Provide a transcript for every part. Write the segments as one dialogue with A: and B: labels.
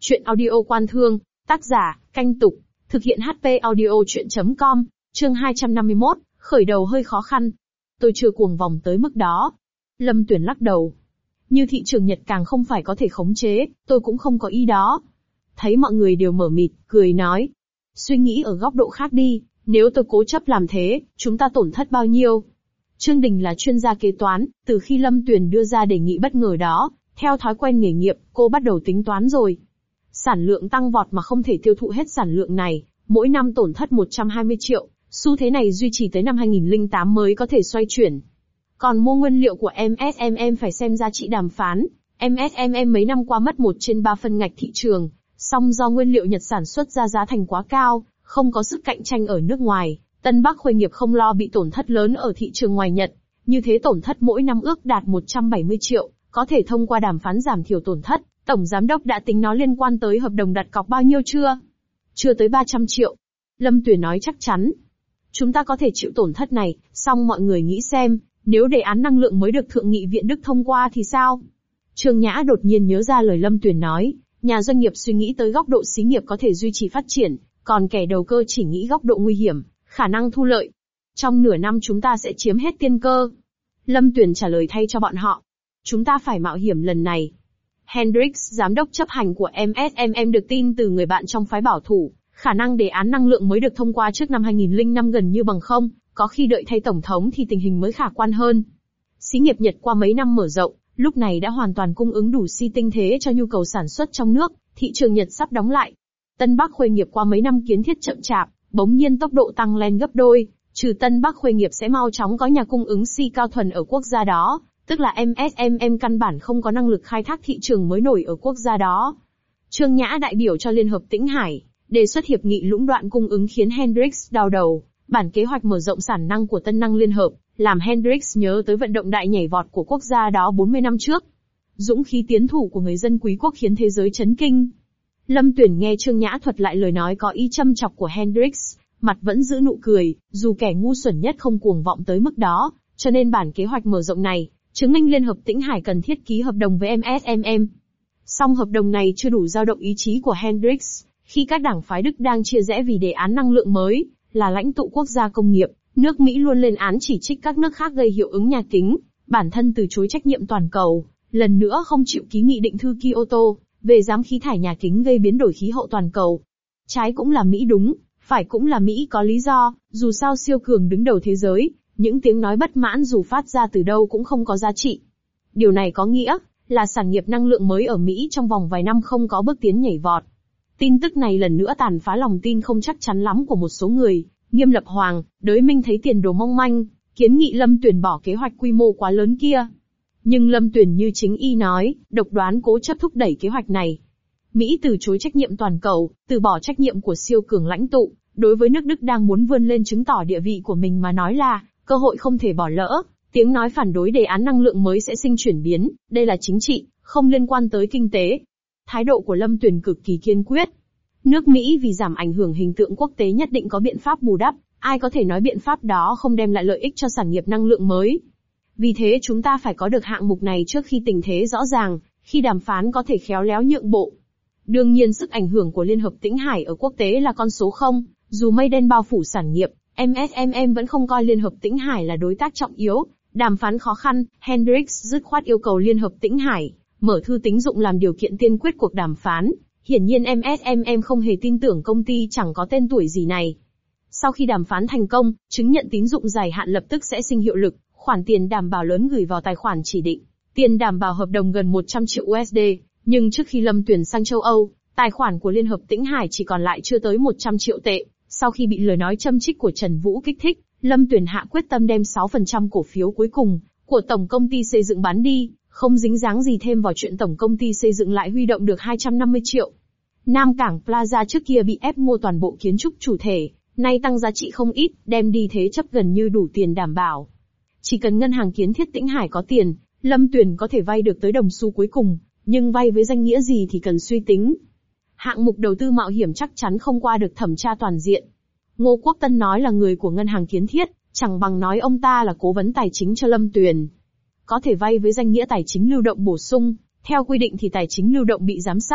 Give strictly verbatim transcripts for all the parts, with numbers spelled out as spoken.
A: Chuyện audio Quan Thương, tác giả, Canh Tục, thực hiện hát pê audio chuyện chấm com, chương hai trăm năm mươi mốt, khởi đầu hơi khó khăn. Tôi chưa cuồng vòng tới mức đó. Lâm Tuyển lắc đầu. Như thị trường Nhật càng không phải có thể khống chế, tôi cũng không có ý đó. Thấy mọi người đều mở mịt, cười nói. Suy nghĩ ở góc độ khác đi, nếu tôi cố chấp làm thế, chúng ta tổn thất bao nhiêu? Trương Đình là chuyên gia kế toán, từ khi Lâm Tuyển đưa ra đề nghị bất ngờ đó, theo thói quen nghề nghiệp, cô bắt đầu tính toán rồi. Sản lượng tăng vọt mà không thể tiêu thụ hết sản lượng này, mỗi năm tổn thất một trăm hai mươi triệu, xu thế này duy trì tới năm hai nghìn lẻ tám mới có thể xoay chuyển. Còn mua nguyên liệu của em ét em em phải xem giá trị đàm phán, em ét em em mấy năm qua mất một trên ba phân ngạch thị trường, song do nguyên liệu Nhật sản xuất ra giá thành quá cao, không có sức cạnh tranh ở nước ngoài, Tân Bắc Khuê nghiệp không lo bị tổn thất lớn ở thị trường ngoài Nhật, như thế tổn thất mỗi năm ước đạt một trăm bảy mươi triệu, có thể thông qua đàm phán giảm thiểu tổn thất. Tổng giám đốc đã tính nó liên quan tới hợp đồng đặt cọc bao nhiêu chưa? Chưa tới ba trăm triệu. Lâm Tuyển nói chắc chắn. Chúng ta có thể chịu tổn thất này, song mọi người nghĩ xem, nếu đề án năng lượng mới được Thượng nghị viện Đức thông qua thì sao? Trương Nhã đột nhiên nhớ ra lời Lâm Tuyển nói, nhà doanh nghiệp suy nghĩ tới góc độ xí nghiệp có thể duy trì phát triển, còn kẻ đầu cơ chỉ nghĩ góc độ nguy hiểm, khả năng thu lợi. Trong nửa năm chúng ta sẽ chiếm hết tiên cơ. Lâm Tuyển trả lời thay cho bọn họ. Chúng ta phải mạo hiểm lần này. Hendrix, giám đốc chấp hành của em ét em em được tin từ người bạn trong phái bảo thủ, khả năng đề án năng lượng mới được thông qua trước năm hai nghìn lẻ năm gần như bằng không, có khi đợi thay tổng thống thì tình hình mới khả quan hơn. Xí nghiệp Nhật qua mấy năm mở rộng, lúc này đã hoàn toàn cung ứng đủ xi tinh thế cho nhu cầu sản xuất trong nước, thị trường Nhật sắp đóng lại. Tân Bắc Khuê nghiệp qua mấy năm kiến thiết chậm chạp, bỗng nhiên tốc độ tăng lên gấp đôi, trừ Tân Bắc Khuê nghiệp sẽ mau chóng có nhà cung ứng xi cao thuần ở quốc gia đó. Tức là em ét em em căn bản không có năng lực khai thác thị trường mới nổi ở quốc gia đó. Trương Nhã đại biểu cho Liên hợp Tĩnh Hải, đề xuất hiệp nghị lũng đoạn cung ứng khiến Hendrix đau đầu. Bản kế hoạch mở rộng sản năng của Tân năng Liên hợp, làm Hendrix nhớ tới vận động đại nhảy vọt của quốc gia đó bốn mươi năm trước. Dũng khí tiến thủ của người dân quý quốc khiến thế giới chấn kinh. Lâm Tuyển nghe Trương Nhã thuật lại lời nói có ý châm chọc của Hendrix, mặt vẫn giữ nụ cười, dù kẻ ngu xuẩn nhất không cuồng vọng tới mức đó, cho nên bản kế hoạch mở rộng này chứng minh Liên hợp Tĩnh Hải cần thiết ký hợp đồng với em ét em em. Song hợp đồng này chưa đủ dao động ý chí của Hendrix, khi các đảng phái Đức đang chia rẽ vì đề án năng lượng mới, là lãnh tụ quốc gia công nghiệp, nước Mỹ luôn lên án chỉ trích các nước khác gây hiệu ứng nhà kính, bản thân từ chối trách nhiệm toàn cầu, lần nữa không chịu ký nghị định thư Kyoto, về giám khí thải nhà kính gây biến đổi khí hậu toàn cầu. Trái cũng là Mỹ đúng, phải cũng là Mỹ có lý do, dù sao siêu cường đứng đầu thế giới. Những tiếng nói bất mãn dù phát ra từ đâu cũng không có giá trị. Điều này có nghĩa là sản nghiệp năng lượng mới ở Mỹ trong vòng vài năm không có bước tiến nhảy vọt. Tin tức này lần nữa tàn phá lòng tin không chắc chắn lắm của một số người. Nghiêm Lập Hoàng, Đới Minh thấy tiền đồ mong manh, kiến nghị Lâm Tuyển bỏ kế hoạch quy mô quá lớn kia. Nhưng Lâm Tuyển như chính y nói, độc đoán cố chấp thúc đẩy kế hoạch này. Mỹ từ chối trách nhiệm toàn cầu, từ bỏ trách nhiệm của siêu cường lãnh tụ, đối với nước Đức đang muốn vươn lên chứng tỏ địa vị của mình mà nói là cơ hội không thể bỏ lỡ. Tiếng nói phản đối đề án năng lượng mới sẽ sinh chuyển biến, đây là chính trị, không liên quan tới kinh tế. Thái độ của Lâm Tuyển cực kỳ kiên quyết. Nước Mỹ vì giảm ảnh hưởng hình tượng quốc tế nhất định có biện pháp bù đắp, ai có thể nói biện pháp đó không đem lại lợi ích cho sản nghiệp năng lượng mới. Vì thế chúng ta phải có được hạng mục này trước khi tình thế rõ ràng, khi đàm phán có thể khéo léo nhượng bộ. Đương nhiên sức ảnh hưởng của Liên hợp Tĩnh Hải ở quốc tế là con số không, dù mây đen bao phủ sản nghiệp. em ét em em vẫn không coi Liên hợp Tĩnh Hải là đối tác trọng yếu, đàm phán khó khăn, Hendrix dứt khoát yêu cầu Liên hợp Tĩnh Hải mở thư tín dụng làm điều kiện tiên quyết cuộc đàm phán. Hiển nhiên em ét em em không hề tin tưởng công ty chẳng có tên tuổi gì này. Sau khi đàm phán thành công, chứng nhận tín dụng dài hạn lập tức sẽ sinh hiệu lực, khoản tiền đảm bảo lớn gửi vào tài khoản chỉ định. Tiền đảm bảo hợp đồng gần một trăm triệu u ét đê, nhưng trước khi Lâm Tuyển sang châu Âu, tài khoản của Liên hợp Tĩnh Hải chỉ còn lại chưa tới một trăm triệu tệ. Sau khi bị lời nói châm chích của Trần Vũ kích thích, Lâm Tuyển hạ quyết tâm đem sáu phần trăm cổ phiếu cuối cùng của tổng công ty xây dựng bán đi, không dính dáng gì thêm vào chuyện tổng công ty xây dựng lại huy động được hai trăm năm mươi triệu. Nam Cảng Plaza trước kia bị ép mua toàn bộ kiến trúc chủ thể, nay tăng giá trị không ít, đem đi thế chấp gần như đủ tiền đảm bảo. Chỉ cần ngân hàng Kiến thiết Tĩnh Hải có tiền, Lâm Tuyển có thể vay được tới đồng xu cuối cùng, nhưng vay với danh nghĩa gì thì cần suy tính. Hạng mục đầu tư mạo hiểm chắc chắn không qua được thẩm tra toàn diện. Ngô Quốc Tân nói là người của ngân hàng Kiến thiết, chẳng bằng nói ông ta là cố vấn tài chính cho Lâm Tuyển. Có thể vay với danh nghĩa tài chính lưu động bổ sung, theo quy định thì tài chính lưu động bị giám sát,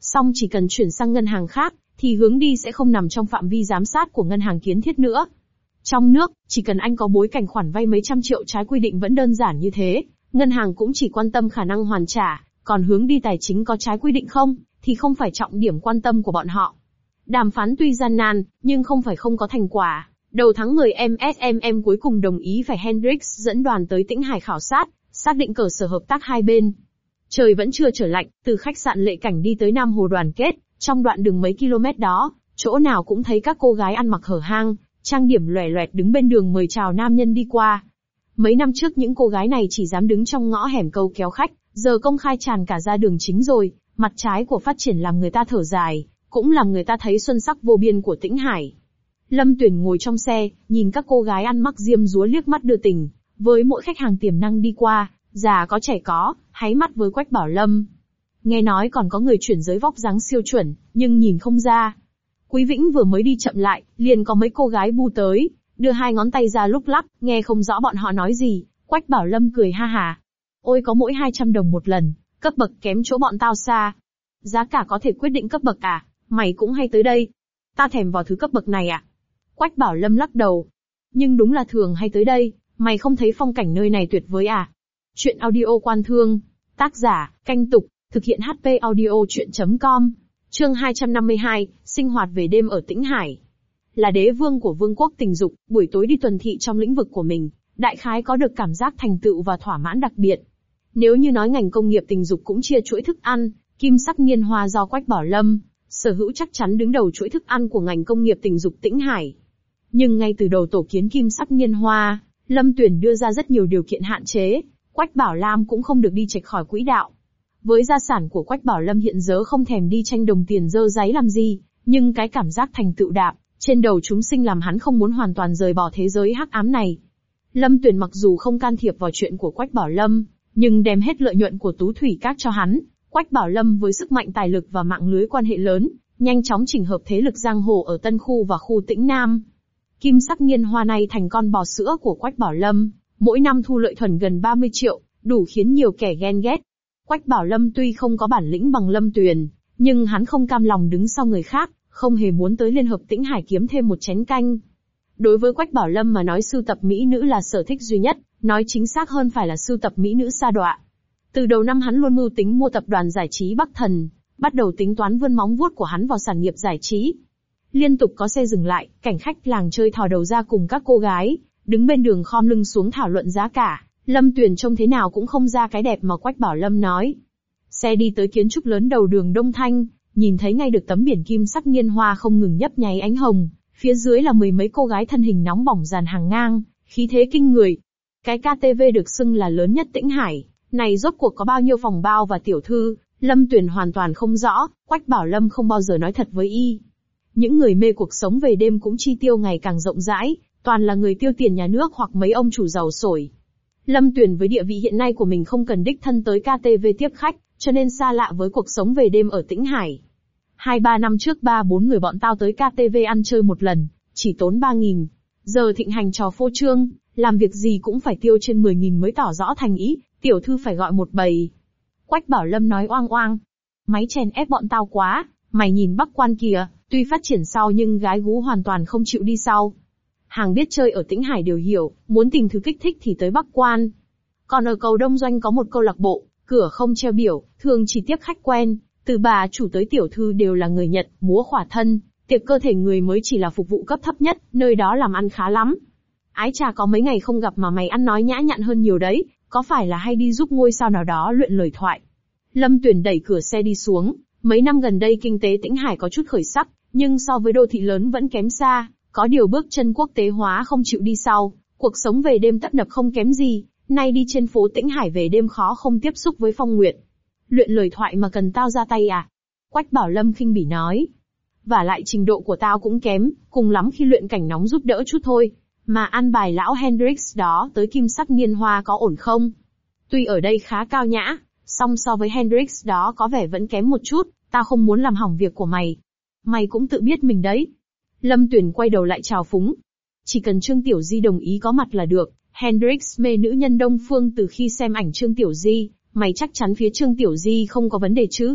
A: Song chỉ cần chuyển sang ngân hàng khác, thì hướng đi sẽ không nằm trong phạm vi giám sát của ngân hàng kiến thiết nữa. Trong nước, chỉ cần anh có bối cảnh khoản vay mấy trăm triệu trái quy định vẫn đơn giản như thế, ngân hàng cũng chỉ quan tâm khả năng hoàn trả, còn hướng đi tài chính có trái quy định không, thì không phải trọng điểm quan tâm của bọn họ. Đàm phán tuy gian nan, nhưng không phải không có thành quả. Đầu tháng mười em ét em em cuối cùng đồng ý phải Hendrix dẫn đoàn tới Tĩnh Hải khảo sát, xác định cơ sở hợp tác hai bên. Trời vẫn chưa trở lạnh, từ khách sạn Lệ Cảnh đi tới Nam Hồ Đoàn Kết, trong đoạn đường mấy km đó, chỗ nào cũng thấy các cô gái ăn mặc hở hang, trang điểm loẻ loẹt đứng bên đường mời chào nam nhân đi qua. Mấy năm trước những cô gái này chỉ dám đứng trong ngõ hẻm câu kéo khách, giờ công khai tràn cả ra đường chính rồi, mặt trái của phát triển làm người ta thở dài, cũng làm người ta thấy xuân sắc vô biên của Tĩnh Hải. Lâm Tuyển ngồi trong xe, nhìn các cô gái ăn mặc diêm dúa liếc mắt đưa tình, với mỗi khách hàng tiềm năng đi qua, già có trẻ có, háy mắt với Quách Bảo Lâm. Nghe nói còn có người chuyển giới vóc dáng siêu chuẩn, nhưng nhìn không ra. Quý Vĩnh vừa mới đi chậm lại, liền có mấy cô gái bu tới, đưa hai ngón tay ra lúc lắc, nghe không rõ bọn họ nói gì. Quách Bảo Lâm cười ha hà. Ôi có mỗi hai trăm đồng một lần, cấp bậc kém chỗ bọn tao xa. Giá cả có thể quyết định cấp bậc à, mày cũng hay tới đây. Ta thèm vào thứ cấp bậc này à? Quách Bảo Lâm lắc đầu. Nhưng đúng là thường hay tới đây, mày không thấy phong cảnh nơi này tuyệt vời à? Chuyện audio Quan Thương. Tác giả, Canh Tục, thực hiện hát pê audio chuyện chấm com. Chương hai trăm năm mươi hai, sinh hoạt về đêm ở Tĩnh Hải. Là đế vương của vương quốc tình dục, buổi tối đi tuần thị trong lĩnh vực của mình, đại khái có được cảm giác thành tựu và thỏa mãn đặc biệt. Nếu như nói ngành công nghiệp tình dục cũng chia chuỗi thức ăn, Kim Sắc Niên Hoa do Quách Bảo Lâm sở hữu chắc chắn đứng đầu chuỗi thức ăn của ngành công nghiệp tình dục Tĩnh Hải. Nhưng ngay từ đầu tổ kiến Kim Sắc Niên Hoa, Lâm Tuyển đưa ra rất nhiều điều kiện hạn chế, Quách Bảo Lam cũng không được đi chệch khỏi quỹ đạo. Với gia sản của Quách Bảo Lâm hiện giờ không thèm đi tranh đồng tiền dơ dáy làm gì, nhưng cái cảm giác thành tựu đạp trên đầu chúng sinh làm hắn không muốn hoàn toàn rời bỏ thế giới hắc ám này. Lâm Tuyển mặc dù không can thiệp vào chuyện của Quách Bảo Lâm, nhưng đem hết lợi nhuận của Tú Thủy Các cho hắn. Quách Bảo Lâm với sức mạnh tài lực và mạng lưới quan hệ lớn, nhanh chóng chỉnh hợp thế lực giang hồ ở Tân Khu và khu Tĩnh Nam. Kim Sắc Niên Hoa này thành con bò sữa của Quách Bảo Lâm, mỗi năm thu lợi thuần gần ba mươi triệu, đủ khiến nhiều kẻ ghen ghét. Quách Bảo Lâm tuy không có bản lĩnh bằng Lâm Tuyền, nhưng hắn không cam lòng đứng sau người khác, không hề muốn tới Liên Hợp Tĩnh Hải kiếm thêm một chén canh. Đối với Quách Bảo Lâm mà nói sưu tập mỹ nữ là sở thích duy nhất, nói chính xác hơn phải là sưu tập mỹ nữ sa đọa. Từ đầu năm hắn luôn mưu tính mua tập đoàn giải trí Bắc Thần, bắt đầu tính toán vươn móng vuốt của hắn vào sản nghiệp giải trí. Liên tục có xe dừng lại, cảnh khách làng chơi thò đầu ra cùng các cô gái, đứng bên đường khom lưng xuống thảo luận giá cả. Lâm Tuyền trông thế nào cũng không ra cái đẹp mà Quách Bảo Lâm nói. Xe đi tới kiến trúc lớn đầu đường Đông Thanh, nhìn thấy ngay được tấm biển Kim Sắc Niên Hoa không ngừng nhấp nháy ánh hồng, phía dưới là mười mấy cô gái thân hình nóng bỏng dàn hàng ngang, khí thế kinh người. Cái ca tê vê được xưng là lớn nhất Tĩnh Hải, này rốt cuộc có bao nhiêu phòng bao và tiểu thư, Lâm Tuyền hoàn toàn không rõ, Quách Bảo Lâm không bao giờ nói thật với y. Những người mê cuộc sống về đêm cũng chi tiêu ngày càng rộng rãi, toàn là người tiêu tiền nhà nước hoặc mấy ông chủ giàu sổi. Lâm Tuyền với địa vị hiện nay của mình không cần đích thân tới ca tê vê tiếp khách, cho nên xa lạ với cuộc sống về đêm ở Tĩnh Hải. Hai ba năm trước ba bốn người bọn tao tới ca tê vê ăn chơi một lần, chỉ tốn ba nghìn. Giờ thịnh hành trò phô trương, làm việc gì cũng phải tiêu trên mười nghìn mới tỏ rõ thành ý, tiểu thư phải gọi một bầy. Quách Bảo Lâm nói oang oang. Máy chèn ép bọn tao quá, mày nhìn Bắc Quan kìa, tuy phát triển sau nhưng gái gú hoàn toàn không chịu đi sau. Hàng biết chơi ở Tĩnh Hải đều hiểu, muốn tìm thứ kích thích thì tới Bắc Quan. Còn ở cầu Đông Doanh có một câu lạc bộ, cửa không treo biểu, thường chỉ tiếp khách quen, từ bà chủ tới tiểu thư đều là người Nhật, múa khỏa thân, tiệc cơ thể người mới chỉ là phục vụ cấp thấp nhất, nơi đó làm ăn khá lắm. Ái chà có mấy ngày không gặp mà mày ăn nói nhã nhặn hơn nhiều đấy, có phải là hay đi giúp ngôi sao nào đó luyện lời thoại. Lâm Tuyền đẩy cửa xe đi xuống, mấy năm gần đây kinh tế Tĩnh Hải có chút khởi sắc, nhưng so với đô thị lớn vẫn kém xa, có điều bước chân quốc tế hóa không chịu đi sau, cuộc sống về đêm tấp nập không kém gì, nay đi trên phố Tĩnh Hải về đêm khó không tiếp xúc với Phong Nguyệt. Luyện lời thoại mà cần tao ra tay à? Quách Bảo Lâm khinh bỉ nói. Và lại trình độ của tao cũng kém, cùng lắm khi luyện cảnh nóng giúp đỡ chút thôi. Mà ăn bài lão Hendrix đó tới Kim Sắc Niên Hoa có ổn không? Tuy ở đây khá cao nhã, song so với Hendrix đó có vẻ vẫn kém một chút, tao không muốn làm hỏng việc của mày. Mày cũng tự biết mình đấy. Lâm Tuyền quay đầu lại chào phúng. Chỉ cần Trương Tiểu Di đồng ý có mặt là được, Hendrix mê nữ nhân Đông Phương từ khi xem ảnh Trương Tiểu Di, mày chắc chắn phía Trương Tiểu Di không có vấn đề chứ?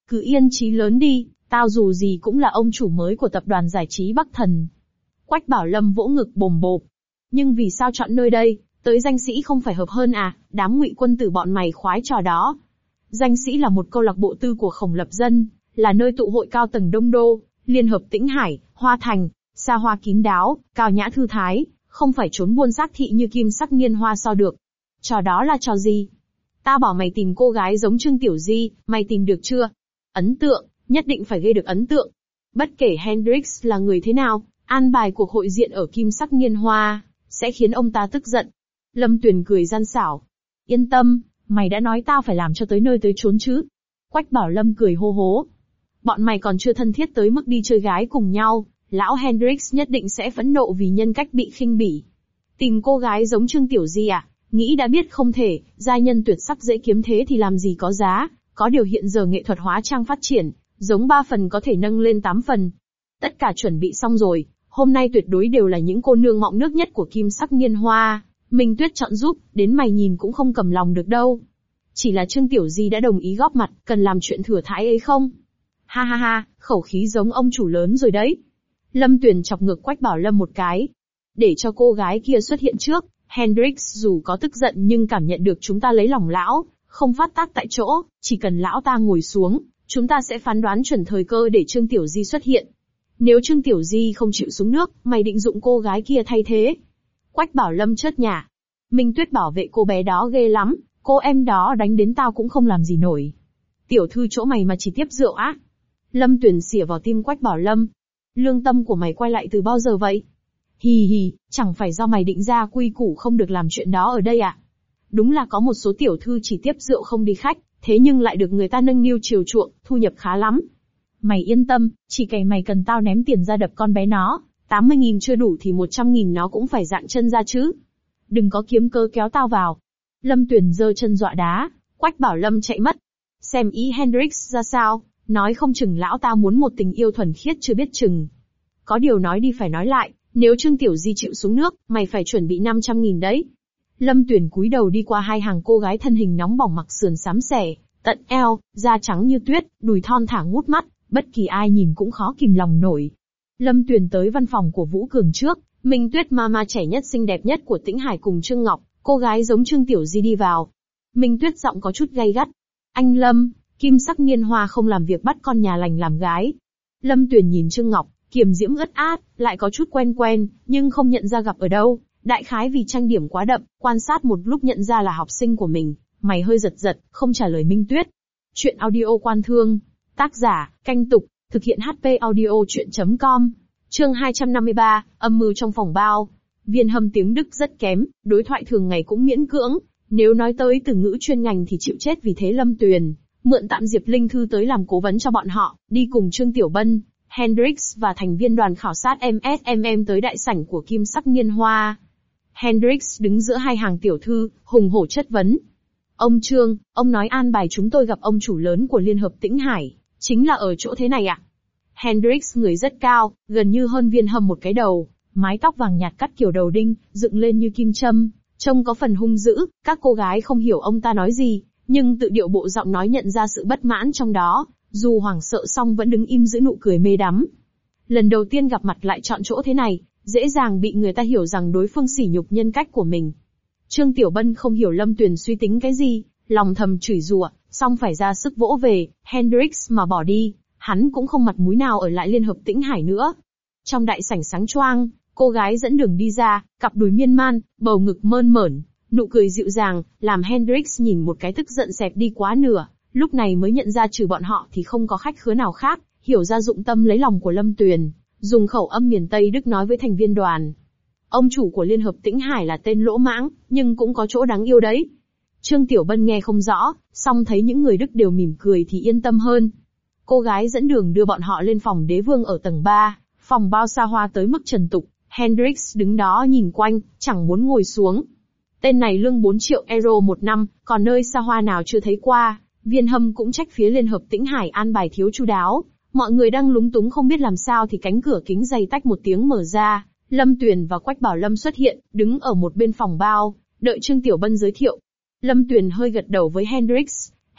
A: Cứ yên chí lớn đi, tao dù gì cũng là ông chủ mới của tập đoàn giải trí Bắc Thần. Quách Bảo Lâm vỗ ngực bồm bộp. Nhưng vì sao chọn nơi đây, tới danh sĩ không phải hợp hơn à, đám Ngụy Quân Tử bọn mày khoái trò đó. Danh sĩ là một câu lạc bộ tư của Khổng Lập Dân, là nơi tụ hội cao tầng đông đô, liên hợp Tĩnh Hải, Hoa Thành, xa hoa kín đáo, cao nhã thư thái, không phải trốn buôn xác thị như Kim Sắc Niên Hoa so được. Trò đó là trò gì? Ta bảo mày tìm cô gái giống Trương Tiểu Di, mày tìm được chưa? Ấn tượng, nhất định phải gây được ấn tượng. Bất kể Hendrix là người thế nào, an bài cuộc hội diện ở Kim Sắc Niên Hoa, sẽ khiến ông ta tức giận. Lâm Tuyền cười gian xảo. Yên tâm, mày đã nói tao phải làm cho tới nơi tới chốn chứ. Quách Bảo Lâm cười hô hố. Bọn mày còn chưa thân thiết tới mức đi chơi gái cùng nhau, lão Hendrix nhất định sẽ phẫn nộ vì nhân cách bị khinh bỉ. Tìm cô gái giống Trương Tiểu Di à? Nghĩ đã biết không thể, giai nhân tuyệt sắc dễ kiếm thế thì làm gì có giá, có điều hiện giờ nghệ thuật hóa trang phát triển, giống ba phần có thể nâng lên tám phần. Tất cả chuẩn bị xong rồi, hôm nay tuyệt đối đều là những cô nương mọng nước nhất của Kim Sắc Niên Hoa, Minh Tuyết chọn giúp, đến mày nhìn cũng không cầm lòng được đâu. Chỉ là Trương Tiểu Di đã đồng ý góp mặt, cần làm chuyện thừa thãi ấy không? Ha ha ha, khẩu khí giống ông chủ lớn rồi đấy. Lâm Tuyền chọc ngược Quách Bảo Lâm một cái. Để cho cô gái kia xuất hiện trước, Hendrix dù có tức giận nhưng cảm nhận được chúng ta lấy lòng lão, không phát tác tại chỗ, chỉ cần lão ta ngồi xuống, chúng ta sẽ phán đoán chuẩn thời cơ để Trương Tiểu Di xuất hiện. Nếu Trương Tiểu Di không chịu xuống nước, mày định dụng cô gái kia thay thế. Quách Bảo Lâm chớt nhả. Minh Tuyết bảo vệ cô bé đó ghê lắm, cô em đó đánh đến tao cũng không làm gì nổi. Tiểu thư chỗ mày mà chỉ tiếp rượu á. Lâm Tuyền xỉa vào tim Quách Bảo Lâm. Lương tâm của mày quay lại từ bao giờ vậy? Hì hì, chẳng phải do mày định ra quy củ không được làm chuyện đó ở đây à? Đúng là có một số tiểu thư chỉ tiếp rượu không đi khách, thế nhưng lại được người ta nâng niu chiều chuộng, thu nhập khá lắm. Mày yên tâm, chỉ cày mày cần tao ném tiền ra đập con bé nó, tám mươi nghìn chưa đủ thì một trăm nghìn nó cũng phải dạng chân ra chứ. Đừng có kiếm cớ kéo tao vào. Lâm Tuyền giơ chân dọa đá, Quách Bảo Lâm chạy mất. Xem ý Hendrix ra sao, nói không chừng lão ta muốn một tình yêu thuần khiết chưa biết chừng. Có điều nói đi phải nói lại, nếu Trương Tiểu Di chịu xuống nước, mày phải chuẩn bị năm trăm nghìn đấy. Lâm Tuyền cúi đầu đi qua hai hàng cô gái thân hình nóng bỏng mặc sườn xám xẻ, tận eo, da trắng như tuyết, đùi thon thả ngút mắt, bất kỳ ai nhìn cũng khó kìm lòng nổi. Lâm Tuyền tới văn phòng của Vũ Cường trước, Minh Tuyết mama trẻ nhất xinh đẹp nhất của Tĩnh Hải cùng Trương Ngọc, cô gái giống Trương Tiểu Di đi vào. Minh Tuyết giọng có chút gay gắt. Anh Lâm, Kim Sắc Niên Hoa không làm việc bắt con nhà lành làm gái. Lâm Tuyền nhìn Trương Ngọc, kiềm diễm ướt át, lại có chút quen quen, nhưng không nhận ra gặp ở đâu. Đại khái vì trang điểm quá đậm, quan sát một lúc nhận ra là học sinh của mình, mày hơi giật giật, không trả lời Minh Tuyết. Chuyện audio Quan Thương, tác giả, Canh Tục, thực hiện hát pê audio chuyện chấm com. Chương hai trăm năm mươi ba, âm mưu trong phòng bao. Viên Hâm tiếng Đức rất kém, đối thoại thường ngày cũng miễn cưỡng, nếu nói tới từ ngữ chuyên ngành thì chịu chết, vì thế Lâm Tuyền mượn tạm Diệp Linh Thư tới làm cố vấn cho bọn họ, đi cùng Trương Tiểu Bân, Hendrix và thành viên đoàn khảo sát em ét em em tới đại sảnh của Kim Sắc Niên Hoa. Hendrix đứng giữa hai hàng tiểu thư, hùng hổ chất vấn. Ông Trương, ông nói an bài chúng tôi gặp ông chủ lớn của Liên hợp Tĩnh Hải, chính là ở chỗ thế này ạ? À? Hendrix người rất cao, gần như hơn Viên Hâm một cái đầu, mái tóc vàng nhạt cắt kiểu đầu đinh, dựng lên như kim châm, trông có phần hung dữ, các cô gái không hiểu ông ta nói gì, nhưng tự điệu bộ giọng nói nhận ra sự bất mãn trong đó, dù hoảng sợ song vẫn đứng im giữ nụ cười mê đắm. Lần đầu tiên gặp mặt lại chọn chỗ thế này, dễ dàng bị người ta hiểu rằng đối phương sỉ nhục nhân cách của mình. Trương Tiểu Bân không hiểu Lâm Tuyền suy tính cái gì, lòng thầm chửi rủa, song phải ra sức vỗ về, Hendrix mà bỏ đi, hắn cũng không mặt mũi nào ở lại Liên hợp Tĩnh Hải nữa. Trong đại sảnh sáng choang, cô gái dẫn đường đi ra, cặp đùi miên man, bầu ngực mơn mởn, nụ cười dịu dàng, làm Hendrix nhìn một cái tức giận xẹp đi quá nửa, lúc này mới nhận ra trừ bọn họ thì không có khách khứa nào khác, hiểu ra dụng tâm lấy lòng của Lâm Tuyền, dùng khẩu âm miền Tây Đức nói với thành viên đoàn. Ông chủ của Liên hợp Tĩnh Hải là tên lỗ mãng, nhưng cũng có chỗ đáng yêu đấy. Trương Tiểu Bân nghe không rõ, song thấy những người Đức đều mỉm cười thì yên tâm hơn. Cô gái dẫn đường đưa bọn họ lên phòng đế vương ở tầng ba, phòng bao xa hoa tới mức trần tục. Hendrix đứng đó nhìn quanh, chẳng muốn ngồi xuống. Tên này lương bốn triệu euro một năm, còn nơi xa hoa nào chưa thấy qua. Viên Hâm cũng trách phía Liên hợp Tĩnh Hải an bài thiếu chu đáo. Mọi người đang lúng túng không biết làm sao thì cánh cửa kính dày tách một tiếng mở ra. Lâm Tuyền và Quách Bảo Lâm xuất hiện, đứng ở một bên phòng bao, đợi Trương Tiểu Bân giới thiệu. Lâm Tuyền hơi gật đầu với Hendrix.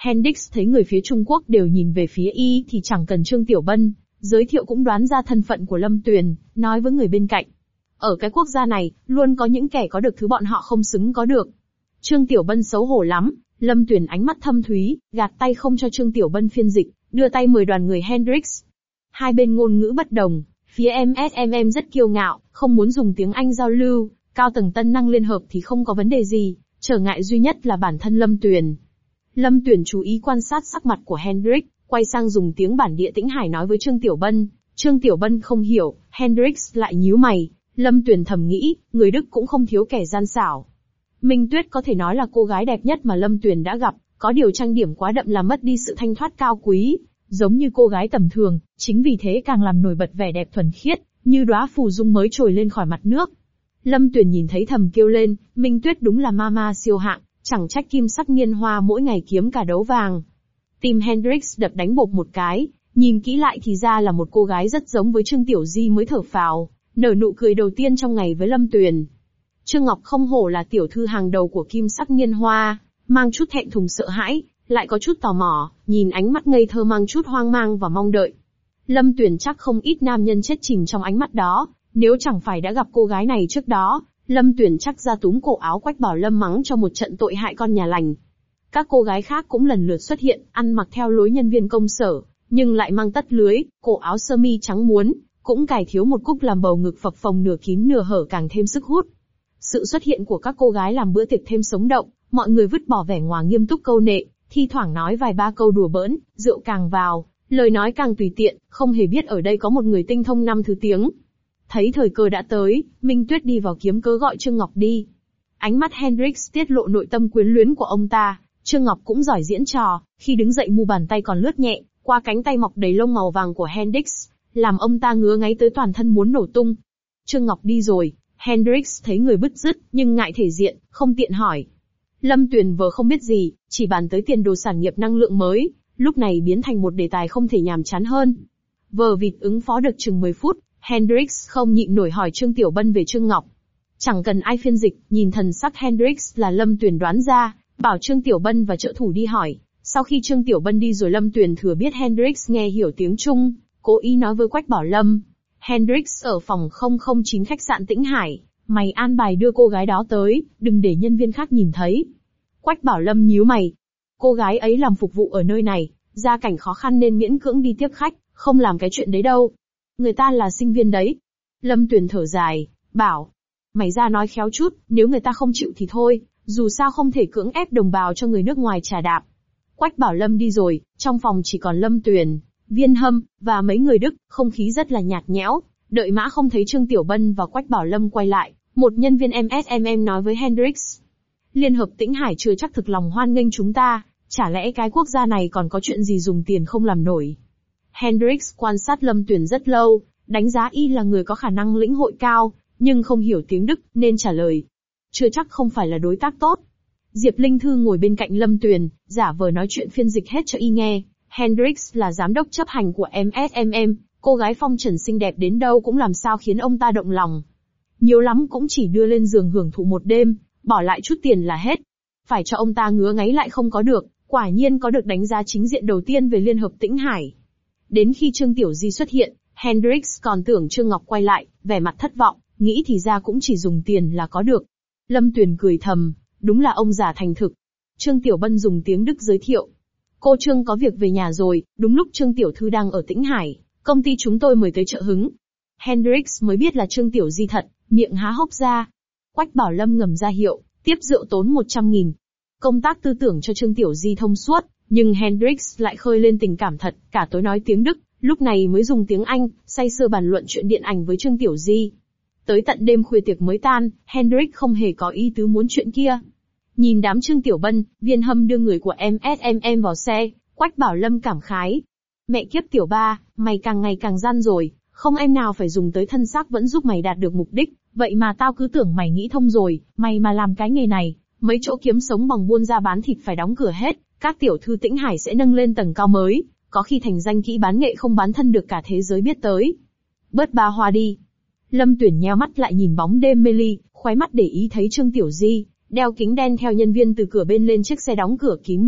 A: Hendrix thấy người phía Trung Quốc đều nhìn về phía y thì chẳng cần Trương Tiểu Bân giới thiệu cũng đoán ra thân phận của Lâm Tuyền, nói với người bên cạnh. Ở cái quốc gia này, luôn có những kẻ có được thứ bọn họ không xứng có được. Trương Tiểu Bân xấu hổ lắm, Lâm Tuyền ánh mắt thâm thúy, gạt tay không cho Trương Tiểu Bân phiên dịch, đưa tay mời đoàn người Hendrix. Hai bên ngôn ngữ bất đồng, phía em ét em em rất kiêu ngạo, không muốn dùng tiếng Anh giao lưu, cao tầng tân năng liên hợp thì không có vấn đề gì, trở ngại duy nhất là bản thân Lâm Tuyền. Lâm Tuyền chú ý quan sát sắc mặt của Hendrix, quay sang dùng tiếng bản địa Tĩnh Hải nói với Trương Tiểu Bân. Trương Tiểu Bân không hiểu, Hendrix lại nhíu mày. Lâm Tuyền thầm nghĩ, người Đức cũng không thiếu kẻ gian xảo. Minh Tuyết có thể nói là cô gái đẹp nhất mà Lâm Tuyền đã gặp, có điều trang điểm quá đậm làm mất đi sự thanh thoát cao quý, giống như cô gái tầm thường, chính vì thế càng làm nổi bật vẻ đẹp thuần khiết, như đóa phù dung mới trồi lên khỏi mặt nước. Lâm Tuyền nhìn thấy thầm kêu lên, Minh Tuyết đúng là mama siêu hạng, chẳng trách Kim Sắc Niên Hoa mỗi ngày kiếm cả đấu vàng. Tim Hendrix đập đánh bộp một cái, nhìn kỹ lại thì ra là một cô gái rất giống với Trương Tiểu Di mới thở phào, nở nụ cười đầu tiên trong ngày với Lâm Tuyền. Trương Ngọc không hổ là tiểu thư hàng đầu của Kim Sắc Niên Hoa, mang chút thẹn thùng sợ hãi, lại có chút tò mò, nhìn ánh mắt ngây thơ mang chút hoang mang và mong đợi. Lâm Tuyền chắc không ít nam nhân chết chìm trong ánh mắt đó, nếu chẳng phải đã gặp cô gái này trước đó, Lâm Tuyền chắc ra túm cổ áo Quách Bảo Lâm mắng cho một trận tội hại con nhà lành. Các cô gái khác cũng lần lượt xuất hiện, ăn mặc theo lối nhân viên công sở, nhưng lại mang tất lưới, cổ áo sơ mi trắng muốn, cũng cài thiếu một cúc làm bầu ngực phập phồng nửa kín nửa hở càng thêm sức hút. Sự xuất hiện của các cô gái làm bữa tiệc thêm sống động, mọi người vứt bỏ vẻ ngoài nghiêm túc câu nệ, thi thoảng nói vài ba câu đùa bỡn, rượu càng vào, lời nói càng tùy tiện, không hề biết ở đây có một người tinh thông năm thứ tiếng. Thấy thời cơ đã tới, Minh Tuyết đi vào kiếm cớ gọi Trương Ngọc đi. Ánh mắt Hendrix tiết lộ nội tâm quyến luyến của ông ta, Trương Ngọc cũng giỏi diễn trò, khi đứng dậy mu bàn tay còn lướt nhẹ qua cánh tay mọc đầy lông màu vàng của Hendrix, làm ông ta ngứa ngáy tới toàn thân muốn nổ tung. Trương Ngọc đi rồi, Hendrix thấy người bứt rứt, nhưng ngại thể diện, không tiện hỏi. Lâm Tuyền vờ không biết gì, chỉ bàn tới tiền đồ sản nghiệp năng lượng mới, lúc này biến thành một đề tài không thể nhàm chán hơn. Vờ vịt ứng phó được chừng mười phút, Hendrix không nhịn nổi hỏi Trương Tiểu Bân về Trương Ngọc. Chẳng cần ai phiên dịch, nhìn thần sắc Hendrix là Lâm Tuyền đoán ra, bảo Trương Tiểu Bân và trợ thủ đi hỏi. Sau khi Trương Tiểu Bân đi rồi Lâm Tuyền thừa biết Hendrix nghe hiểu tiếng Trung, cố ý nói với Quách Bảo Lâm. Hendrix ở phòng không không chín khách sạn Tĩnh Hải, mày an bài đưa cô gái đó tới, đừng để nhân viên khác nhìn thấy. Quách Bảo Lâm nhíu mày. Cô gái ấy làm phục vụ ở nơi này, gia cảnh khó khăn nên miễn cưỡng đi tiếp khách, không làm cái chuyện đấy đâu. Người ta là sinh viên đấy. Lâm Tuyền thở dài, bảo. Mày ra nói khéo chút, nếu người ta không chịu thì thôi, dù sao không thể cưỡng ép đồng bào cho người nước ngoài trà đạp. Quách Bảo Lâm đi rồi, trong phòng chỉ còn Lâm Tuyền, Viên Hâm, và mấy người Đức, không khí rất là nhạt nhẽo. Đợi mã không thấy Trương Tiểu Bân và Quách Bảo Lâm quay lại, một nhân viên em ét em em nói với Hendrix. Liên hợp Tĩnh Hải chưa chắc thực lòng hoan nghênh chúng ta, chả lẽ cái quốc gia này còn có chuyện gì dùng tiền không làm nổi. Hendrix quan sát Lâm Tuyền rất lâu, đánh giá y là người có khả năng lĩnh hội cao, nhưng không hiểu tiếng Đức, nên trả lời. Chưa chắc không phải là đối tác tốt. Diệp Linh Thư ngồi bên cạnh Lâm Tuyền, giả vờ nói chuyện phiên dịch hết cho y nghe. Hendrix là giám đốc chấp hành của em ét em em, cô gái phong trần xinh đẹp đến đâu cũng làm sao khiến ông ta động lòng. Nhiều lắm cũng chỉ đưa lên giường hưởng thụ một đêm, bỏ lại chút tiền là hết. Phải cho ông ta ngứa ngáy lại không có được, quả nhiên có được đánh giá chính diện đầu tiên về Liên hợp Tĩnh Hải. Đến khi Trương Tiểu Di xuất hiện, Hendrix còn tưởng Trương Ngọc quay lại, vẻ mặt thất vọng, nghĩ thì ra cũng chỉ dùng tiền là có được. Lâm Tuyền cười thầm, đúng là ông già thành thực. Trương Tiểu Bân dùng tiếng Đức giới thiệu. Cô Trương có việc về nhà rồi, đúng lúc Trương Tiểu Thư đang ở Tĩnh Hải, công ty chúng tôi mời tới trợ hứng. Hendrix mới biết là Trương Tiểu Di thật, miệng há hốc ra. Quách Bảo Lâm ngầm ra hiệu, tiếp rượu tốn một trăm nghìn. Công tác tư tưởng cho Trương Tiểu Di thông suốt, nhưng Hendrix lại khơi lên tình cảm thật, cả tối nói tiếng Đức, lúc này mới dùng tiếng Anh, say sưa bàn luận chuyện điện ảnh với Trương Tiểu Di. Tới tận đêm khuya tiệc mới tan, Hendrix không hề có ý tứ muốn chuyện kia. Nhìn đám Trương Tiểu Bân, Viên Hâm đưa người của em ét em em vào xe, Quách Bảo Lâm cảm khái. Mẹ kiếp Tiểu Ba, mày càng ngày càng gian rồi, không em nào phải dùng tới thân xác vẫn giúp mày đạt được mục đích, vậy mà tao cứ tưởng mày nghĩ thông rồi, mày mà làm cái nghề này, mấy chỗ kiếm sống bằng buôn ra bán thịt phải đóng cửa hết, các tiểu thư Tĩnh Hải sẽ nâng lên tầng cao mới, có khi thành danh kỹ bán nghệ không bán thân được cả thế giới biết tới. Bớt ba hoa đi. Lâm Tuyển nheo mắt lại nhìn bóng đêm mê ly, khóe mắt để ý thấy Trương Tiểu Di, đeo kính đen theo nhân viên từ cửa bên lên chiếc xe đóng cửa kín mít,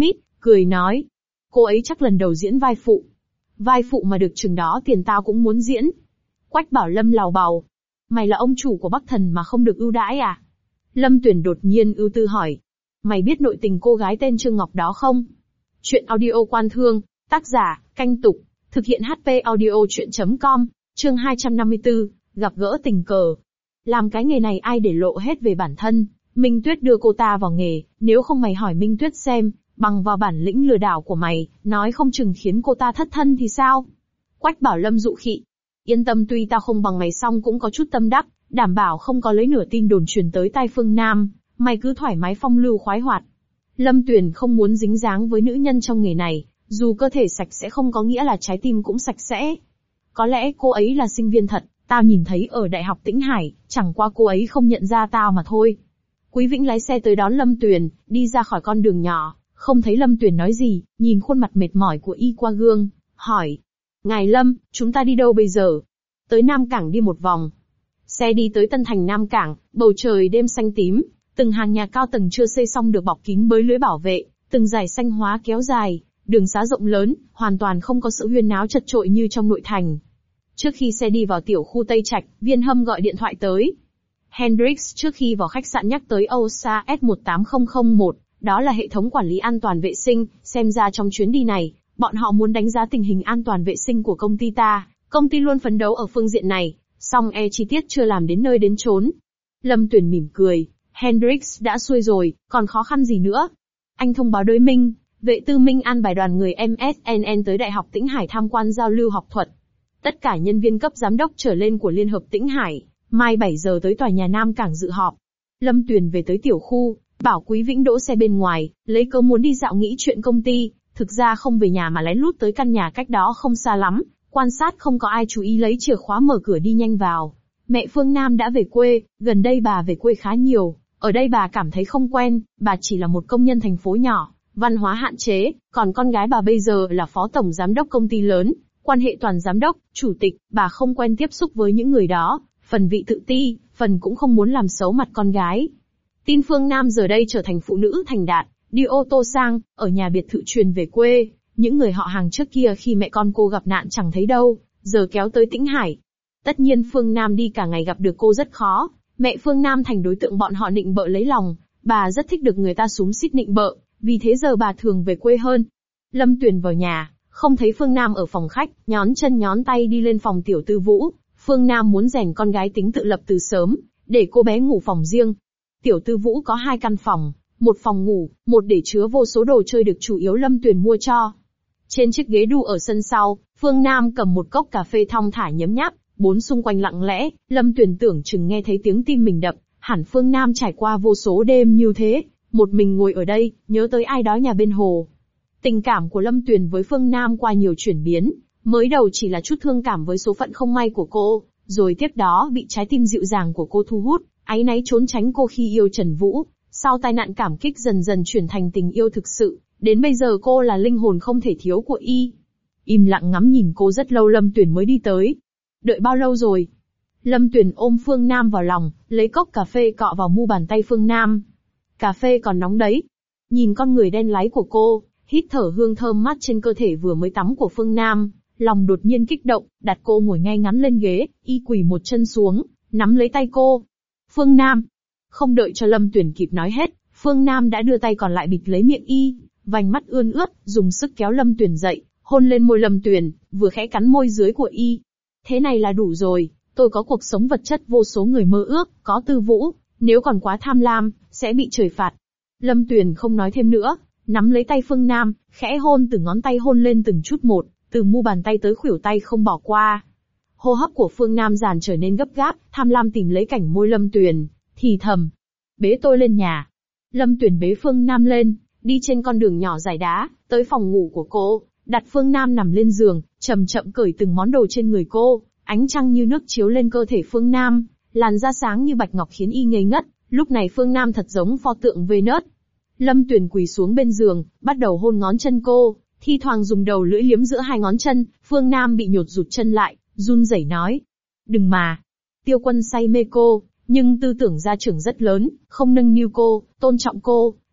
A: cười nói. Cô ấy chắc lần đầu diễn vai phụ. Vai phụ mà được chừng đó tiền tao cũng muốn diễn. Quách Bảo Lâm lào bào. Mày là ông chủ của Bắc Thần mà không được ưu đãi à? Lâm Tuyển đột nhiên ưu tư hỏi. Mày biết nội tình cô gái tên Trương Ngọc đó không? Chuyện audio Quan Thương, tác giả, Canh Tục, thực hiện hát pê audio chuyện chấm com, chương hai trăm năm mươi tư, gặp gỡ tình cờ. Làm cái nghề này ai để lộ hết về bản thân, Minh Tuyết đưa cô ta vào nghề, nếu không mày hỏi Minh Tuyết xem, bằng vào bản lĩnh lừa đảo của mày, nói không chừng khiến cô ta thất thân thì sao? Quách Bảo Lâm dụ khị. Yên tâm, tuy tao không bằng mày song cũng có chút tâm đắc, đảm bảo không có lấy nửa tin đồn truyền tới tai Phương Nam, mày cứ thoải mái phong lưu khoái hoạt. Lâm Tuyền không muốn dính dáng với nữ nhân trong nghề này, dù cơ thể sạch sẽ không có nghĩa là trái tim cũng sạch sẽ. Có lẽ cô ấy là sinh viên thật, tao nhìn thấy ở Đại học Tĩnh Hải, chẳng qua cô ấy không nhận ra tao mà thôi. Quý Vĩnh lái xe tới đón Lâm Tuyền, đi ra khỏi con đường nhỏ, không thấy Lâm Tuyền nói gì, nhìn khuôn mặt mệt mỏi của y qua gương, hỏi. Ngài Lâm, chúng ta đi đâu bây giờ? Tới Nam Cảng đi một vòng. Xe đi tới Tân Thành Nam Cảng, bầu trời đêm xanh tím, từng hàng nhà cao tầng chưa xây xong được bọc kín bới lưới bảo vệ, từng dải xanh hóa kéo dài, đường xá rộng lớn, hoàn toàn không có sự huyên náo chật chội như trong nội thành. Trước khi xe đi vào tiểu khu Tây Trạch, Viên Hâm gọi điện thoại tới. Hendrix trước khi vào khách sạn nhắc tới o ét a S một tám không không một, đó là hệ thống quản lý an toàn vệ sinh, xem ra trong chuyến đi này, bọn họ muốn đánh giá tình hình an toàn vệ sinh của công ty ta, công ty luôn phấn đấu ở phương diện này, song e chi tiết chưa làm đến nơi đến chốn. Lâm Tuyền mỉm cười, Hendrix đã xuôi rồi, còn khó khăn gì nữa. Anh thông báo đối Minh, vệ tư Minh an bài đoàn người em ét en en tới Đại học Tĩnh Hải tham quan giao lưu học thuật. Tất cả nhân viên cấp giám đốc trở lên của Liên hợp Tĩnh Hải, mai bảy giờ tới tòa nhà Nam Cảng dự họp. Lâm Tuyền về tới tiểu khu, bảo Quý Vĩnh đỗ xe bên ngoài, lấy cớ muốn đi dạo nghĩ chuyện công ty, thực ra không về nhà mà lén lút tới căn nhà cách đó không xa lắm, quan sát không có ai chú ý lấy chìa khóa mở cửa đi nhanh vào. Mẹ Phương Nam đã về quê, gần đây bà về quê khá nhiều, ở đây bà cảm thấy không quen, bà chỉ là một công nhân thành phố nhỏ, văn hóa hạn chế, còn con gái bà bây giờ là phó tổng giám đốc công ty lớn, quan hệ toàn giám đốc, chủ tịch, bà không quen tiếp xúc với những người đó, phần vị tự ti, phần cũng không muốn làm xấu mặt con gái. Tin Phương Nam giờ đây trở thành phụ nữ thành đạt, đi ô tô sang, ở nhà biệt thự truyền về quê, những người họ hàng trước kia khi mẹ con cô gặp nạn chẳng thấy đâu, giờ kéo tới Tĩnh Hải. Tất nhiên Phương Nam đi cả ngày gặp được cô rất khó, mẹ Phương Nam thành đối tượng bọn họ nịnh bợ lấy lòng, bà rất thích được người ta xúm xít nịnh bợ, vì thế giờ bà thường về quê hơn. Lâm Tuyền vào nhà, không thấy Phương Nam ở phòng khách, nhón chân nhón tay đi lên phòng Tiểu Tư Vũ. Phương Nam muốn rèn con gái tính tự lập từ sớm, để cô bé ngủ phòng riêng. Tiểu Tư Vũ có hai căn phòng, một phòng ngủ, một để chứa vô số đồ chơi được chủ yếu Lâm Tuyền mua cho. Trên chiếc ghế đu ở sân sau, Phương Nam cầm một cốc cà phê thong thả nhấm nháp, bốn xung quanh lặng lẽ, Lâm Tuyền tưởng chừng nghe thấy tiếng tim mình đập, hẳn Phương Nam trải qua vô số đêm như thế, một mình ngồi ở đây, nhớ tới ai đó nhà bên hồ. Tình cảm của Lâm Tuyền với Phương Nam qua nhiều chuyển biến, mới đầu chỉ là chút thương cảm với số phận không may của cô, rồi tiếp đó bị trái tim dịu dàng của cô thu hút, áy náy trốn tránh cô khi yêu Trần Vũ, sau tai nạn cảm kích dần dần chuyển thành tình yêu thực sự, đến bây giờ cô là linh hồn không thể thiếu của y. Im lặng ngắm nhìn cô rất lâu Lâm Tuyền mới đi tới. Đợi bao lâu rồi? Lâm Tuyền ôm Phương Nam vào lòng, lấy cốc cà phê cọ vào mu bàn tay Phương Nam. Cà phê còn nóng đấy. Nhìn con người đen láy của cô, hít thở hương thơm mát trên cơ thể vừa mới tắm của Phương Nam, lòng đột nhiên kích động, đặt cô ngồi ngay ngắn lên ghế, y quỳ một chân xuống, nắm lấy tay cô. Phương Nam. Không đợi cho Lâm Tuyền kịp nói hết, Phương Nam đã đưa tay còn lại bịt lấy miệng y, vành mắt ươn ướt, dùng sức kéo Lâm Tuyền dậy, hôn lên môi Lâm Tuyền, vừa khẽ cắn môi dưới của y. Thế này là đủ rồi, tôi có cuộc sống vật chất vô số người mơ ước, có Tư Vũ, nếu còn quá tham lam, sẽ bị trời phạt. Lâm Tuyền không nói thêm nữa, nắm lấy tay Phương Nam, khẽ hôn từng ngón tay hôn lên từng chút một, từ mu bàn tay tới khuỷu tay không bỏ qua. Hô hấp của Phương Nam dần trở nên gấp gáp, tham lam tìm lấy cảnh môi Lâm Tuyền, thì thầm. Bế tôi lên nhà. Lâm Tuyền bế Phương Nam lên, đi trên con đường nhỏ dải đá, tới phòng ngủ của cô, đặt Phương Nam nằm lên giường, chậm chậm cởi từng món đồ trên người cô, ánh trăng như nước chiếu lên cơ thể Phương Nam, làn da sáng như bạch ngọc khiến y ngây ngất, lúc này Phương Nam thật giống pho tượng Venus. Lâm Tuyền quỳ xuống bên giường, bắt đầu hôn ngón chân cô, thi thoảng dùng đầu lưỡi liếm giữa hai ngón chân, Phương Nam bị nhột rụt chân lại, run rẩy nói. Đừng mà. Tiêu Quân say mê cô, nhưng tư tưởng gia trưởng rất lớn, không nâng niu cô, tôn trọng cô,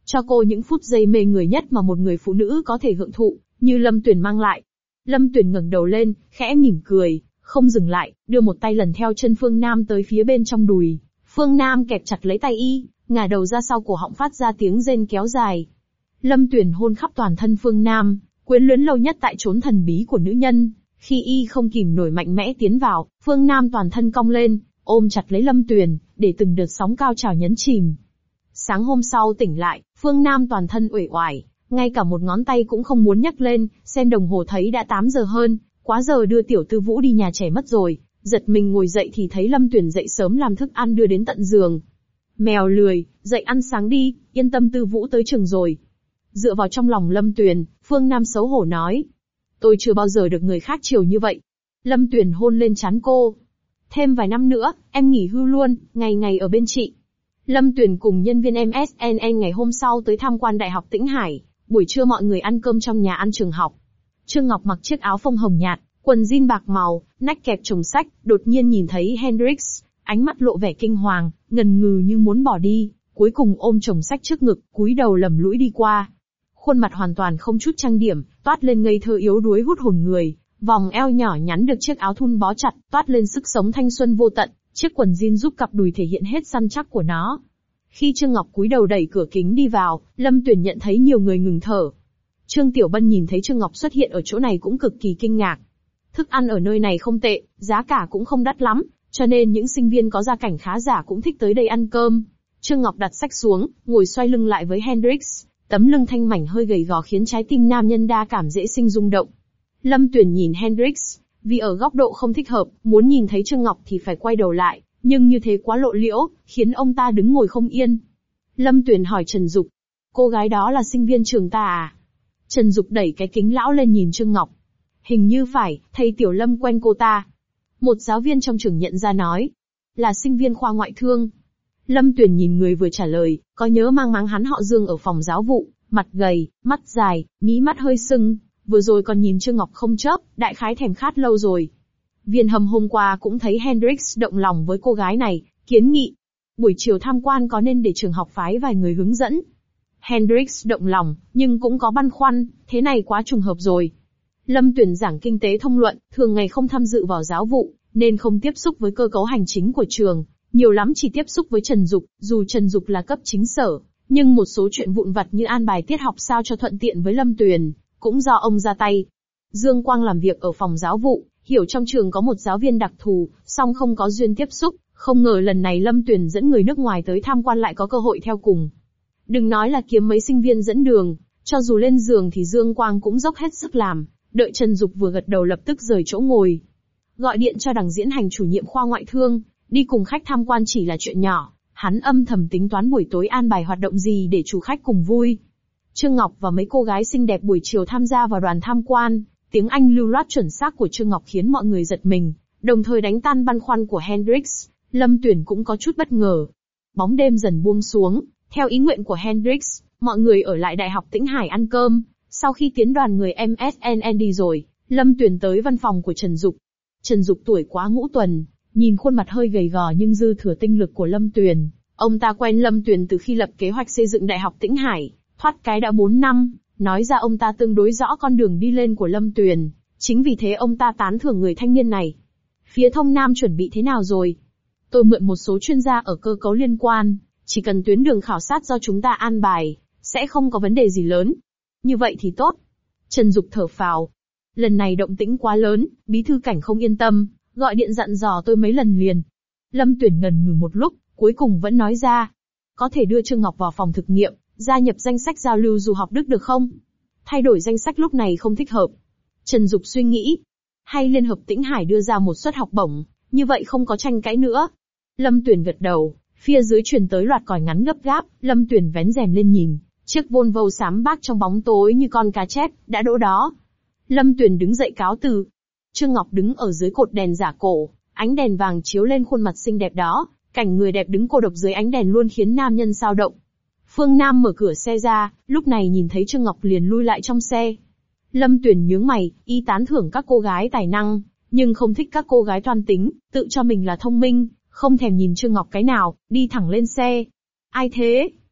A: cho cô những phút giây mê người nhất mà một người phụ nữ có thể hưởng thụ, như Lâm Tuyền mang lại. Lâm Tuyền ngẩng đầu lên, khẽ mỉm cười, không dừng lại, đưa một tay lần theo chân Phương Nam tới phía bên trong đùi. Phương Nam kẹp chặt lấy tay y, ngả đầu ra sau cổ họng phát ra tiếng rên kéo dài. Lâm Tuyền hôn khắp toàn thân Phương Nam, quyến luyến lâu nhất tại chốn thần bí của nữ nhân. Khi y không kìm nổi mạnh mẽ tiến vào, Phương Nam toàn thân cong lên, ôm chặt lấy Lâm Tuyền, để từng đợt sóng cao trào nhấn chìm. Sáng hôm sau tỉnh lại, Phương Nam toàn thân uể oải, ngay cả một ngón tay cũng không muốn nhấc lên, xem đồng hồ thấy đã tám giờ hơn, quá giờ đưa tiểu tư Vũ đi nhà trẻ mất rồi. Giật mình ngồi dậy thì thấy Lâm Tuyền dậy sớm làm thức ăn đưa đến tận giường. Mèo lười, dậy ăn sáng đi, yên tâm tư Vũ tới trường rồi. Dựa vào trong lòng Lâm Tuyền, Phương Nam xấu hổ nói. Tôi chưa bao giờ được người khác chiều như vậy. Lâm Tuyền hôn lên trán cô. Thêm vài năm nữa, em nghỉ hưu luôn, ngày ngày ở bên chị. Lâm Tuyền cùng nhân viên em ét en en ngày hôm sau tới tham quan Đại học Tĩnh Hải. Buổi trưa mọi người ăn cơm trong nhà ăn trường học. Trương Ngọc mặc chiếc áo phông hồng nhạt, quần jean bạc màu, nách kẹp chồng sách, đột nhiên nhìn thấy Hendrix, ánh mắt lộ vẻ kinh hoàng, ngần ngừ như muốn bỏ đi, cuối cùng ôm chồng sách trước ngực, cúi đầu lầm lũi đi qua. Khuôn mặt hoàn toàn không chút trang điểm, toát lên ngây thơ yếu đuối hút hồn người, vòng eo nhỏ nhắn được chiếc áo thun bó chặt, toát lên sức sống thanh xuân vô tận, chiếc quần jean giúp cặp đùi thể hiện hết săn chắc của nó. Khi Trương Ngọc cúi đầu đẩy cửa kính đi vào, Lâm Tuyền nhận thấy nhiều người ngừng thở. Trương Tiểu Bân nhìn thấy Trương Ngọc xuất hiện ở chỗ này cũng cực kỳ kinh ngạc. Thức ăn ở nơi này không tệ, giá cả cũng không đắt lắm, cho nên những sinh viên có gia cảnh khá giả cũng thích tới đây ăn cơm. Trương Ngọc đặt sách xuống, ngồi xoay lưng lại với Hendrix, tấm lưng thanh mảnh hơi gầy gò khiến trái tim nam nhân đa cảm dễ sinh rung động. Lâm Tuyền nhìn Hendrix, vì ở góc độ không thích hợp, muốn nhìn thấy Trương Ngọc thì phải quay đầu lại, nhưng như thế quá lộ liễu, khiến ông ta đứng ngồi không yên. Lâm Tuyền hỏi Trần Dục, cô gái đó là sinh viên trường ta à? Trần Dục đẩy cái kính lão lên nhìn Trương Ngọc. Hình như phải, thầy Tiểu Lâm quen cô ta. Một giáo viên trong trường nhận ra nói. Là sinh viên khoa ngoại thương. Lâm Tuyền nhìn người vừa trả lời, có nhớ mang máng hắn họ Dương ở phòng giáo vụ, mặt gầy, mắt dài, mí mắt hơi sưng, vừa rồi còn nhìn Trương Ngọc không chớp, đại khái thèm khát lâu rồi. Viên Hâm hôm qua cũng thấy Hendrix động lòng với cô gái này, kiến nghị. Buổi chiều tham quan có nên để trường học phái vài người hướng dẫn. Hendrix động lòng, nhưng cũng có băn khoăn, thế này quá trùng hợp rồi. Lâm Tuyền giảng kinh tế thông luận, thường ngày không tham dự vào giáo vụ, nên không tiếp xúc với cơ cấu hành chính của trường, nhiều lắm chỉ tiếp xúc với Trần Dục, dù Trần Dục là cấp chính sở, nhưng một số chuyện vụn vặt như an bài tiết học sao cho thuận tiện với Lâm Tuyền, cũng do ông ra tay. Dương Quang làm việc ở phòng giáo vụ, hiểu trong trường có một giáo viên đặc thù, song không có duyên tiếp xúc, không ngờ lần này Lâm Tuyền dẫn người nước ngoài tới tham quan lại có cơ hội theo cùng. Đừng nói là kiếm mấy sinh viên dẫn đường, cho dù lên giường thì Dương Quang cũng dốc hết sức làm, đợi Trần Dục vừa gật đầu lập tức rời chỗ ngồi. Gọi điện cho đằng diễn hành chủ nhiệm khoa ngoại thương, đi cùng khách tham quan chỉ là chuyện nhỏ, hắn âm thầm tính toán buổi tối an bài hoạt động gì để chủ khách cùng vui. Trương Ngọc và mấy cô gái xinh đẹp buổi chiều tham gia vào đoàn tham quan, tiếng Anh lưu loát chuẩn xác của Trương Ngọc khiến mọi người giật mình, đồng thời đánh tan băn khoăn của Hendrix. Lâm Tuyền cũng có chút bất ngờ. Bóng đêm dần buông xuống, theo ý nguyện của Hendrix, mọi người ở lại Đại học Tĩnh Hải ăn cơm. Sau khi tiến đoàn người em ét en en đi rồi, Lâm Tuyền tới văn phòng của Trần Dục. Trần Dục tuổi quá ngũ tuần, nhìn khuôn mặt hơi gầy gò nhưng dư thừa tinh lực của Lâm Tuyền. Ông ta quen Lâm Tuyền từ khi lập kế hoạch xây dựng Đại học Tĩnh Hải, thoát cái đã bốn năm, nói ra ông ta tương đối rõ con đường đi lên của Lâm Tuyền. Chính vì thế ông ta tán thưởng người thanh niên này. Phía Thông Nam chuẩn bị thế nào rồi? Tôi mượn một số chuyên gia ở cơ cấu liên quan, chỉ cần tuyến đường khảo sát do chúng ta an bài, sẽ không có vấn đề gì lớn. Như vậy thì tốt. Trần Dục thở phào. Lần này động tĩnh quá lớn, bí thư cảnh không yên tâm, gọi điện dặn dò tôi mấy lần liền. Lâm Tuyền ngần ngừ một lúc, cuối cùng vẫn nói ra. Có thể đưa Trương Ngọc vào phòng thực nghiệm, gia nhập danh sách giao lưu du học Đức được không? Thay đổi danh sách lúc này không thích hợp. Trần Dục suy nghĩ. Hay Liên hợp Tĩnh Hải đưa ra một suất học bổng, như vậy không có tranh cãi nữa. Lâm Tuyền gật đầu, phía dưới truyền tới loạt còi ngắn gấp gáp, Lâm Tuyền vén rèm lên nhìn. Chiếc Volvo xám bác trong bóng tối như con cá chép, đã đỗ đó. Lâm Tuyền đứng dậy cáo từ. Trương Ngọc đứng ở dưới cột đèn giả cổ, ánh đèn vàng chiếu lên khuôn mặt xinh đẹp đó, cảnh người đẹp đứng cô độc dưới ánh đèn luôn khiến nam nhân dao động. Phương Nam mở cửa xe ra, lúc này nhìn thấy Trương Ngọc liền lui lại trong xe. Lâm Tuyền nhướng mày, y tán thưởng các cô gái tài năng, nhưng không thích các cô gái toan tính, tự cho mình là thông minh, không thèm nhìn Trương Ngọc cái nào, đi thẳng lên xe. Ai thế?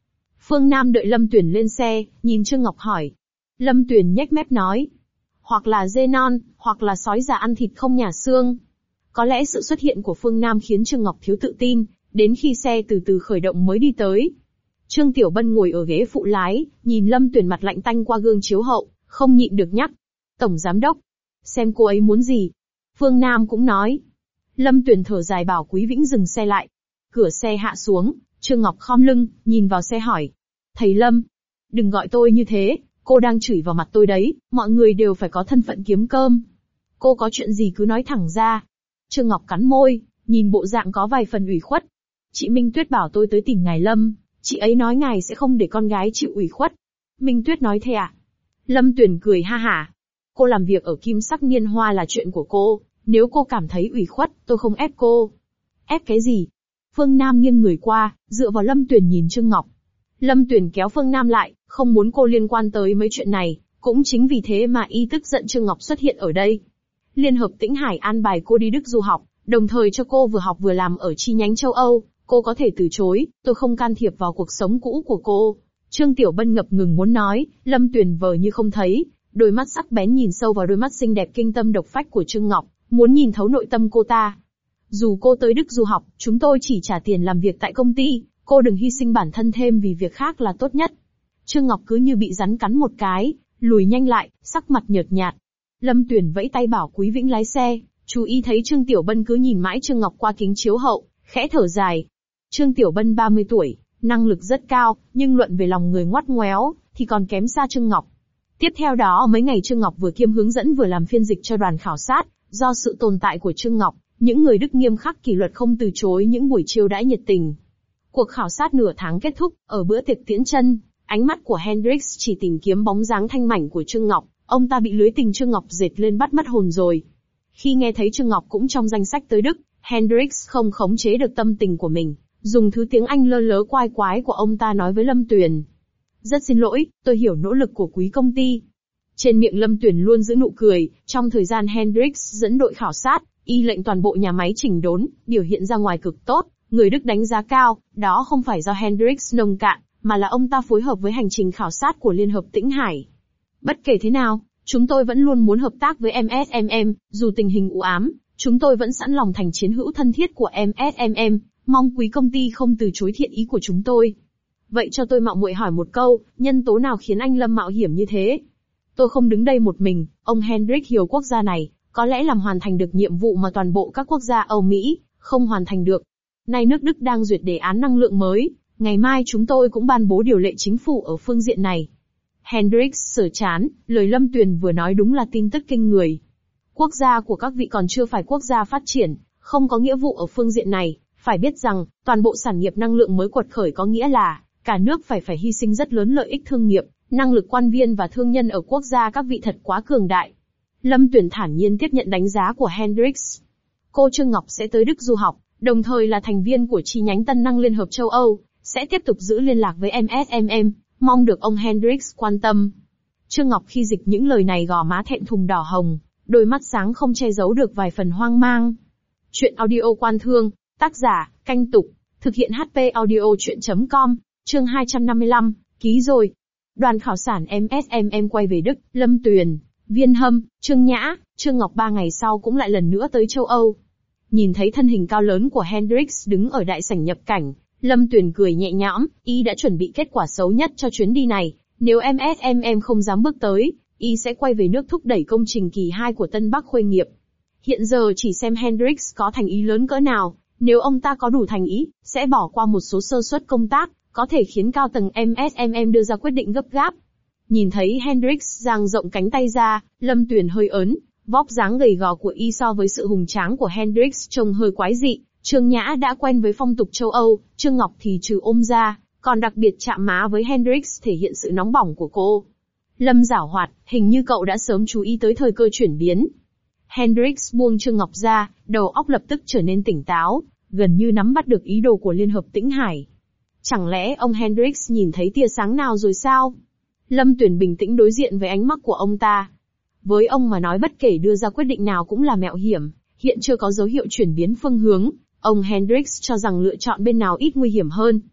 A: Phương Nam đợi Lâm Tuyền lên xe, nhìn Trương Ngọc hỏi. Lâm Tuyền nhếch mép nói. Hoặc là dê non, hoặc là sói già ăn thịt không nhả xương. Có lẽ sự xuất hiện của Phương Nam khiến Trương Ngọc thiếu tự tin, đến khi xe từ từ khởi động mới đi tới. Trương Tiểu Bân ngồi ở ghế phụ lái, nhìn Lâm Tuyền mặt lạnh tanh qua gương chiếu hậu, không nhịn được nhắc. Tổng giám đốc, xem cô ấy muốn gì. Phương Nam cũng nói. Lâm Tuyền thở dài bảo Quý Vĩnh dừng xe lại. Cửa xe hạ xuống, Trương Ngọc khom lưng, nhìn vào xe hỏi. Thầy Lâm, đừng gọi tôi như thế, cô đang chửi vào mặt tôi đấy, mọi người đều phải có thân phận kiếm cơm. Cô có chuyện gì cứ nói thẳng ra. Trương Ngọc cắn môi, nhìn bộ dạng có vài phần ủy khuất. Chị Minh Tuyết bảo tôi tới tìm ngài Lâm, chị ấy nói ngài sẽ không để con gái chịu ủy khuất. Minh Tuyết nói thế à? Lâm Tuyền cười ha hả. Cô làm việc ở Kim Sắc Niên Hoa là chuyện của cô, nếu cô cảm thấy ủy khuất, tôi không ép cô. Ép cái gì? Phương Nam nghiêng người qua, dựa vào Lâm Tuyền nhìn Trương Ngọc. Lâm Tuyền kéo Phương Nam lại, không muốn cô liên quan tới mấy chuyện này, cũng chính vì thế mà y tức giận Trương Ngọc xuất hiện ở đây. Liên hợp Tĩnh Hải an bài cô đi Đức du học, đồng thời cho cô vừa học vừa làm ở chi nhánh châu Âu, cô có thể từ chối, tôi không can thiệp vào cuộc sống cũ của cô. Trương Tiểu Bân ngập ngừng muốn nói, Lâm Tuyền vờ như không thấy, đôi mắt sắc bén nhìn sâu vào đôi mắt xinh đẹp kinh tâm độc phách của Trương Ngọc, muốn nhìn thấu nội tâm cô ta. Dù cô tới Đức du học, chúng tôi chỉ trả tiền làm việc tại công ty, cô đừng hy sinh bản thân thêm vì việc khác là tốt nhất. Trương Ngọc cứ như bị rắn cắn một cái, lùi nhanh lại, sắc mặt nhợt nhạt. Lâm Tuyền vẫy tay bảo Quý Vĩnh lái xe, chú ý thấy Trương Tiểu Bân cứ nhìn mãi Trương Ngọc qua kính chiếu hậu, khẽ thở dài. Trương Tiểu Bân ba mươi tuổi, năng lực rất cao, nhưng luận về lòng người ngoắt ngoéo, thì còn kém xa Trương Ngọc. Tiếp theo đó mấy ngày Trương Ngọc vừa kiêm hướng dẫn vừa làm phiên dịch cho đoàn khảo sát, do sự tồn tại của Trương Ngọc, những người Đức nghiêm khắc kỷ luật không từ chối những buổi chiêu đãi nhiệt tình. Cuộc khảo sát nửa tháng kết thúc, ở bữa tiệc tiễn chân, ánh mắt của Hendrix chỉ tìm kiếm bóng dáng thanh mảnh của Trương Ngọc, ông ta bị lưới tình Trương Ngọc dệt lên bắt mất hồn rồi. Khi nghe thấy Trương Ngọc cũng trong danh sách tới Đức, Hendrix không khống chế được tâm tình của mình, dùng thứ tiếng Anh lơ lớ quái quái của ông ta nói với Lâm Tuyền. Rất xin lỗi, tôi hiểu nỗ lực của quý công ty. Trên miệng Lâm Tuyền luôn giữ nụ cười, trong thời gian Hendrix dẫn đội khảo sát, y lệnh toàn bộ nhà máy chỉnh đốn, biểu hiện ra ngoài cực tốt, người Đức đánh giá cao, đó không phải do Hendrix nông cạn, mà là ông ta phối hợp với hành trình khảo sát của Liên hợp Tĩnh Hải. Bất kể thế nào, chúng tôi vẫn luôn muốn hợp tác với em ét em em, dù tình hình u ám, chúng tôi vẫn sẵn lòng thành chiến hữu thân thiết của em ét em em, mong quý công ty không từ chối thiện ý của chúng tôi. Vậy cho tôi mạo muội hỏi một câu, nhân tố nào khiến anh Lâm mạo hiểm như thế? Tôi không đứng đây một mình, ông Hendrik hiểu quốc gia này, có lẽ làm hoàn thành được nhiệm vụ mà toàn bộ các quốc gia Âu Mỹ không hoàn thành được. Nay nước Đức đang duyệt đề án năng lượng mới, ngày mai chúng tôi cũng ban bố điều lệ chính phủ ở phương diện này. Hendrik sờ chán, lời Lâm Tuyền vừa nói đúng là tin tức kinh người. Quốc gia của các vị còn chưa phải quốc gia phát triển, không có nghĩa vụ ở phương diện này, phải biết rằng, toàn bộ sản nghiệp năng lượng mới quật khởi có nghĩa là, cả nước phải phải hy sinh rất lớn lợi ích thương nghiệp, năng lực quan viên và thương nhân ở quốc gia các vị thật quá cường đại. Lâm Tuyền thản nhiên tiếp nhận đánh giá của Hendrix. Cô Trương Ngọc sẽ tới Đức du học, đồng thời là thành viên của chi nhánh Tân năng Liên hợp châu Âu, sẽ tiếp tục giữ liên lạc với em ét em em, mong được ông Hendrix quan tâm. Trương Ngọc khi dịch những lời này gò má thẹn thùng đỏ hồng, đôi mắt sáng không che giấu được vài phần hoang mang. Chuyện audio quan thương, tác giả, Canh Tục, thực hiện hát pê audio chuyện chấm com, chương hai trăm năm mươi lăm, ký rồi. Đoàn khảo sản em ét em em quay về Đức, Lâm Tuyền, Viên Hâm, Trương Nhã, Trương Ngọc ba ngày sau cũng lại lần nữa tới châu Âu. Nhìn thấy thân hình cao lớn của Hendrix đứng ở đại sảnh nhập cảnh, Lâm Tuyền cười nhẹ nhõm, y đã chuẩn bị kết quả xấu nhất cho chuyến đi này, nếu em ét em em không dám bước tới, y sẽ quay về nước thúc đẩy công trình kỳ hai của Tân Bắc Khuê nghiệp. Hiện giờ chỉ xem Hendrix có thành ý lớn cỡ nào, nếu ông ta có đủ thành ý, sẽ bỏ qua một số sơ suất công tác, có thể khiến cao tầng em ét em em đưa ra quyết định gấp gáp. Nhìn thấy Hendrix dang rộng cánh tay ra, Lâm Tuyền hơi ớn, vóc dáng gầy gò của y so với sự hùng tráng của Hendrix trông hơi quái dị. Trương Nhã đã quen với phong tục châu Âu, Trương Ngọc thì trừ ôm ra, còn đặc biệt chạm má với Hendrix thể hiện sự nóng bỏng của cô. Lâm giảo hoạt, hình như cậu đã sớm chú ý tới thời cơ chuyển biến. Hendrix buông Trương Ngọc ra, đầu óc lập tức trở nên tỉnh táo, gần như nắm bắt được ý đồ của Liên hợp Tĩnh Hải. Chẳng lẽ ông Hendrix nhìn thấy tia sáng nào rồi sao? Lâm Tuyền bình tĩnh đối diện với ánh mắt của ông ta. Với ông mà nói bất kể đưa ra quyết định nào cũng là mẹo hiểm, hiện chưa có dấu hiệu chuyển biến phương hướng, ông Hendrix cho rằng lựa chọn bên nào ít nguy hiểm hơn.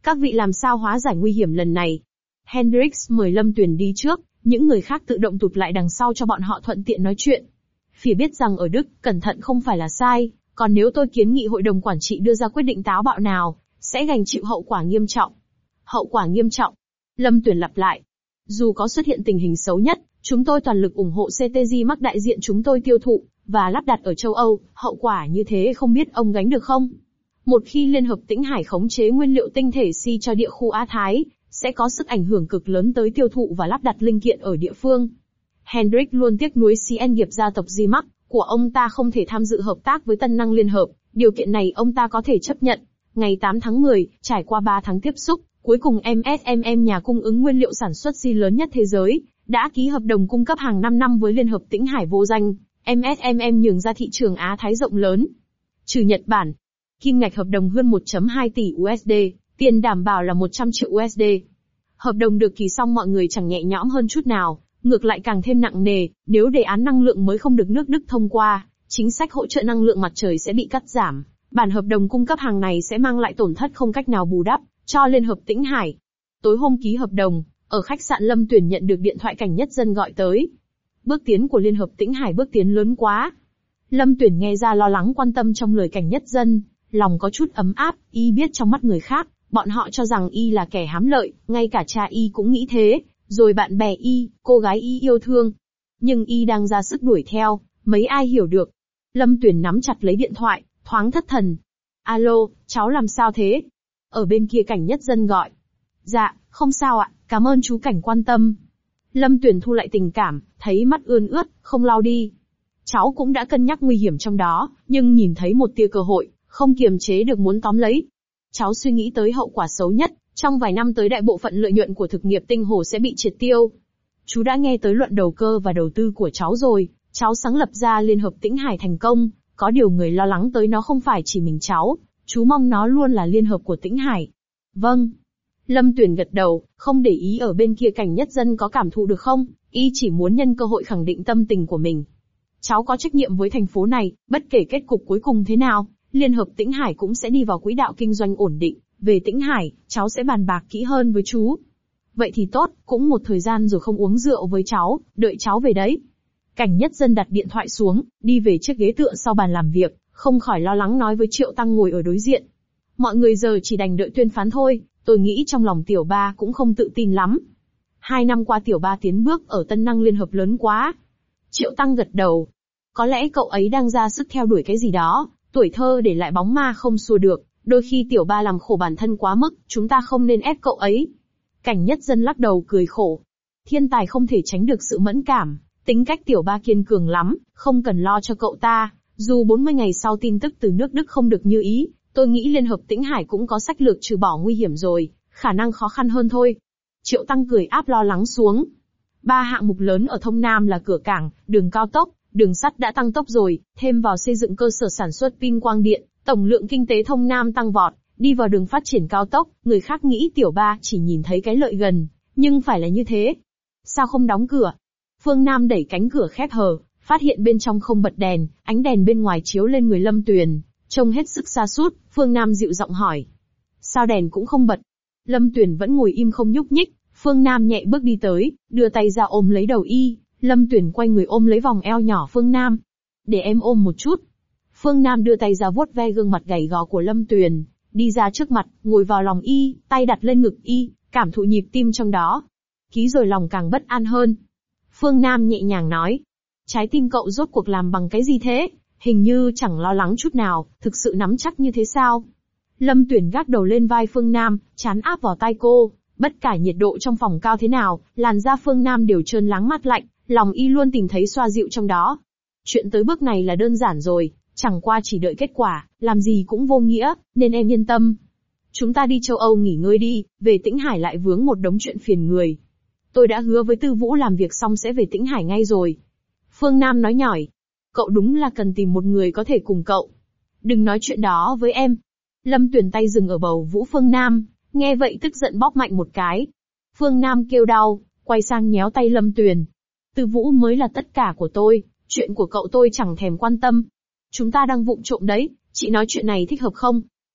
A: Các vị làm sao hóa giải nguy hiểm lần này? Hendrix mời Lâm Tuyền đi trước, những người khác tự động tụt lại đằng sau cho bọn họ thuận tiện nói chuyện. Phỉ biết rằng ở Đức, cẩn thận không phải là sai, còn nếu tôi kiến nghị hội đồng quản trị đưa ra quyết định táo bạo nào, sẽ gánh chịu hậu quả nghiêm trọng. Hậu quả nghiêm trọng. Lâm Tuyền lặp lại. Dù có xuất hiện tình hình xấu nhất, chúng tôi toàn lực ủng hộ xê tê giê Mark đại diện chúng tôi tiêu thụ và lắp đặt ở châu Âu, hậu quả như thế không biết ông gánh được không? Một khi Liên hợp Tĩnh Hải khống chế nguyên liệu tinh thể Si cho địa khu Á Thái, sẽ có sức ảnh hưởng cực lớn tới tiêu thụ và lắp đặt linh kiện ở địa phương. Hendrik luôn tiếc nuối xê en nghiệp gia tộc G-Mark của ông ta không thể tham dự hợp tác với Tân Năng Liên Hợp, điều kiện này ông ta có thể chấp nhận. Ngày tám tháng mười, trải qua ba tháng tiếp xúc, cuối cùng em ét em em nhà cung ứng nguyên liệu sản xuất Si lớn nhất thế giới, đã ký hợp đồng cung cấp hàng năm năm với Liên hợp Tĩnh Hải vô danh, em ét em em nhường ra thị trường Á Thái rộng lớn. Trừ Nhật Bản, kim ngạch hợp đồng hơn một phẩy hai tỷ u ét đê, tiền đảm bảo là một trăm triệu u ét đê. Hợp đồng được ký xong mọi người chẳng nhẹ nhõm hơn chút nào, ngược lại càng thêm nặng nề, nếu đề án năng lượng mới không được nước Đức thông qua, chính sách hỗ trợ năng lượng mặt trời sẽ bị cắt giảm, bản hợp đồng cung cấp hàng này sẽ mang lại tổn thất không cách nào bù đắp cho Liên hợp Tĩnh Hải. Tối hôm ký hợp đồng, ở khách sạn Lâm Tuyền nhận được điện thoại Cảnh Nhất Dân gọi tới. Bước tiến của Liên hợp Tĩnh Hải bước tiến lớn quá. Lâm Tuyền nghe ra lo lắng quan tâm trong lời Cảnh Nhất Dân, lòng có chút ấm áp, y biết trong mắt người khác, bọn họ cho rằng y là kẻ hám lợi, ngay cả cha y cũng nghĩ thế, rồi bạn bè y, cô gái y yêu thương. Nhưng y đang ra sức đuổi theo, mấy ai hiểu được. Lâm Tuyền nắm chặt lấy điện thoại, thoáng thất thần. Alo, cháu làm sao thế? Ở bên kia Cảnh Nhất Dân gọi. Dạ, không sao ạ, cảm ơn chú Cảnh quan tâm. Lâm Tuyền thu lại tình cảm, thấy mắt ươn ướt, không lau đi. Cháu cũng đã cân nhắc nguy hiểm trong đó, nhưng nhìn thấy một tia cơ hội, không kiềm chế được muốn tóm lấy. Cháu suy nghĩ tới hậu quả xấu nhất, trong vài năm tới đại bộ phận lợi nhuận của thực nghiệp tinh hồ sẽ bị triệt tiêu. Chú đã nghe tới luận đầu cơ và đầu tư của cháu rồi, cháu sáng lập ra Liên hợp Tĩnh Hải thành công, có điều người lo lắng tới nó không phải chỉ mình cháu, chú mong nó luôn là liên hợp của Tĩnh Hải. Vâng. Lâm Tuyền gật đầu, không để ý ở bên kia Cảnh Nhất Dân có cảm thụ được không, y chỉ muốn nhân cơ hội khẳng định tâm tình của mình. Cháu có trách nhiệm với thành phố này, bất kể kết cục cuối cùng thế nào, Liên hợp Tĩnh Hải cũng sẽ đi vào quỹ đạo kinh doanh ổn định. Về Tĩnh Hải, cháu sẽ bàn bạc kỹ hơn với chú. Vậy thì tốt, cũng một thời gian rồi không uống rượu với cháu, đợi cháu về đấy. Cảnh Nhất Dân đặt điện thoại xuống, đi về chiếc ghế tựa sau bàn làm việc, không khỏi lo lắng nói với Triệu Tăng ngồi ở đối diện. Mọi người giờ chỉ đành đợi tuyên phán thôi, tôi nghĩ trong lòng Tiểu Ba cũng không tự tin lắm. Hai năm qua Tiểu Ba tiến bước ở Tân Năng Liên Hợp lớn quá. Triệu Tăng gật đầu. Có lẽ cậu ấy đang ra sức theo đuổi cái gì đó, tuổi thơ để lại bóng ma không xua được. Đôi khi Tiểu Ba làm khổ bản thân quá mức, chúng ta không nên ép cậu ấy. Cảnh Nhất Dân lắc đầu cười khổ. Thiên tài không thể tránh được sự mẫn cảm, tính cách Tiểu Ba kiên cường lắm, không cần lo cho cậu ta. Dù bốn mươi ngày sau tin tức từ nước Đức không được như ý, tôi nghĩ Liên hợp Tĩnh Hải cũng có sách lược trừ bỏ nguy hiểm rồi, khả năng khó khăn hơn thôi. Triệu Tăng cười áp lo lắng xuống. Ba hạng mục lớn ở Thông Nam là cửa cảng, đường cao tốc, đường sắt đã tăng tốc rồi, thêm vào xây dựng cơ sở sản xuất pin quang điện. Tổng lượng kinh tế Thông Nam tăng vọt, đi vào đường phát triển cao tốc, người khác nghĩ Tiểu Ba chỉ nhìn thấy cái lợi gần, nhưng phải là như thế. Sao không đóng cửa? Phương Nam đẩy cánh cửa khép hờ, phát hiện bên trong không bật đèn, ánh đèn bên ngoài chiếu lên người Lâm Tuyền, trông hết sức sa sút. Phương Nam dịu giọng hỏi. Sao đèn cũng không bật? Lâm Tuyền vẫn ngồi im không nhúc nhích, Phương Nam nhẹ bước đi tới, đưa tay ra ôm lấy đầu y, Lâm Tuyền quay người ôm lấy vòng eo nhỏ Phương Nam. Để em ôm một chút. Phương Nam đưa tay ra vuốt ve gương mặt gầy gò của Lâm Tuyền, đi ra trước mặt, ngồi vào lòng y, tay đặt lên ngực y, cảm thụ nhịp tim trong đó. Ký rồi lòng càng bất an hơn. Phương Nam nhẹ nhàng nói. Trái tim cậu rốt cuộc làm bằng cái gì thế? Hình như chẳng lo lắng chút nào, thực sự nắm chắc như thế sao? Lâm Tuyền gác đầu lên vai Phương Nam, chán áp vào tai cô. Bất kể nhiệt độ trong phòng cao thế nào, làn da Phương Nam đều trơn láng mát lạnh, lòng y luôn tìm thấy xoa dịu trong đó. Chuyện tới bước này là đơn giản rồi. Chẳng qua chỉ đợi kết quả, làm gì cũng vô nghĩa, nên em yên tâm. Chúng ta đi châu Âu nghỉ ngơi đi, về Tĩnh Hải lại vướng một đống chuyện phiền người. Tôi đã hứa với Tư Vũ làm việc xong sẽ về Tĩnh Hải ngay rồi. Phương Nam nói nhỏi. Cậu đúng là cần tìm một người có thể cùng cậu. Đừng nói chuyện đó với em. Lâm Tuyền tay dừng ở bầu Vũ Phương Nam, nghe vậy tức giận bóp mạnh một cái. Phương Nam kêu đau, quay sang nhéo tay Lâm Tuyền. Tư Vũ mới là tất cả của tôi, chuyện của cậu tôi chẳng thèm quan tâm. Chúng ta đang vụng trộm đấy, chị nói chuyện này thích hợp không?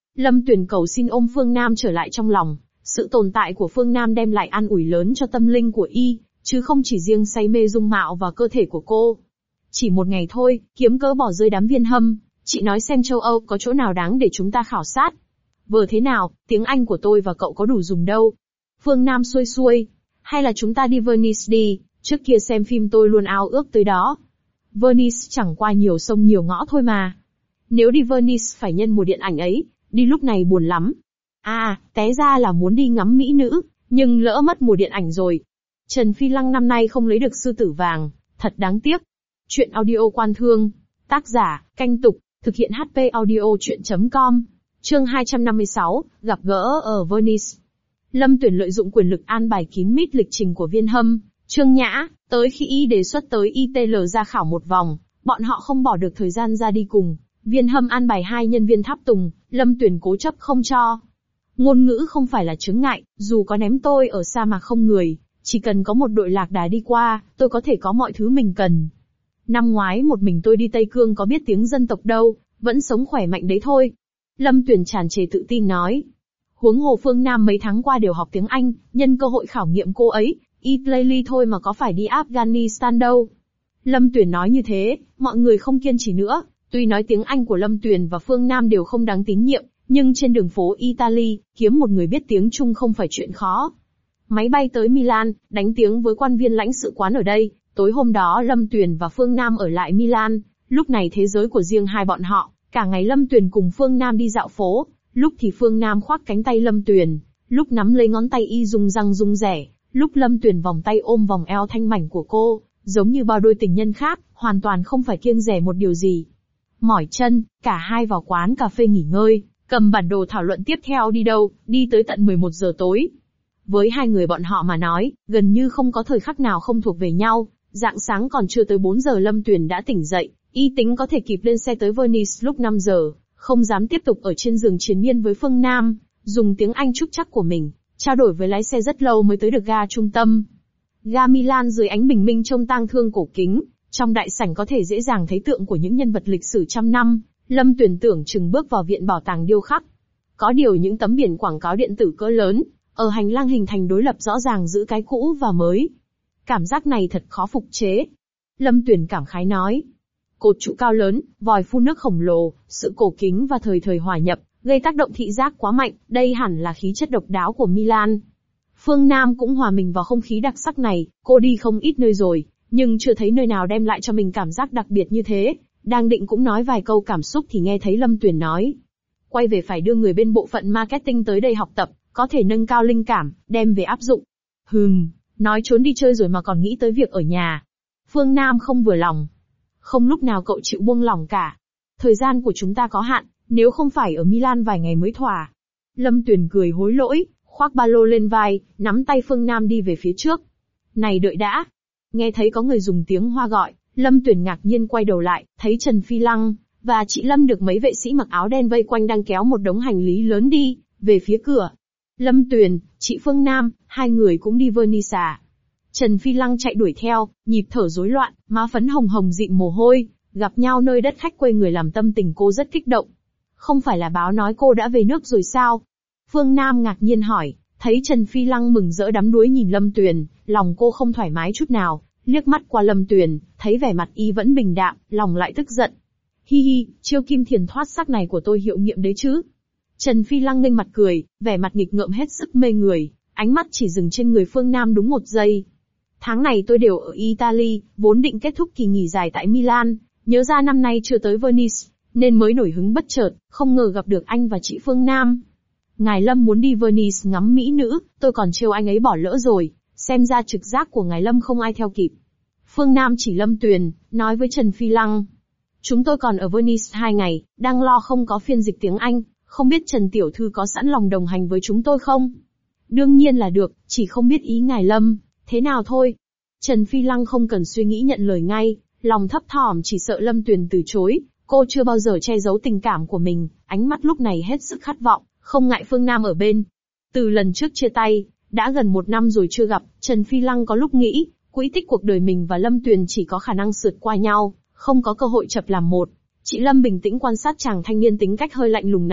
A: Lâm Tuyền cầu xin ôm Phương Nam trở lại trong lòng, sự tồn tại của Phương Nam đem lại an ủi lớn cho tâm linh của y, chứ không chỉ riêng say mê dung mạo và cơ thể của cô. Chỉ một ngày thôi, kiếm cớ bỏ rơi đám viên hâm, chị nói xem châu Âu có chỗ nào đáng để chúng ta khảo sát. Vừa thế nào, tiếng Anh của tôi và cậu có đủ dùng đâu. Phương Nam xuôi xuôi, hay là chúng ta đi Venice đi, trước kia xem phim tôi luôn ao ước tới đó. Venice chẳng qua nhiều sông nhiều ngõ thôi mà. Nếu đi Venice phải nhân mùa điện ảnh ấy, đi lúc này buồn lắm. À, té ra là muốn đi ngắm mỹ nữ, nhưng lỡ mất mùa điện ảnh rồi. Trần Phi Lăng năm nay không lấy được sư tử vàng, thật đáng tiếc. Chuyện audio Quan Thương, tác giả, Canh Tục, thực hiện hát pê audio chuyện chấm com. Chương hai trăm năm mươi sáu, gặp gỡ ở Venice. Lâm Tuyển lợi dụng quyền lực an bài kín mít lịch trình của Viên Hâm, Trương Nhã, tới khi y đề xuất tới i tê lờ ra khảo một vòng, bọn họ không bỏ được thời gian ra đi cùng. Viên Hâm an bài hai nhân viên tháp tùng, Lâm Tuyển cố chấp không cho. Ngôn ngữ không phải là chướng ngại, dù có ném tôi ở sa mạc không người, chỉ cần có một đội lạc đà đi qua, tôi có thể có mọi thứ mình cần. Năm ngoái một mình tôi đi Tây Cương có biết tiếng dân tộc đâu, vẫn sống khỏe mạnh đấy thôi. Lâm Tuyển tràn trề tự tin nói. Huống hồ Phương Nam mấy tháng qua đều học tiếng Anh, nhân cơ hội khảo nghiệm cô ấy, Italy thôi mà có phải đi Afghanistan đâu. Lâm Tuyển nói như thế, mọi người không kiên trì nữa, tuy nói tiếng Anh của Lâm Tuyển và Phương Nam đều không đáng tín nhiệm, nhưng trên đường phố Italy, kiếm một người biết tiếng Trung không phải chuyện khó. Máy bay tới Milan, đánh tiếng với quan viên lãnh sự quán ở đây, tối hôm đó Lâm Tuyển và Phương Nam ở lại Milan, lúc này thế giới của riêng hai bọn họ, cả ngày Lâm Tuyển cùng Phương Nam đi dạo phố, lúc thì Phương Nam khoác cánh tay Lâm Tuyển, lúc nắm lấy ngón tay y rung răng rung rẻ, lúc Lâm Tuyển vòng tay ôm vòng eo thanh mảnh của cô, giống như bao đôi tình nhân khác, hoàn toàn không phải kiêng dè một điều gì. Mỏi chân, cả hai vào quán cà phê nghỉ ngơi, cầm bản đồ thảo luận tiếp theo đi đâu, đi tới tận mười một giờ tối. Với hai người bọn họ mà nói, gần như không có thời khắc nào không thuộc về nhau, rạng sáng còn chưa tới bốn giờ Lâm Tuyển đã tỉnh dậy, y tính có thể kịp lên xe tới Venice lúc năm giờ, không dám tiếp tục ở trên giường triền miên với Phương Nam, dùng tiếng Anh trúc chắc của mình, trao đổi với lái xe rất lâu mới tới được ga trung tâm. Ga Milan dưới ánh bình minh trông tang thương cổ kính, trong đại sảnh có thể dễ dàng thấy tượng của những nhân vật lịch sử trăm năm, Lâm Tuyển tưởng chừng bước vào viện bảo tàng điêu khắc. Có điều những tấm biển quảng cáo điện tử cỡ lớn, ở hành lang hình thành đối lập rõ ràng giữa cái cũ và mới. Cảm giác này thật khó phục chế. Lâm Tuyển cảm khái nói. Cột trụ cao lớn, vòi phun nước khổng lồ, sự cổ kính và thời thời hòa nhập, gây tác động thị giác quá mạnh, đây hẳn là khí chất độc đáo của Milan. Phương Nam cũng hòa mình vào không khí đặc sắc này, cô đi không ít nơi rồi, nhưng chưa thấy nơi nào đem lại cho mình cảm giác đặc biệt như thế. Đang định cũng nói vài câu cảm xúc thì nghe thấy Lâm Tuyển nói. Quay về phải đưa người bên bộ phận marketing tới đây học tập, có thể nâng cao linh cảm, đem về áp dụng. Hừm, nói trốn đi chơi rồi mà còn nghĩ tới việc ở nhà. Phương Nam không vừa lòng. Không lúc nào cậu chịu buông lỏng cả. Thời gian của chúng ta có hạn, nếu không phải ở Milan vài ngày mới thỏa. Lâm Tuyển cười hối lỗi, khoác ba lô lên vai, nắm tay Phương Nam đi về phía trước. Này đợi đã. Nghe thấy có người dùng tiếng Hoa gọi, Lâm Tuyển ngạc nhiên quay đầu lại, thấy Trần Phi Lăng và chị Lâm được mấy vệ sĩ mặc áo đen vây quanh đang kéo một đống hành lý lớn đi về phía cửa. Lâm Tuyển, chị Phương Nam, hai người cũng đi Venice à? Trần Phi Lăng chạy đuổi theo, nhịp thở rối loạn, má phấn hồng hồng dịn mồ hôi, gặp nhau nơi đất khách quê người làm tâm tình cô rất kích động. Không phải là báo nói cô đã về nước rồi sao? Phương Nam ngạc nhiên hỏi, thấy Trần Phi Lăng mừng rỡ đắm đuối nhìn Lâm Tuyển, lòng cô không thoải mái chút nào, liếc mắt qua Lâm Tuyển, thấy vẻ mặt y vẫn bình đạm, lòng lại tức giận. Hi hi, chiêu kim thiền thoát sắc này của tôi hiệu nghiệm đấy chứ? Trần Phi Lăng nghênh mặt cười, vẻ mặt nghịch ngợm hết sức mê người, ánh mắt chỉ dừng trên người Phương Nam đúng một giây. Tháng này tôi đều ở Italy, vốn định kết thúc kỳ nghỉ dài tại Milan, nhớ ra năm nay chưa tới Venice, nên mới nổi hứng bất chợt, không ngờ gặp được anh và chị Phương Nam. Ngài Lâm muốn đi Venice ngắm mỹ nữ, tôi còn trêu anh ấy bỏ lỡ rồi, xem ra trực giác của Ngài Lâm không ai theo kịp. Phương Nam chỉ Lâm Tuyền, nói với Trần Phi Lăng. Chúng tôi còn ở Venice hai ngày, đang lo không có phiên dịch tiếng Anh, không biết Trần Tiểu Thư có sẵn lòng đồng hành với chúng tôi không? Đương nhiên là được, chỉ không biết ý Ngài Lâm, thế nào thôi. Trần Phi Lăng không cần suy nghĩ nhận lời ngay, lòng thấp thỏm chỉ sợ Lâm Tuyền từ chối, cô chưa bao giờ che giấu tình cảm của mình, ánh mắt lúc này hết sức khát vọng, không ngại Phương Nam ở bên. Từ lần trước chia tay, đã gần một năm rồi chưa gặp, Trần Phi Lăng có lúc nghĩ, quỹ tích cuộc đời mình và Lâm Tuyền chỉ có khả năng sượt qua nhau, không có cơ hội chập làm một. Chị Lâm bình tĩnh quan sát chàng thanh niên tính cách hơi lạnh lùng này,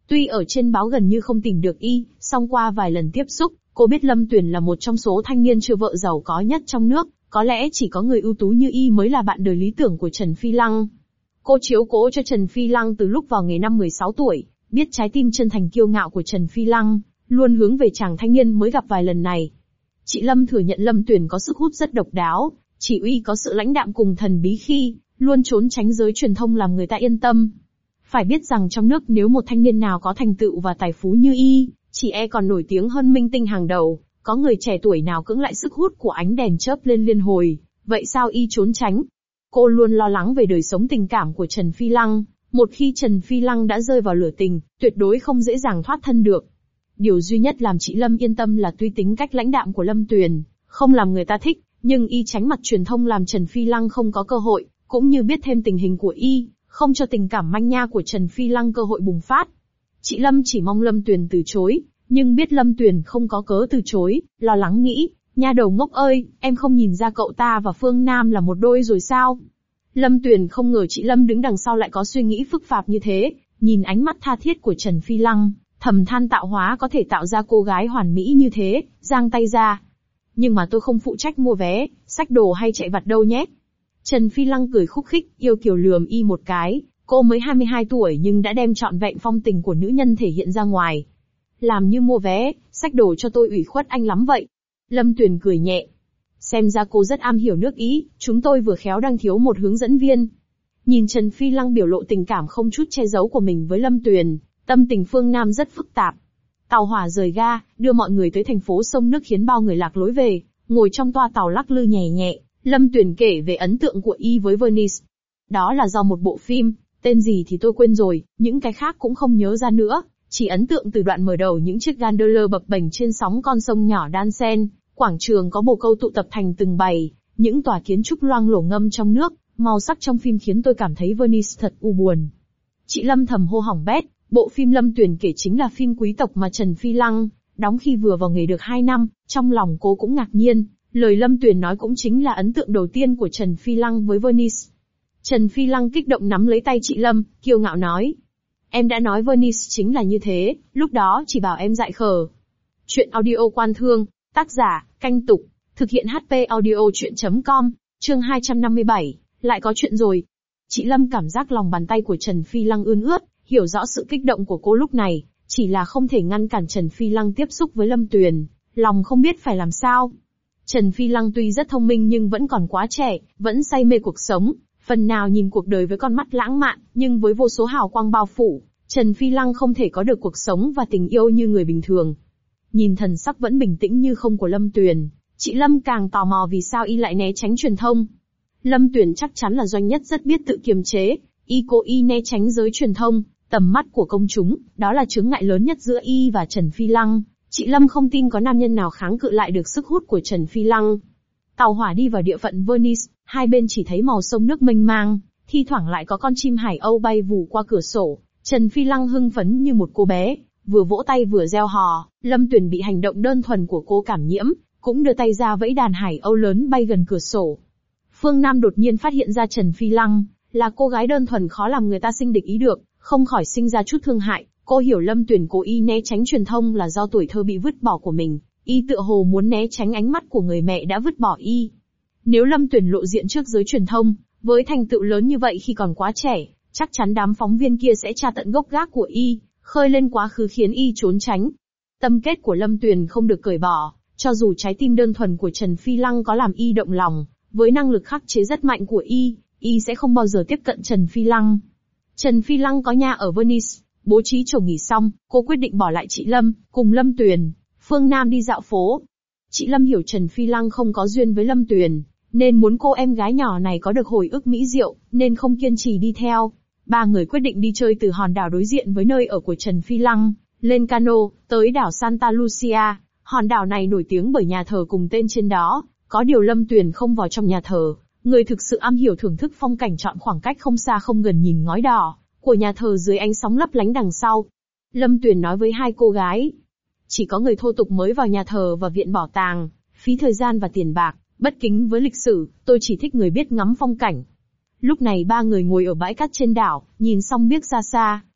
A: Tuy ở trên báo gần như không tìm được y, song qua vài lần tiếp xúc, cô biết Lâm Tuyền là một trong số thanh niên chưa vợ giàu có nhất trong nước, có lẽ chỉ có người ưu tú như y mới là bạn đời lý tưởng của Trần Phi Lăng. Cô chiếu cố cho Trần Phi Lăng từ lúc vào nghề năm mười sáu tuổi, biết trái tim chân thành kiêu ngạo của Trần Phi Lăng, luôn hướng về chàng thanh niên mới gặp vài lần này. Chị Lâm thừa nhận Lâm Tuyền có sức hút rất độc đáo, chỉ uy có sự lãnh đạm cùng thần bí khi, luôn trốn tránh giới truyền thông làm người ta yên tâm. Phải biết rằng trong nước nếu một thanh niên nào có thành tựu và tài phú như y, chỉ e còn nổi tiếng hơn minh tinh hàng đầu, có người trẻ tuổi nào cưỡng lại sức hút của ánh đèn chớp lên liên hồi, vậy sao y trốn tránh? Cô luôn lo lắng về đời sống tình cảm của Trần Phi Lăng, một khi Trần Phi Lăng đã rơi vào lửa tình, tuyệt đối không dễ dàng thoát thân được. Điều duy nhất làm chị Lâm yên tâm là tuy tính cách lãnh đạm của Lâm Tuyền, không làm người ta thích, nhưng y tránh mặt truyền thông làm Trần Phi Lăng không có cơ hội, cũng như biết thêm tình hình của y, không cho tình cảm manh nha của Trần Phi Lăng cơ hội bùng phát. Chị Lâm chỉ mong Lâm Tuyền từ chối, nhưng biết Lâm Tuyền không có cớ từ chối, lo lắng nghĩ, nha đầu ngốc ơi, em không nhìn ra cậu ta và Phương Nam là một đôi rồi sao? Lâm Tuyền không ngờ chị Lâm đứng đằng sau lại có suy nghĩ phức tạp như thế, nhìn ánh mắt tha thiết của Trần Phi Lăng, thầm than tạo hóa có thể tạo ra cô gái hoàn mỹ như thế, giang tay ra. Nhưng mà tôi không phụ trách mua vé, xách đồ hay chạy vặt đâu nhé. Trần Phi Lăng cười khúc khích, yêu kiều lườm y một cái, cô mới hai mươi hai tuổi nhưng đã đem trọn vẹn phong tình của nữ nhân thể hiện ra ngoài. Làm như mua vé, xách đồ cho tôi ủy khuất anh lắm vậy. Lâm Tuyền cười nhẹ. Xem ra cô rất am hiểu nước Ý, chúng tôi vừa khéo đang thiếu một hướng dẫn viên. Nhìn Trần Phi Lăng biểu lộ tình cảm không chút che giấu của mình với Lâm Tuyền, tâm tình Phương Nam rất phức tạp. Tàu hỏa rời ga, đưa mọi người tới thành phố sông nước khiến bao người lạc lối về, ngồi trong toa tàu lắc lư nhẹ nhẹ, Lâm Tuyền kể về ấn tượng của y với Venice. Đó là do một bộ phim, tên gì thì tôi quên rồi, những cái khác cũng không nhớ ra nữa, chỉ ấn tượng từ đoạn mở đầu những chiếc gondola bập bềnh trên sóng con sông nhỏ đan xen, quảng trường có bồ câu tụ tập thành từng bầy, những tòa kiến trúc loang lổ ngâm trong nước, màu sắc trong phim khiến tôi cảm thấy Venice thật u buồn. Chị Lâm thầm hô hỏng bét, bộ phim Lâm Tuyền kể chính là phim quý tộc mà Trần Phi Lăng đóng khi vừa vào nghề được hai năm, trong lòng cô cũng ngạc nhiên, lời Lâm Tuyền nói cũng chính là ấn tượng đầu tiên của Trần Phi Lăng với Venice. Trần Phi Lăng kích động nắm lấy tay chị Lâm, kiêu ngạo nói. Em đã nói Venice chính là như thế, lúc đó chỉ bảo em dại khờ. Chuyện audio Quan Thương, tác giả, Canh Tục, thực hiện hát pê audio chuyện chấm com, chương hai trăm năm mươi bảy, lại có chuyện rồi. Chị Lâm cảm giác lòng bàn tay của Trần Phi Lăng ươn ướt, hiểu rõ sự kích động của cô lúc này, chỉ là không thể ngăn cản Trần Phi Lăng tiếp xúc với Lâm Tuyền, lòng không biết phải làm sao. Trần Phi Lăng tuy rất thông minh nhưng vẫn còn quá trẻ, vẫn say mê cuộc sống, phần nào nhìn cuộc đời với con mắt lãng mạn, nhưng với vô số hào quang bao phủ, Trần Phi Lăng không thể có được cuộc sống và tình yêu như người bình thường. Nhìn thần sắc vẫn bình tĩnh như không của Lâm Tuyền, chị Lâm càng tò mò vì sao y lại né tránh truyền thông. Lâm Tuyền chắc chắn là doanh nhất rất biết tự kiềm chế, y cố ý né tránh giới truyền thông, tầm mắt của công chúng, đó là chướng ngại lớn nhất giữa y và Trần Phi Lăng. Chị Lâm không tin có nam nhân nào kháng cự lại được sức hút của Trần Phi Lăng. Tàu hỏa đi vào địa phận Venice, hai bên chỉ thấy màu sông nước mênh mang, thi thoảng lại có con chim hải âu bay vù qua cửa sổ. Trần Phi Lăng hưng phấn như một cô bé, vừa vỗ tay vừa reo hò. Lâm Tuyền bị hành động đơn thuần của cô cảm nhiễm, cũng đưa tay ra vẫy đàn hải âu lớn bay gần cửa sổ. Phương Nam đột nhiên phát hiện ra Trần Phi Lăng là cô gái đơn thuần khó làm người ta sinh địch ý được, không khỏi sinh ra chút thương hại. Cô hiểu Lâm Tuyền cố ý né tránh truyền thông là do tuổi thơ bị vứt bỏ của mình, y tựa hồ muốn né tránh ánh mắt của người mẹ đã vứt bỏ y. Nếu Lâm Tuyền lộ diện trước giới truyền thông, với thành tựu lớn như vậy khi còn quá trẻ, chắc chắn đám phóng viên kia sẽ tra tận gốc gác của y, khơi lên quá khứ khiến y trốn tránh. Tâm kết của Lâm Tuyền không được cởi bỏ, cho dù trái tim đơn thuần của Trần Phi Lăng có làm y động lòng, với năng lực khắc chế rất mạnh của y, y sẽ không bao giờ tiếp cận Trần Phi Lăng. Trần Phi Lăng có nhà ở Venice, bố trí chỗ nghỉ xong, cô quyết định bỏ lại chị Lâm, cùng Lâm Tuyền, Phương Nam đi dạo phố. Chị Lâm hiểu Trần Phi Lăng không có duyên với Lâm Tuyền, nên muốn cô em gái nhỏ này có được hồi ức mỹ diệu, nên không kiên trì đi theo. Ba người quyết định đi chơi từ hòn đảo đối diện với nơi ở của Trần Phi Lăng, lên cano, tới đảo Santa Lucia. Hòn đảo này nổi tiếng bởi nhà thờ cùng tên trên đó, có điều Lâm Tuyền không vào trong nhà thờ. Người thực sự am hiểu thưởng thức phong cảnh chọn khoảng cách không xa không gần nhìn ngói đỏ của nhà thờ dưới ánh sóng lấp lánh đằng sau. Lâm Tuyền nói với hai cô gái, chỉ có người thô tục mới vào nhà thờ và viện bảo tàng, phí thời gian và tiền bạc, bất kính với lịch sử, tôi chỉ thích người biết ngắm phong cảnh. Lúc này ba người ngồi ở bãi cát trên đảo, nhìn song biếc ra xa,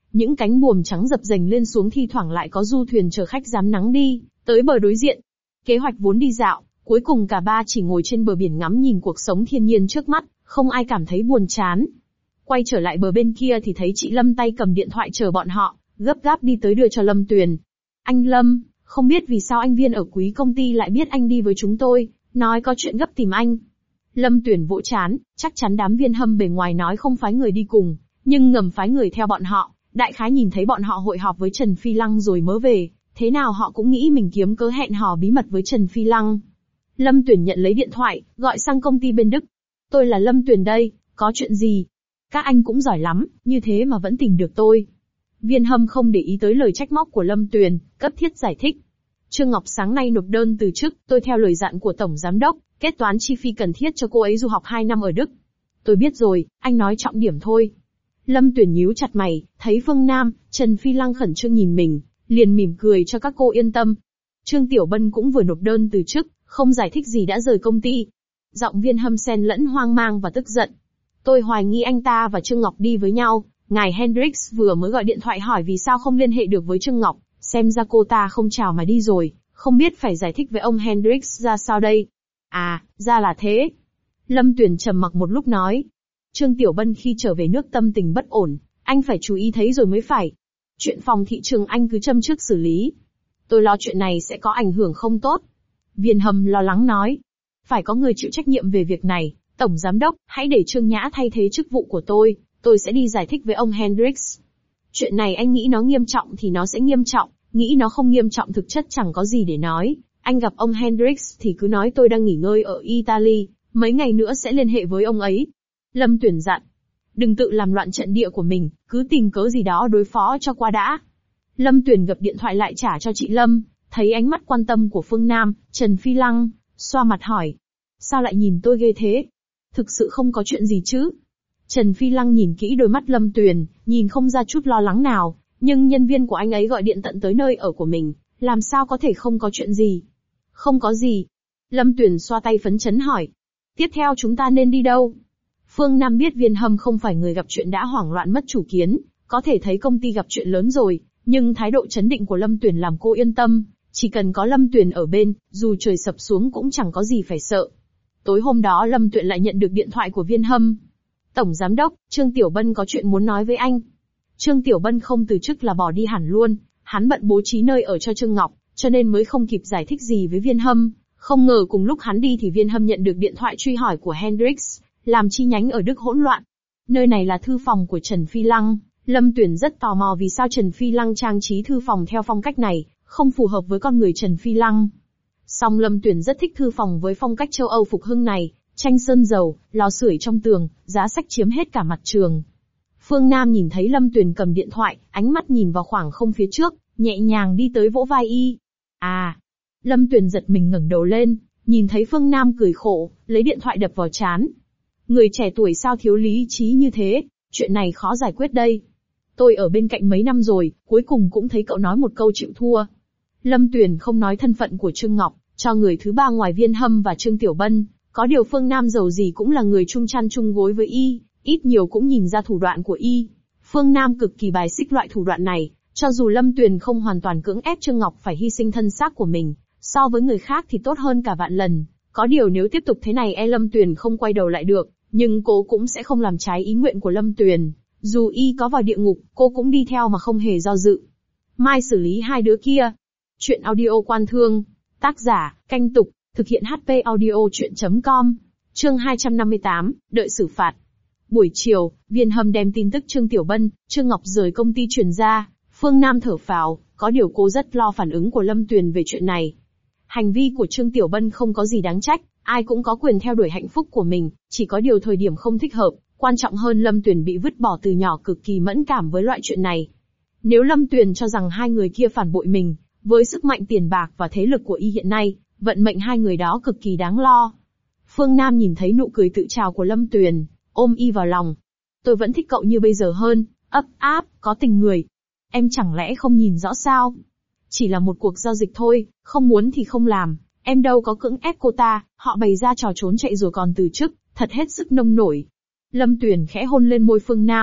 A: Những cánh buồm trắng dập dềnh lên xuống, thi thoảng lại có du thuyền chở khách dám nắng đi tới bờ đối diện. Kế hoạch vốn đi dạo, cuối cùng cả ba chỉ ngồi trên bờ biển ngắm nhìn cuộc sống thiên nhiên trước mắt, không ai cảm thấy buồn chán. Quay trở lại bờ bên kia thì thấy chị Lâm tay cầm điện thoại chờ bọn họ, gấp gáp đi tới đưa cho Lâm Tuyền. Anh Lâm, không biết vì sao anh Viên ở Quý công ty lại biết anh đi với chúng tôi, nói có chuyện gấp tìm anh. Lâm Tuyền vỗ chán, chắc chắn đám Viên Hâm bề ngoài nói không phái người đi cùng, nhưng ngầm phái người theo bọn họ, đại khái nhìn thấy bọn họ hội họp với Trần Phi Lăng rồi mới về, thế nào họ cũng nghĩ mình kiếm cớ hẹn hò bí mật với Trần Phi Lăng. Lâm Tuyền nhận lấy điện thoại, gọi sang công ty bên Đức. Tôi là Lâm Tuyền đây, có chuyện gì? Các anh cũng giỏi lắm, như thế mà vẫn tìm được tôi. Viên Hâm không để ý tới lời trách móc của Lâm Tuyền, cấp thiết giải thích. Trương Ngọc sáng nay nộp đơn từ chức, tôi theo lời dặn của Tổng Giám đốc, kết toán chi phí cần thiết cho cô ấy du học hai năm ở Đức. Tôi biết rồi, anh nói trọng điểm thôi. Lâm Tuyền nhíu chặt mày, thấy Phương Nam, Trần Phi Lăng khẩn trương nhìn mình, liền mỉm cười cho các cô yên tâm. Trương Tiểu Bân cũng vừa nộp đơn từ chức, không giải thích gì đã rời công ty. Giọng Viên Hâm xen lẫn hoang mang và tức giận. Tôi hoài nghi anh ta và Trương Ngọc đi với nhau, ngài Hendrix vừa mới gọi điện thoại hỏi vì sao không liên hệ được với Trương Ngọc, xem ra cô ta không chào mà đi rồi, không biết phải giải thích với ông Hendrix ra sao đây. À, ra là thế. Lâm Tuyền trầm mặc một lúc nói. Trương Tiểu Bân khi trở về nước tâm tình bất ổn, anh phải chú ý thấy rồi mới phải. Chuyện phòng thị trường anh cứ châm trước xử lý. Tôi lo chuyện này sẽ có ảnh hưởng không tốt. Viên Hâm lo lắng nói. Phải có người chịu trách nhiệm về việc này, Tổng Giám đốc, hãy để Trương Nhã thay thế chức vụ của tôi, tôi sẽ đi giải thích với ông Hendrix. Chuyện này anh nghĩ nó nghiêm trọng thì nó sẽ nghiêm trọng, nghĩ nó không nghiêm trọng thực chất chẳng có gì để nói. Anh gặp ông Hendrix thì cứ nói tôi đang nghỉ ngơi ở Italy, mấy ngày nữa sẽ liên hệ với ông ấy. Lâm Tuyền dặn. Đừng tự làm loạn trận địa của mình, cứ tìm cớ gì đó đối phó cho qua đã. Lâm Tuyền gập điện thoại lại trả cho chị Lâm, thấy ánh mắt quan tâm của Phương Nam, Trần Phi Lăng, xoa mặt hỏi. Sao lại nhìn tôi ghê thế? Thực sự không có chuyện gì chứ? Trần Phi Lăng nhìn kỹ đôi mắt Lâm Tuyền, nhìn không ra chút lo lắng nào, nhưng nhân viên của anh ấy gọi điện tận tới nơi ở của mình, làm sao có thể không có chuyện gì? Không có gì. Lâm Tuyền xoa tay phấn chấn hỏi. Tiếp theo chúng ta nên đi đâu? Phương Nam biết Viên Hâm không phải người gặp chuyện đã hoảng loạn mất chủ kiến, có thể thấy công ty gặp chuyện lớn rồi, nhưng thái độ chấn định của Lâm Tuyền làm cô yên tâm, chỉ cần có Lâm Tuyền ở bên, dù trời sập xuống cũng chẳng có gì phải sợ. Tối hôm đó Lâm Tuyền lại nhận được điện thoại của Viên Hâm. Tổng Giám đốc, Trương Tiểu Bân có chuyện muốn nói với anh. Trương Tiểu Bân không từ chức là bỏ đi hẳn luôn, hắn bận bố trí nơi ở cho Trương Ngọc, cho nên mới không kịp giải thích gì với Viên Hâm. Không ngờ cùng lúc hắn đi thì Viên Hâm nhận được điện thoại truy hỏi của Hendrix, làm chi nhánh ở Đức hỗn loạn. Nơi này là thư phòng của Trần Phi Lăng, Lâm Tuyền rất tò mò vì sao Trần Phi Lăng trang trí thư phòng theo phong cách này, không phù hợp với con người Trần Phi Lăng. Song Lâm Tuyền rất thích thư phòng với phong cách châu Âu phục hưng này, tranh sơn dầu, lò sưởi trong tường, giá sách chiếm hết cả mặt trường. Phương Nam nhìn thấy Lâm Tuyền cầm điện thoại, ánh mắt nhìn vào khoảng không phía trước, nhẹ nhàng đi tới vỗ vai y. À! Lâm Tuyền giật mình ngẩng đầu lên, nhìn thấy Phương Nam cười khổ, lấy điện thoại đập vào trán. Người trẻ tuổi sao thiếu lý trí như thế, chuyện này khó giải quyết đây. Tôi ở bên cạnh mấy năm rồi, cuối cùng cũng thấy cậu nói một câu chịu thua. Lâm Tuyền không nói thân phận của Trương Ngọc, cho người thứ ba ngoài Viên Hâm và Trương Tiểu Bân, có điều Phương Nam giàu gì cũng là người chung chăn chung gối với y, ít nhiều cũng nhìn ra thủ đoạn của y. Phương Nam cực kỳ bài xích loại thủ đoạn này, cho dù Lâm Tuyền không hoàn toàn cưỡng ép Trương Ngọc phải hy sinh thân xác của mình, so với người khác thì tốt hơn cả vạn lần. Có điều nếu tiếp tục thế này e Lâm Tuyền không quay đầu lại được, nhưng cô cũng sẽ không làm trái ý nguyện của Lâm Tuyền. Dù y có vào địa ngục, cô cũng đi theo mà không hề do dự. Mai xử lý hai đứa kia. Chuyện audio Quan Thương. Tác giả, Canh Tục, thực hiện hát pê audio chuyện chấm com. Chương hai trăm năm mươi tám, đợi xử phạt. Buổi chiều, Viên Hâm đem tin tức Trương Tiểu Bân, Trương Ngọc rời công ty truyền ra. Phương Nam thở phào, có điều cô rất lo phản ứng của Lâm Tuyền về chuyện này. Hành vi của Trương Tiểu Bân không có gì đáng trách, ai cũng có quyền theo đuổi hạnh phúc của mình, chỉ có điều thời điểm không thích hợp, quan trọng hơn Lâm Tuyền bị vứt bỏ từ nhỏ cực kỳ mẫn cảm với loại chuyện này. Nếu Lâm Tuyền cho rằng hai người kia phản bội mình, với sức mạnh tiền bạc và thế lực của y hiện nay, vận mệnh hai người đó cực kỳ đáng lo. Phương Nam nhìn thấy nụ cười tự trào của Lâm Tuyền, ôm y vào lòng. Tôi vẫn thích cậu như bây giờ hơn, ấp áp, có tình người. Em chẳng lẽ không nhìn rõ sao? Chỉ là một cuộc giao dịch thôi, không muốn thì không làm, em đâu có cưỡng ép cô ta, họ bày ra trò trốn chạy rồi còn từ chức, thật hết sức nông nổi. Lâm Tuyền khẽ hôn lên môi Phương Nam,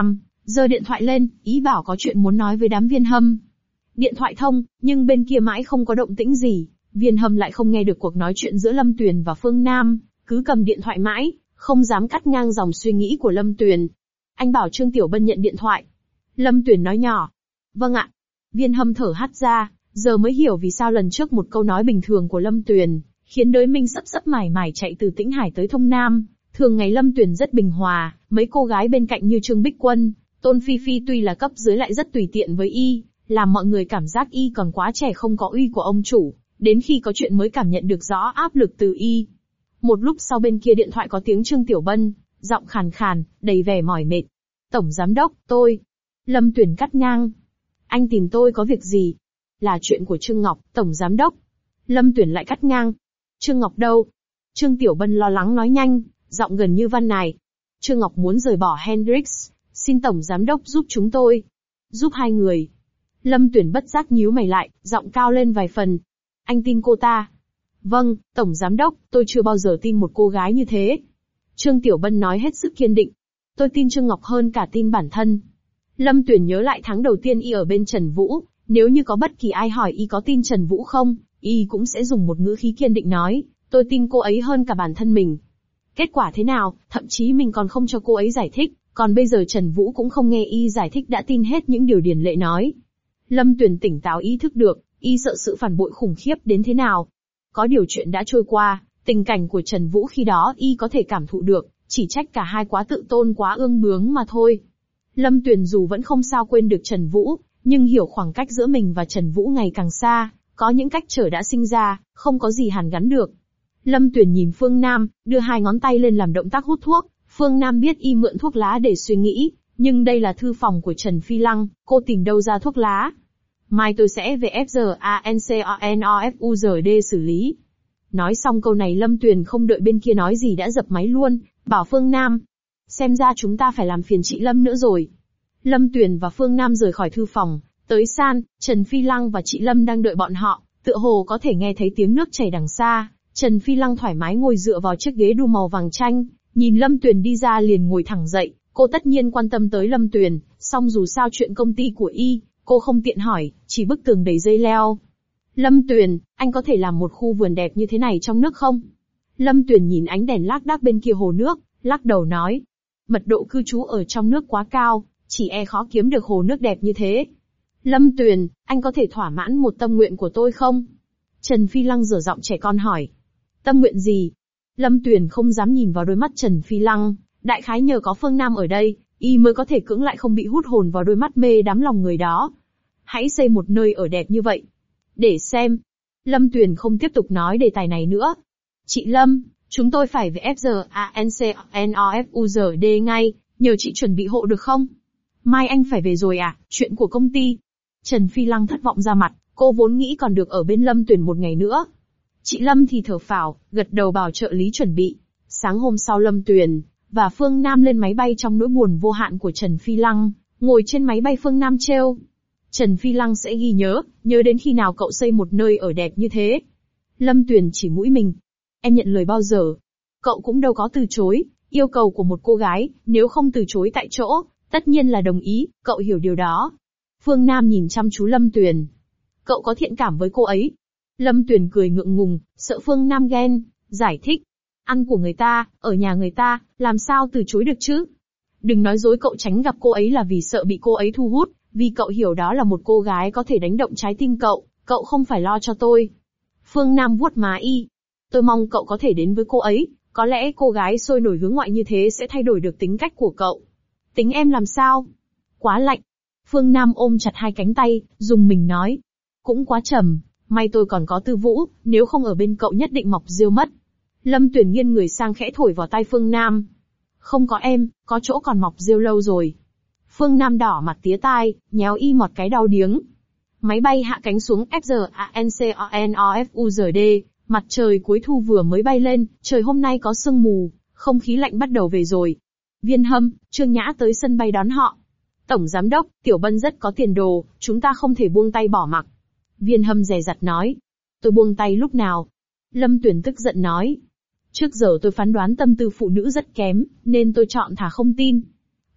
A: giơ điện thoại lên, ý bảo có chuyện muốn nói với đám Viên Hâm. Điện thoại thông, nhưng bên kia mãi không có động tĩnh gì, Viên Hâm lại không nghe được cuộc nói chuyện giữa Lâm Tuyền và Phương Nam, cứ cầm điện thoại mãi, không dám cắt ngang dòng suy nghĩ của Lâm Tuyền. Anh bảo Trương Tiểu Bân nhận điện thoại. Lâm Tuyền nói nhỏ. Vâng ạ. Viên Hâm thở hắt ra, giờ mới hiểu vì sao lần trước một câu nói bình thường của Lâm Tuyền, khiến Đới Minh sắp sắp mải mải chạy từ Tĩnh Hải tới Thông Nam. Thường ngày Lâm Tuyền rất bình hòa, mấy cô gái bên cạnh như Trương Bích Quân, Tôn Phi Phi tuy là cấp dưới lại rất tùy tiện với y, làm mọi người cảm giác y còn quá trẻ không có uy của ông chủ, đến khi có chuyện mới cảm nhận được rõ áp lực từ y. Một lúc sau bên kia điện thoại có tiếng Trương Tiểu Bân, giọng khàn khàn, đầy vẻ mỏi mệt. Tổng giám đốc, tôi. Lâm Tuyền cắt ngang. Anh tìm tôi có việc gì? Là chuyện của Trương Ngọc, tổng giám đốc. Lâm Tuyền lại cắt ngang. Trương Ngọc đâu? Trương Tiểu Bân lo lắng nói nhanh, giọng gần như văn này. Trương Ngọc muốn rời bỏ Hendrix, xin tổng giám đốc giúp chúng tôi. Giúp hai người. Lâm Tuyền bất giác nhíu mày lại, giọng cao lên vài phần. Anh tin cô ta? Vâng, tổng giám đốc, tôi chưa bao giờ tin một cô gái như thế. Trương Tiểu Bân nói hết sức kiên định. Tôi tin Trương Ngọc hơn cả tin bản thân. Lâm Tuyền nhớ lại tháng đầu tiên y ở bên Trần Vũ, nếu như có bất kỳ ai hỏi y có tin Trần Vũ không, y cũng sẽ dùng một ngữ khí kiên định nói, tôi tin cô ấy hơn cả bản thân mình. Kết quả thế nào, thậm chí mình còn không cho cô ấy giải thích, còn bây giờ Trần Vũ cũng không nghe y giải thích đã tin hết những điều Điền Lệ nói. Lâm Tuyền tỉnh táo ý thức được, y sợ sự phản bội khủng khiếp đến thế nào. Có điều chuyện đã trôi qua, tình cảnh của Trần Vũ khi đó y có thể cảm thụ được, chỉ trách cả hai quá tự tôn quá ương bướng mà thôi. Lâm Tuyền dù vẫn không sao quên được Trần Vũ, nhưng hiểu khoảng cách giữa mình và Trần Vũ ngày càng xa, có những cách trở đã sinh ra, không có gì hàn gắn được. Lâm Tuyền nhìn Phương Nam, đưa hai ngón tay lên làm động tác hút thuốc. Phương Nam biết y mượn thuốc lá để suy nghĩ, nhưng đây là thư phòng của Trần Phi Lăng, cô tìm đâu ra thuốc lá. Mai tôi sẽ về ép giê a en xê o en o ép u giê đê xử lý. Nói xong câu này Lâm Tuyền không đợi bên kia nói gì đã dập máy luôn, bảo Phương Nam. Xem ra chúng ta phải làm phiền chị Lâm nữa rồi. Lâm Tuyền và Phương Nam rời khỏi thư phòng, tới san, Trần Phi Lăng và chị Lâm đang đợi bọn họ, tựa hồ có thể nghe thấy tiếng nước chảy đằng xa. Trần Phi Lăng thoải mái ngồi dựa vào chiếc ghế đu màu vàng chanh, nhìn Lâm Tuyền đi ra liền ngồi thẳng dậy, cô tất nhiên quan tâm tới Lâm Tuyền, song dù sao chuyện công ty của y, cô không tiện hỏi, chỉ bức tường đầy dây leo. Lâm Tuyền, anh có thể làm một khu vườn đẹp như thế này trong nước không? Lâm Tuyền nhìn ánh đèn lác đác bên kia hồ nước, lắc đầu nói. Mật độ cư trú ở trong nước quá cao, chỉ e khó kiếm được hồ nước đẹp như thế. Lâm Tuyền, anh có thể thỏa mãn một tâm nguyện của tôi không? Trần Phi Lăng dở giọng trẻ con hỏi. Tâm nguyện gì? Lâm Tuyền không dám nhìn vào đôi mắt Trần Phi Lăng, đại khái nhờ có Phương Nam ở đây, y mới có thể cưỡng lại không bị hút hồn vào đôi mắt mê đắm lòng người đó. Hãy xây một nơi ở đẹp như vậy. Để xem. Lâm Tuyền không tiếp tục nói đề tài này nữa. Chị Lâm, chúng tôi phải về ép giê a en xê o en o ép u giê đê ngay, nhờ chị chuẩn bị hộ được không? Mai anh phải về rồi à, chuyện của công ty. Trần Phi Lăng thất vọng ra mặt, cô vốn nghĩ còn được ở bên Lâm Tuyền một ngày nữa. Chị Lâm thì thở phào, gật đầu bảo trợ lý chuẩn bị. Sáng hôm sau Lâm Tuyền và Phương Nam lên máy bay trong nỗi buồn vô hạn của Trần Phi Lăng, ngồi trên máy bay Phương Nam trêu. Trần Phi Lăng sẽ ghi nhớ, nhớ đến khi nào cậu xây một nơi ở đẹp như thế. Lâm Tuyền chỉ mũi mình. Em nhận lời bao giờ? Cậu cũng đâu có từ chối, yêu cầu của một cô gái, nếu không từ chối tại chỗ, tất nhiên là đồng ý, cậu hiểu điều đó. Phương Nam nhìn chăm chú Lâm Tuyền. Cậu có thiện cảm với cô ấy. Lâm Tuyền cười ngượng ngùng, sợ Phương Nam ghen, giải thích. Ăn của người ta, ở nhà người ta, làm sao từ chối được chứ? Đừng nói dối cậu tránh gặp cô ấy là vì sợ bị cô ấy thu hút, vì cậu hiểu đó là một cô gái có thể đánh động trái tim cậu, cậu không phải lo cho tôi. Phương Nam vuốt má y. Tôi mong cậu có thể đến với cô ấy, có lẽ cô gái sôi nổi hướng ngoại như thế sẽ thay đổi được tính cách của cậu. Tính em làm sao? Quá lạnh. Phương Nam ôm chặt hai cánh tay, dùng mình nói. Cũng quá trầm, may tôi còn có Tư Vũ, nếu không ở bên cậu nhất định mọc rêu mất. Lâm Tuyền nghiêng người sang khẽ thổi vào tai Phương Nam. Không có em, có chỗ còn mọc rêu lâu rồi. Phương Nam đỏ mặt tía tai, nhéo y một cái đau điếng. Máy bay hạ cánh xuống ép giê a en xê o en o ép u giê đê, mặt trời cuối thu vừa mới bay lên, trời hôm nay có sương mù, không khí lạnh bắt đầu về rồi. Viên Hâm, Trương Nhã tới sân bay đón họ. Tổng giám đốc, Tiểu Bân rất có tiền đồ, chúng ta không thể buông tay bỏ mặc. Viên Hâm dè dặt nói. Tôi buông tay lúc nào? Lâm Tuyền tức giận nói. Trước giờ tôi phán đoán tâm tư phụ nữ rất kém, nên tôi chọn thà không tin.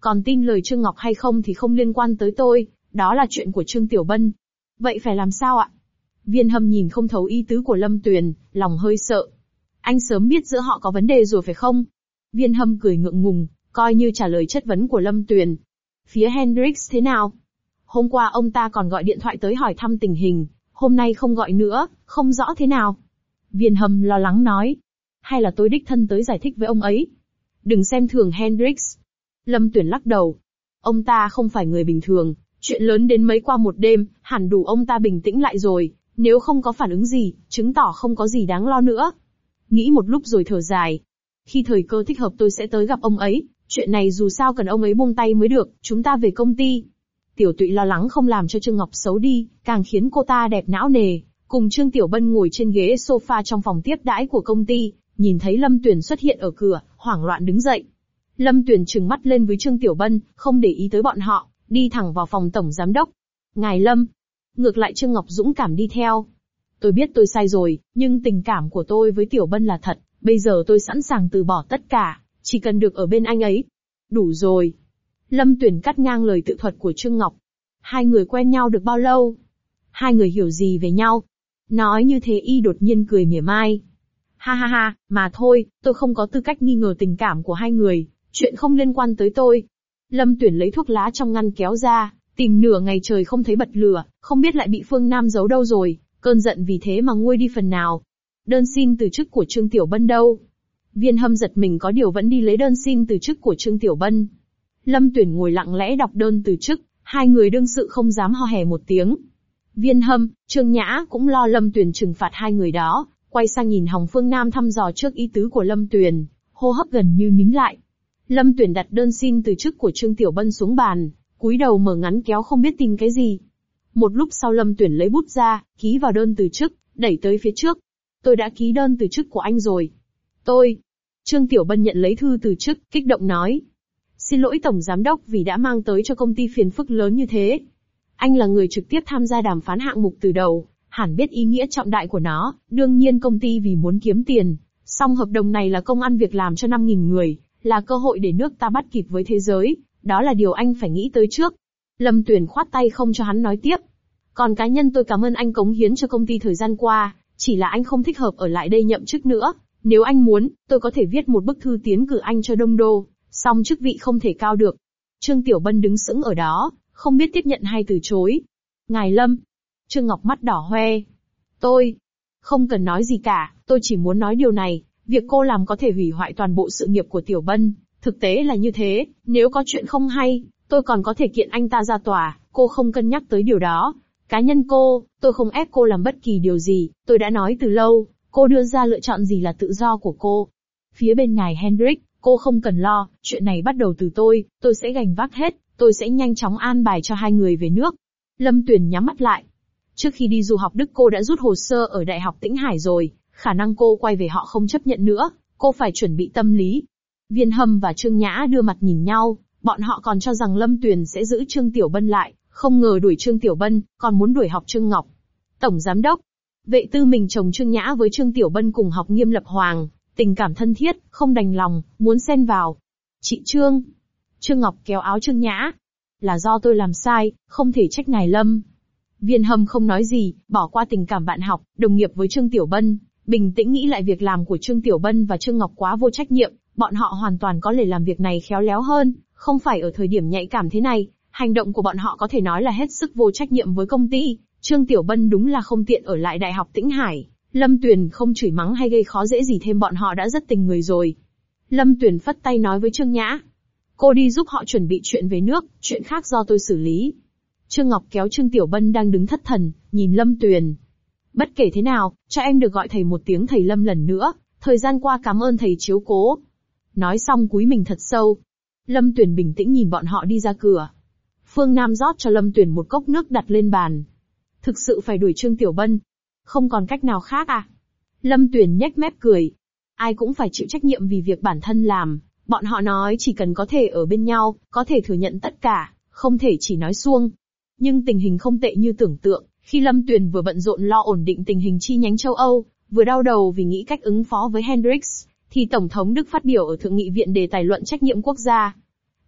A: Còn tin lời Trương Ngọc hay không thì không liên quan tới tôi, đó là chuyện của Trương Tiểu Bân. Vậy phải làm sao ạ? Viên Hâm nhìn không thấu ý tứ của Lâm Tuyền, lòng hơi sợ. Anh sớm biết giữa họ có vấn đề rồi phải không? Viên Hâm cười ngượng ngùng, coi như trả lời chất vấn của Lâm Tuyền. Phía Hendrix thế nào? Hôm qua ông ta còn gọi điện thoại tới hỏi thăm tình hình, hôm nay không gọi nữa, không rõ thế nào. Viên Hâm lo lắng nói. Hay là tôi đích thân tới giải thích với ông ấy? Đừng xem thường Hendrix. Lâm Tuyền lắc đầu. Ông ta không phải người bình thường, chuyện lớn đến mấy qua một đêm, hẳn đủ ông ta bình tĩnh lại rồi, nếu không có phản ứng gì, chứng tỏ không có gì đáng lo nữa. Nghĩ một lúc rồi thở dài. Khi thời cơ thích hợp tôi sẽ tới gặp ông ấy, chuyện này dù sao cần ông ấy buông tay mới được, chúng ta về công ty. Tiểu Tụy lo lắng không làm cho Trương Ngọc xấu đi, càng khiến cô ta đẹp não nề, cùng Trương Tiểu Bân ngồi trên ghế sofa trong phòng tiếp đãi của công ty, nhìn thấy Lâm Tuyền xuất hiện ở cửa, hoảng loạn đứng dậy. Lâm Tuyền trừng mắt lên với Trương Tiểu Bân, không để ý tới bọn họ, đi thẳng vào phòng tổng giám đốc. Ngài Lâm. Ngược lại Trương Ngọc dũng cảm đi theo. Tôi biết tôi sai rồi, nhưng tình cảm của tôi với Tiểu Bân là thật, bây giờ tôi sẵn sàng từ bỏ tất cả, chỉ cần được ở bên anh ấy. Đủ rồi. Lâm Tuyền cắt ngang lời tự thuật của Trương Ngọc. Hai người quen nhau được bao lâu? Hai người hiểu gì về nhau? Nói như thế y đột nhiên cười mỉa mai. Ha ha ha, mà thôi, tôi không có tư cách nghi ngờ tình cảm của hai người, chuyện không liên quan tới tôi. Lâm Tuyền lấy thuốc lá trong ngăn kéo ra, tìm nửa ngày trời không thấy bật lửa, không biết lại bị Phương Nam giấu đâu rồi, cơn giận vì thế mà nguôi đi phần nào. Đơn xin từ chức của Trương Tiểu Bân đâu? Viên Hâm giật mình có điều vẫn đi lấy đơn xin từ chức của Trương Tiểu Bân. Lâm Tuyền ngồi lặng lẽ đọc đơn từ chức, hai người đương sự không dám ho hè một tiếng. Viên Hâm, Trương Nhã cũng lo Lâm Tuyền trừng phạt hai người đó, quay sang nhìn Hồng Phương Nam thăm dò trước ý tứ của Lâm Tuyền, hô hấp gần như nín lại. Lâm Tuyền đặt đơn xin từ chức của Trương Tiểu Bân xuống bàn, cúi đầu mở ngắn kéo không biết tìm cái gì. Một lúc sau Lâm Tuyền lấy bút ra, ký vào đơn từ chức, đẩy tới phía trước. Tôi đã ký đơn từ chức của anh rồi. Tôi. Trương Tiểu Bân nhận lấy thư từ chức, kích động nói. Xin lỗi Tổng Giám đốc vì đã mang tới cho công ty phiền phức lớn như thế. Anh là người trực tiếp tham gia đàm phán hạng mục từ đầu, hẳn biết ý nghĩa trọng đại của nó, đương nhiên công ty vì muốn kiếm tiền. Song hợp đồng này là công ăn việc làm cho năm nghìn người, là cơ hội để nước ta bắt kịp với thế giới, đó là điều anh phải nghĩ tới trước. Lâm Tuyền khoát tay không cho hắn nói tiếp. Còn cá nhân tôi cảm ơn anh cống hiến cho công ty thời gian qua, chỉ là anh không thích hợp ở lại đây nhậm chức nữa. Nếu anh muốn, tôi có thể viết một bức thư tiến cử anh cho Đông Đô, song chức vị không thể cao được. Trương Tiểu Bân đứng sững ở đó, không biết tiếp nhận hay từ chối. Ngài Lâm. Trương Ngọc mắt đỏ hoe. Tôi. Không cần nói gì cả, tôi chỉ muốn nói điều này, việc cô làm có thể hủy hoại toàn bộ sự nghiệp của Tiểu Bân. Thực tế là như thế, nếu có chuyện không hay, tôi còn có thể kiện anh ta ra tòa, cô không cân nhắc tới điều đó. Cá nhân cô, tôi không ép cô làm bất kỳ điều gì, tôi đã nói từ lâu, cô đưa ra lựa chọn gì là tự do của cô. Phía bên ngài Hendrix, cô không cần lo, chuyện này bắt đầu từ tôi, tôi sẽ gánh vác hết, tôi sẽ nhanh chóng an bài cho hai người về nước. Lâm Tuyền nhắm mắt lại. Trước khi đi du học Đức cô đã rút hồ sơ ở Đại học Tĩnh Hải rồi, khả năng cô quay về họ không chấp nhận nữa, cô phải chuẩn bị tâm lý. Viên Hâm và Trương Nhã đưa mặt nhìn nhau, bọn họ còn cho rằng Lâm Tuyền sẽ giữ Trương Tiểu Bân lại, không ngờ đuổi Trương Tiểu Bân, còn muốn đuổi học Trương Ngọc. Tổng Giám đốc, vệ tư mình chồng Trương Nhã với Trương Tiểu Bân cùng học Nghiêm Lập Hoàng, tình cảm thân thiết, không đành lòng, muốn xen vào. Chị Trương. Trương Ngọc kéo áo Trương Nhã. Là do tôi làm sai, không thể trách ngài Lâm. Viên Hâm không nói gì, bỏ qua tình cảm bạn học, đồng nghiệp với Trương Tiểu Bân, bình tĩnh nghĩ lại việc làm của Trương Tiểu Bân và Trương Ngọc quá vô trách nhiệm, bọn họ hoàn toàn có thể làm việc này khéo léo hơn, không phải ở thời điểm nhạy cảm thế này, hành động của bọn họ có thể nói là hết sức vô trách nhiệm với công ty. Trương Tiểu Bân đúng là không tiện ở lại Đại học Tĩnh Hải, Lâm Tuyền không chửi mắng hay gây khó dễ gì thêm bọn họ đã rất tình người rồi. Lâm Tuyền phất tay nói với Trương Nhã. Cô đi giúp họ chuẩn bị chuyện về nước, chuyện khác do tôi xử lý. Trương Ngọc kéo Trương Tiểu Bân đang đứng thất thần, nhìn Lâm Tuyền. Bất kể thế nào, cho em được gọi thầy một tiếng thầy Lâm lần nữa, thời gian qua cảm ơn thầy chiếu cố. Nói xong cúi mình thật sâu. Lâm Tuyền bình tĩnh nhìn bọn họ đi ra cửa. Phương Nam rót cho Lâm Tuyền một cốc nước đặt lên bàn. Thực sự phải đuổi Trương Tiểu Bân. Không còn cách nào khác à? Lâm Tuyền nhếch mép cười. Ai cũng phải chịu trách nhiệm vì việc bản thân làm. Bọn họ nói chỉ cần có thể ở bên nhau, có thể thừa nhận tất cả, không thể chỉ nói suông. Nhưng tình hình không tệ như tưởng tượng, khi Lâm Tuyền vừa bận rộn lo ổn định tình hình chi nhánh châu Âu, vừa đau đầu vì nghĩ cách ứng phó với Hendrix, thì Tổng thống Đức phát biểu ở Thượng nghị viện đề tài luận trách nhiệm quốc gia.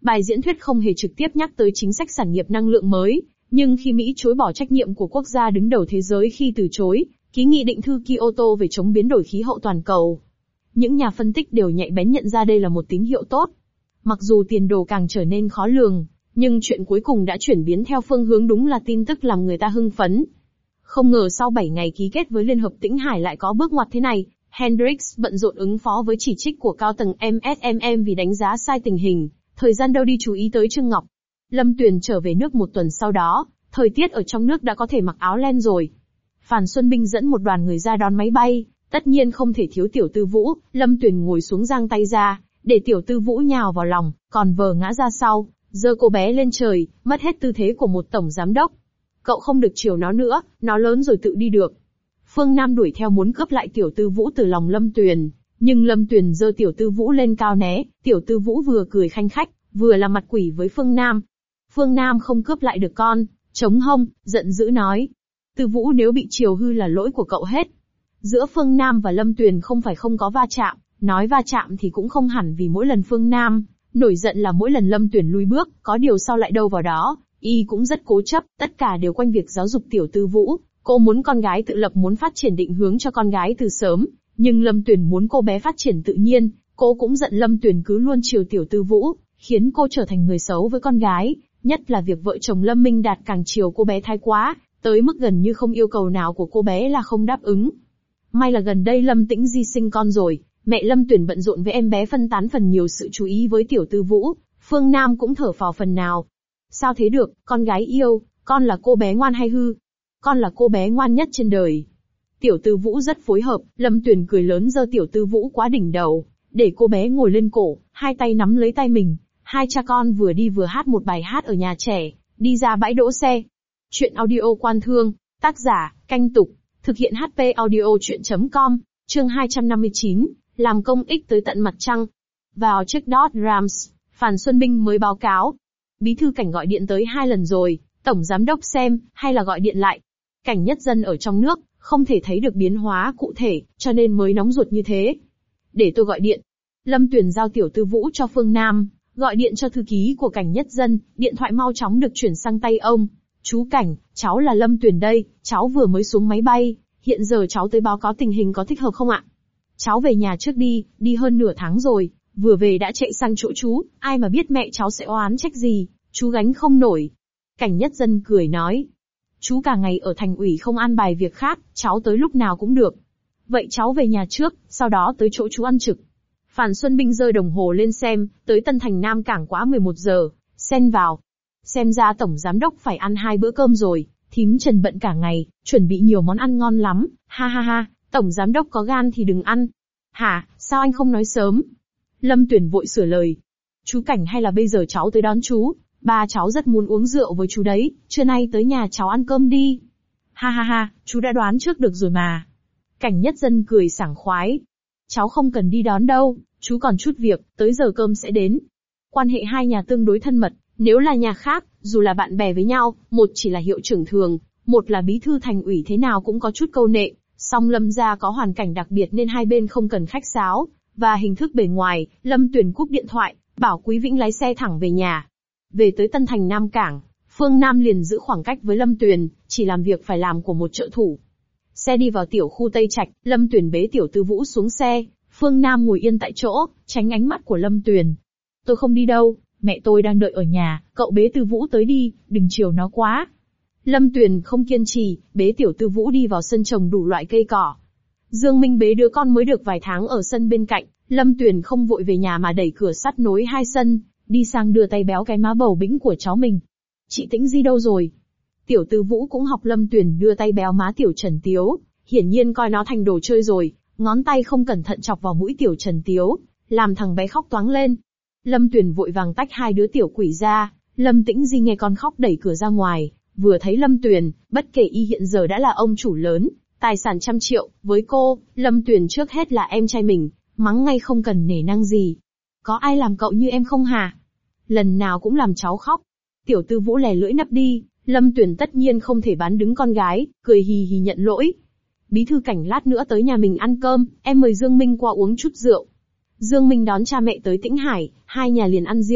A: Bài diễn thuyết không hề trực tiếp nhắc tới chính sách sản nghiệp năng lượng mới, nhưng khi Mỹ chối bỏ trách nhiệm của quốc gia đứng đầu thế giới khi từ chối ký nghị định thư Kyoto về chống biến đổi khí hậu toàn cầu, những nhà phân tích đều nhạy bén nhận ra đây là một tín hiệu tốt. Mặc dù tiền đồ càng trở nên khó lường, nhưng chuyện cuối cùng đã chuyển biến theo phương hướng đúng là tin tức làm người ta hưng phấn. Không ngờ sau bảy ngày ký kết với Liên hợp Tĩnh Hải lại có bước ngoặt thế này. Hendricks bận rộn ứng phó với chỉ trích của cao tầng em ét em em vì đánh giá sai tình hình, thời gian đâu đi chú ý tới Trương Ngọc. Lâm Tuyền trở về nước một tuần sau đó, thời tiết ở trong nước đã có thể mặc áo len rồi. Phan Xuân Minh dẫn một đoàn người ra đón máy bay, tất nhiên không thể thiếu Tiểu Tư Vũ. Lâm Tuyền ngồi xuống giang tay ra, để Tiểu Tư Vũ nhào vào lòng, còn vờ ngã ra sau, giơ cô bé lên trời, mất hết tư thế của một tổng giám đốc. Cậu không được chiều nó nữa, nó lớn rồi tự đi được. Phương Nam đuổi theo muốn cướp lại Tiểu Tư Vũ từ lòng Lâm Tuyền, nhưng Lâm Tuyền giơ Tiểu Tư Vũ lên cao né, Tiểu Tư Vũ vừa cười khanh khách, vừa là mặt quỷ với Phương Nam. Phương Nam không cướp lại được con, chống hông, giận dữ nói. Tư Vũ nếu bị chiều hư là lỗi của cậu hết. Giữa Phương Nam và Lâm Tuyền không phải không có va chạm, nói va chạm thì cũng không hẳn vì mỗi lần Phương Nam nổi giận là mỗi lần Lâm Tuyền lui bước, có điều sau lại đâu vào đó, y cũng rất cố chấp, tất cả đều quanh việc giáo dục Tiểu Tư Vũ. Cô muốn con gái tự lập, muốn phát triển định hướng cho con gái từ sớm, nhưng Lâm Tuyền muốn cô bé phát triển tự nhiên. Cô cũng giận Lâm Tuyền cứ luôn chiều Tiểu Tư Vũ, khiến cô trở thành người xấu với con gái, nhất là việc vợ chồng Lâm Minh Đạt càng chiều cô bé thái quá, tới mức gần như không yêu cầu nào của cô bé là không đáp ứng. May là gần đây Lâm Tĩnh Di sinh con rồi, mẹ Lâm Tuyền bận rộn với em bé phân tán phần nhiều sự chú ý với Tiểu Tư Vũ, Phương Nam cũng thở phào phần nào. Sao thế được, con gái yêu, con là cô bé ngoan hay hư? Con là cô bé ngoan nhất trên đời. Tiểu Tư Vũ rất phối hợp, Lâm Tuyền cười lớn giơ Tiểu Tư Vũ quá đỉnh đầu, để cô bé ngồi lên cổ, hai tay nắm lấy tay mình. Hai cha con vừa đi vừa hát một bài hát ở nhà trẻ, đi ra bãi đỗ xe. Chuyện audio Quan Thương, tác giả, Canh Tục, thực hiện hát pê audio chuyện chấm com, chương hai trăm năm mươi chín, làm công ích tới tận mặt trăng. Vào chiếc Dodge Rams, Phan Xuân Minh mới báo cáo. Bí thư Cảnh gọi điện tới hai lần rồi, tổng giám đốc xem, hay là gọi điện lại. Cảnh Nhất Dân ở trong nước, không thể thấy được biến hóa cụ thể, cho nên mới nóng ruột như thế. Để tôi gọi điện. Lâm Tuyền giao Tiểu Tư Vũ cho Phương Nam, gọi điện cho thư ký của Cảnh Nhất Dân, điện thoại mau chóng được chuyển sang tay ông. Chú Cảnh, cháu là Lâm Tuyền đây, cháu vừa mới xuống máy bay, hiện giờ cháu tới báo cáo tình hình có thích hợp không ạ? Cháu về nhà trước đi, đi hơn nửa tháng rồi, vừa về đã chạy sang chỗ chú, ai mà biết mẹ cháu sẽ oán trách gì, chú gánh không nổi. Cảnh Nhất Dân cười nói. Chú cả ngày ở thành ủy không an bài việc khác, cháu tới lúc nào cũng được. Vậy cháu về nhà trước, sau đó tới chỗ chú ăn trực. Phan Xuân Minh rơi đồng hồ lên xem, tới Tân Thành Nam Cảng quá mười một giờ, xen vào. Xem ra tổng giám đốc phải ăn hai bữa cơm rồi, thím Trần bận cả ngày, chuẩn bị nhiều món ăn ngon lắm, ha ha ha, tổng giám đốc có gan thì đừng ăn. Hả, sao anh không nói sớm? Lâm Tuyền vội sửa lời. Chú Cảnh hay là bây giờ cháu tới đón chú, ba cháu rất muốn uống rượu với chú đấy, trưa nay tới nhà cháu ăn cơm đi. Ha ha ha, chú đã đoán trước được rồi mà. Cảnh Nhất Dân cười sảng khoái. Cháu không cần đi đón đâu, chú còn chút việc, tới giờ cơm sẽ đến. Quan hệ hai nhà tương đối thân mật, nếu là nhà khác, dù là bạn bè với nhau, một chỉ là hiệu trưởng thường, một là bí thư thành ủy thế nào cũng có chút câu nệ, song Lâm gia có hoàn cảnh đặc biệt nên hai bên không cần khách sáo, và hình thức bề ngoài, Lâm Tuyền cúp điện thoại, bảo Quý Vĩnh lái xe thẳng về nhà. Về tới Tân Thành Nam Cảng, Phương Nam liền giữ khoảng cách với Lâm Tuyền, chỉ làm việc phải làm của một trợ thủ. Xe đi vào tiểu khu Tây Trạch, Lâm Tuyền bế Tiểu Tư Vũ xuống xe, Phương Nam ngồi yên tại chỗ, tránh ánh mắt của Lâm Tuyền. Tôi không đi đâu, mẹ tôi đang đợi ở nhà, cậu bế Tư Vũ tới đi, đừng chiều nó quá. Lâm Tuyền không kiên trì, bế Tiểu Tư Vũ đi vào sân trồng đủ loại cây cỏ. Dương Minh bế đứa con mới được vài tháng ở sân bên cạnh, Lâm Tuyền không vội về nhà mà đẩy cửa sắt nối hai sân, đi sang đưa tay béo cái má bầu bĩnh của cháu mình. Chị Tĩnh Di đâu rồi? Tiểu Tư Vũ cũng học Lâm Tuyền đưa tay béo má Tiểu Trần Tiếu, hiển nhiên coi nó thành đồ chơi rồi, ngón tay không cẩn thận chọc vào mũi Tiểu Trần Tiếu, làm thằng bé khóc toáng lên. Lâm Tuyền vội vàng tách hai đứa tiểu quỷ ra, Lâm Tĩnh Di nghe con khóc đẩy cửa ra ngoài, vừa thấy Lâm Tuyền, bất kể y hiện giờ đã là ông chủ lớn, tài sản trăm triệu, với cô, Lâm Tuyền trước hết là em trai mình, mắng ngay không cần nể nang gì. Có ai làm cậu như em không hả? Lần nào cũng làm cháu khóc. Tiểu Tư Vũ lè lưỡi nấp đi, Lâm Tuyền tất nhiên không thể bán đứng con gái, cười hì hì nhận lỗi. Bí thư Cảnh lát nữa tới nhà mình ăn cơm, em mời Dương Minh qua uống chút rượu. Dương Minh đón cha mẹ tới Tĩnh Hải, hai nhà liền ăn riêng,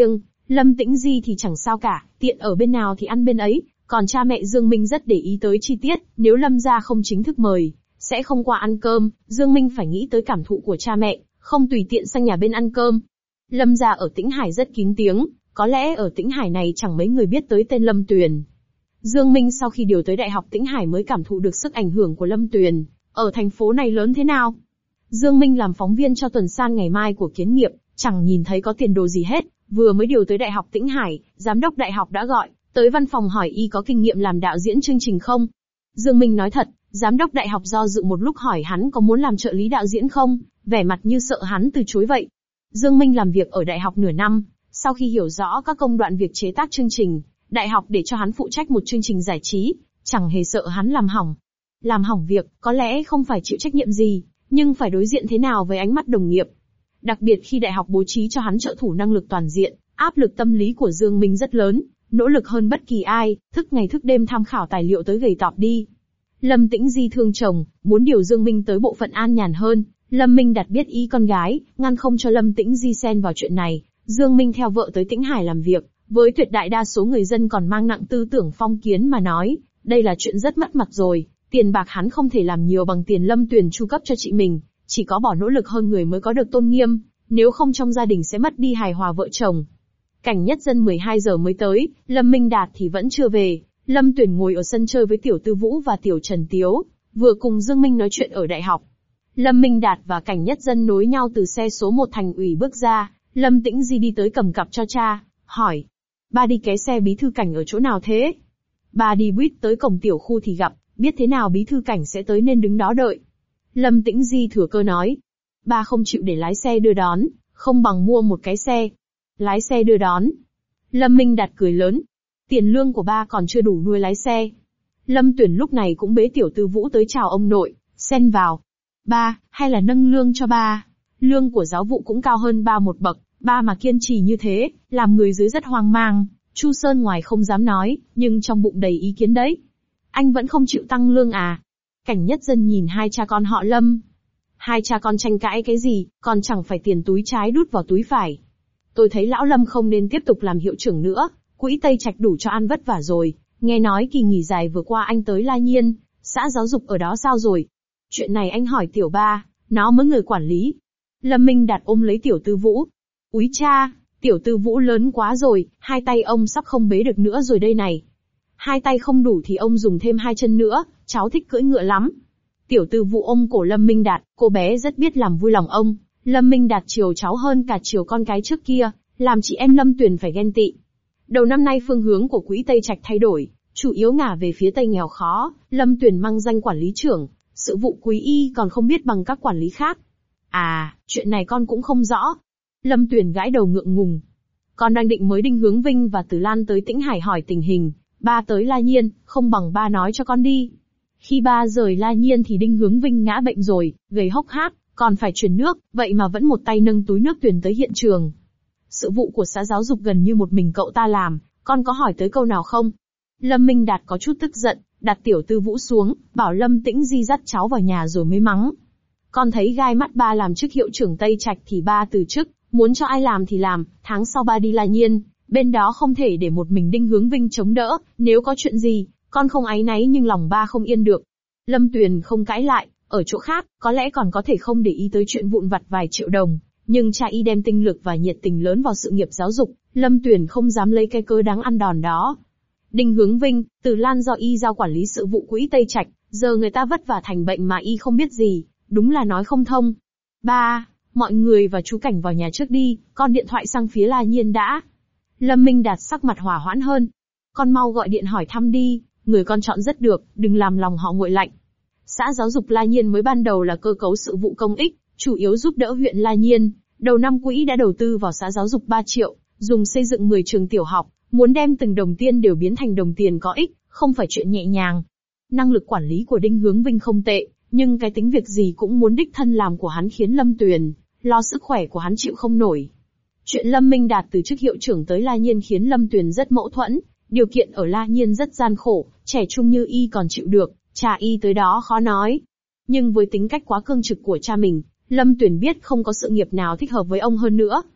A: Lâm Tĩnh Di thì chẳng sao cả, tiện ở bên nào thì ăn bên ấy, còn cha mẹ Dương Minh rất để ý tới chi tiết, nếu Lâm gia không chính thức mời, sẽ không qua ăn cơm, Dương Minh phải nghĩ tới cảm thụ của cha mẹ, không tùy tiện sang nhà bên ăn cơm. Lâm gia ở Tĩnh Hải rất kín tiếng, có lẽ ở Tĩnh Hải này chẳng mấy người biết tới tên Lâm Tuyền. Dương Minh sau khi điều tới Đại học Tĩnh Hải mới cảm thụ được sức ảnh hưởng của Lâm Tuyền, ở thành phố này lớn thế nào. Dương Minh làm phóng viên cho tuần san ngày mai của Kiến Nghiệp, chẳng nhìn thấy có tiền đồ gì hết, vừa mới điều tới Đại học Tĩnh Hải, giám đốc đại học đã gọi tới văn phòng hỏi y có kinh nghiệm làm đạo diễn chương trình không. Dương Minh nói thật, giám đốc đại học do dự một lúc hỏi hắn có muốn làm trợ lý đạo diễn không, vẻ mặt như sợ hắn từ chối vậy. Dương Minh làm việc ở đại học nửa năm, sau khi hiểu rõ các công đoạn việc chế tác chương trình, đại học để cho hắn phụ trách một chương trình giải trí, chẳng hề sợ hắn làm hỏng. Làm hỏng việc, có lẽ không phải chịu trách nhiệm gì, nhưng phải đối diện thế nào với ánh mắt đồng nghiệp. Đặc biệt khi đại học bố trí cho hắn trợ thủ năng lực toàn diện, áp lực tâm lý của Dương Minh rất lớn, nỗ lực hơn bất kỳ ai, thức ngày thức đêm tham khảo tài liệu tới gầy tọp đi. Lâm Tĩnh Di thương chồng, muốn điều Dương Minh tới bộ phận an nhàn hơn. Lâm Minh Đạt biết ý con gái, ngăn không cho Lâm Tĩnh Di xen vào chuyện này. Dương Minh theo vợ tới Tĩnh Hải làm việc, với tuyệt đại đa số người dân còn mang nặng tư tưởng phong kiến mà nói, đây là chuyện rất mất mặt rồi. Tiền bạc hắn không thể làm nhiều bằng tiền Lâm Tuyền chu cấp cho chị mình, chỉ có bỏ nỗ lực hơn người mới có được tôn nghiêm, nếu không trong gia đình sẽ mất đi hài hòa vợ chồng. Cảnh Nhất Dân mười hai giờ mới tới, Lâm Minh Đạt thì vẫn chưa về. Lâm Tuyền ngồi ở sân chơi với Tiểu Tư Vũ và Tiểu Trần Tiếu, vừa cùng Dương Minh nói chuyện ở đại học. Lâm Minh Đạt và Cảnh Nhất Dân nối nhau từ xe số một thành ủy bước ra, Lâm Tĩnh Di đi tới cầm cặp cho cha, hỏi. Ba đi ké xe bí thư Cảnh ở chỗ nào thế? Ba đi buýt tới cổng tiểu khu thì gặp, biết thế nào bí thư Cảnh sẽ tới nên đứng đó đợi. Lâm Tĩnh Di thừa cơ nói. Ba không chịu để lái xe đưa đón, không bằng mua một cái xe. Lái xe đưa đón. Lâm Minh Đạt cười lớn. Tiền lương của ba còn chưa đủ nuôi lái xe. Lâm Tuyển lúc này cũng bế Tiểu Tư Vũ tới chào ông nội, xen vào. Ba, hay là nâng lương cho ba? Lương của giáo vụ cũng cao hơn ba một bậc, ba mà kiên trì như thế, làm người dưới rất hoang mang. Chu Sơn ngoài không dám nói, nhưng trong bụng đầy ý kiến đấy. Anh vẫn không chịu tăng lương à? Cảnh Nhất Dân nhìn hai cha con họ Lâm. Hai cha con tranh cãi cái gì, còn chẳng phải tiền túi trái đút vào túi phải. Tôi thấy lão Lâm không nên tiếp tục làm hiệu trưởng nữa, quỹ Tây Trạch đủ cho ăn vất vả rồi. Nghe nói kỳ nghỉ dài vừa qua anh tới La Nhiên, xã giáo dục ở đó sao rồi? Chuyện này anh hỏi Tiểu Ba, nó mới người quản lý. Lâm Minh Đạt ôm lấy Tiểu Tư Vũ. Úi cha, Tiểu Tư Vũ lớn quá rồi, hai tay ông sắp không bế được nữa rồi đây này. Hai tay không đủ thì ông dùng thêm hai chân nữa, cháu thích cưỡi ngựa lắm. Tiểu Tư Vũ ôm cổ Lâm Minh Đạt, cô bé rất biết làm vui lòng ông. Lâm Minh Đạt chiều cháu hơn cả chiều con cái trước kia, làm chị em Lâm Tuyền phải ghen tị. Đầu năm nay phương hướng của quỹ Tây Trạch thay đổi, chủ yếu ngả về phía Tây nghèo khó, Lâm Tuyền mang danh quản lý trưởng, sự vụ quý y còn không biết bằng các quản lý khác. À, chuyện này con cũng không rõ. Lâm Tuyền gãi đầu ngượng ngùng. Con đang định mới Đinh Hướng Vinh và Từ Lan tới Tĩnh Hải hỏi tình hình, ba tới La Nhiên, không bằng ba nói cho con đi. Khi ba rời La Nhiên thì Đinh Hướng Vinh ngã bệnh rồi, gầy hốc hác, còn phải truyền nước, vậy mà vẫn một tay nâng túi nước Tuyền tới hiện trường. Sự vụ của xã giáo dục gần như một mình cậu ta làm, con có hỏi tới câu nào không? Lâm Minh Đạt có chút tức giận, đặt Tiểu Tư Vũ xuống, bảo Lâm Tĩnh Di dắt cháu vào nhà rồi mới mắng. Con thấy gai mắt ba làm chức hiệu trưởng Tây Trạch thì ba từ chức, muốn cho ai làm thì làm, tháng sau ba đi La Nhiên, bên đó không thể để một mình Đinh Hướng Vinh chống đỡ, nếu có chuyện gì, con không áy náy nhưng lòng ba không yên được. Lâm Tuyền không cãi lại, ở chỗ khác, có lẽ còn có thể không để ý tới chuyện vụn vặt vài triệu đồng, nhưng cha y đem tinh lực và nhiệt tình lớn vào sự nghiệp giáo dục, Lâm Tuyền không dám lấy cái cớ đáng ăn đòn đó. Đinh Hướng Vinh, Từ Lan do y giao quản lý sự vụ quỹ Tây Trạch, giờ người ta vất vả thành bệnh mà y không biết gì, đúng là nói không thông. Ba, mọi người và chú Cảnh vào nhà trước đi, con điện thoại sang phía La Nhiên đã. Lâm Minh Đạt sắc mặt hỏa hoãn hơn. Con mau gọi điện hỏi thăm đi, người con chọn rất được, đừng làm lòng họ nguội lạnh. Xã giáo dục La Nhiên mới ban đầu là cơ cấu sự vụ công ích, chủ yếu giúp đỡ huyện La Nhiên. Đầu năm quỹ đã đầu tư vào xã giáo dục ba triệu, dùng xây dựng mười trường tiểu học, muốn đem từng đồng tiền đều biến thành đồng tiền có ích, không phải chuyện nhẹ nhàng. Năng lực quản lý của Đinh Hướng Vinh không tệ, nhưng cái tính việc gì cũng muốn đích thân làm của hắn khiến Lâm Tuyền, lo sức khỏe của hắn chịu không nổi. Chuyện Lâm Minh Đạt từ chức hiệu trưởng tới La Nhiên khiến Lâm Tuyền rất mâu thuẫn, điều kiện ở La Nhiên rất gian khổ, trẻ trung như y còn chịu được, cha y tới đó khó nói. Nhưng với tính cách quá cương trực của cha mình, Lâm Tuyền biết không có sự nghiệp nào thích hợp với ông hơn nữa.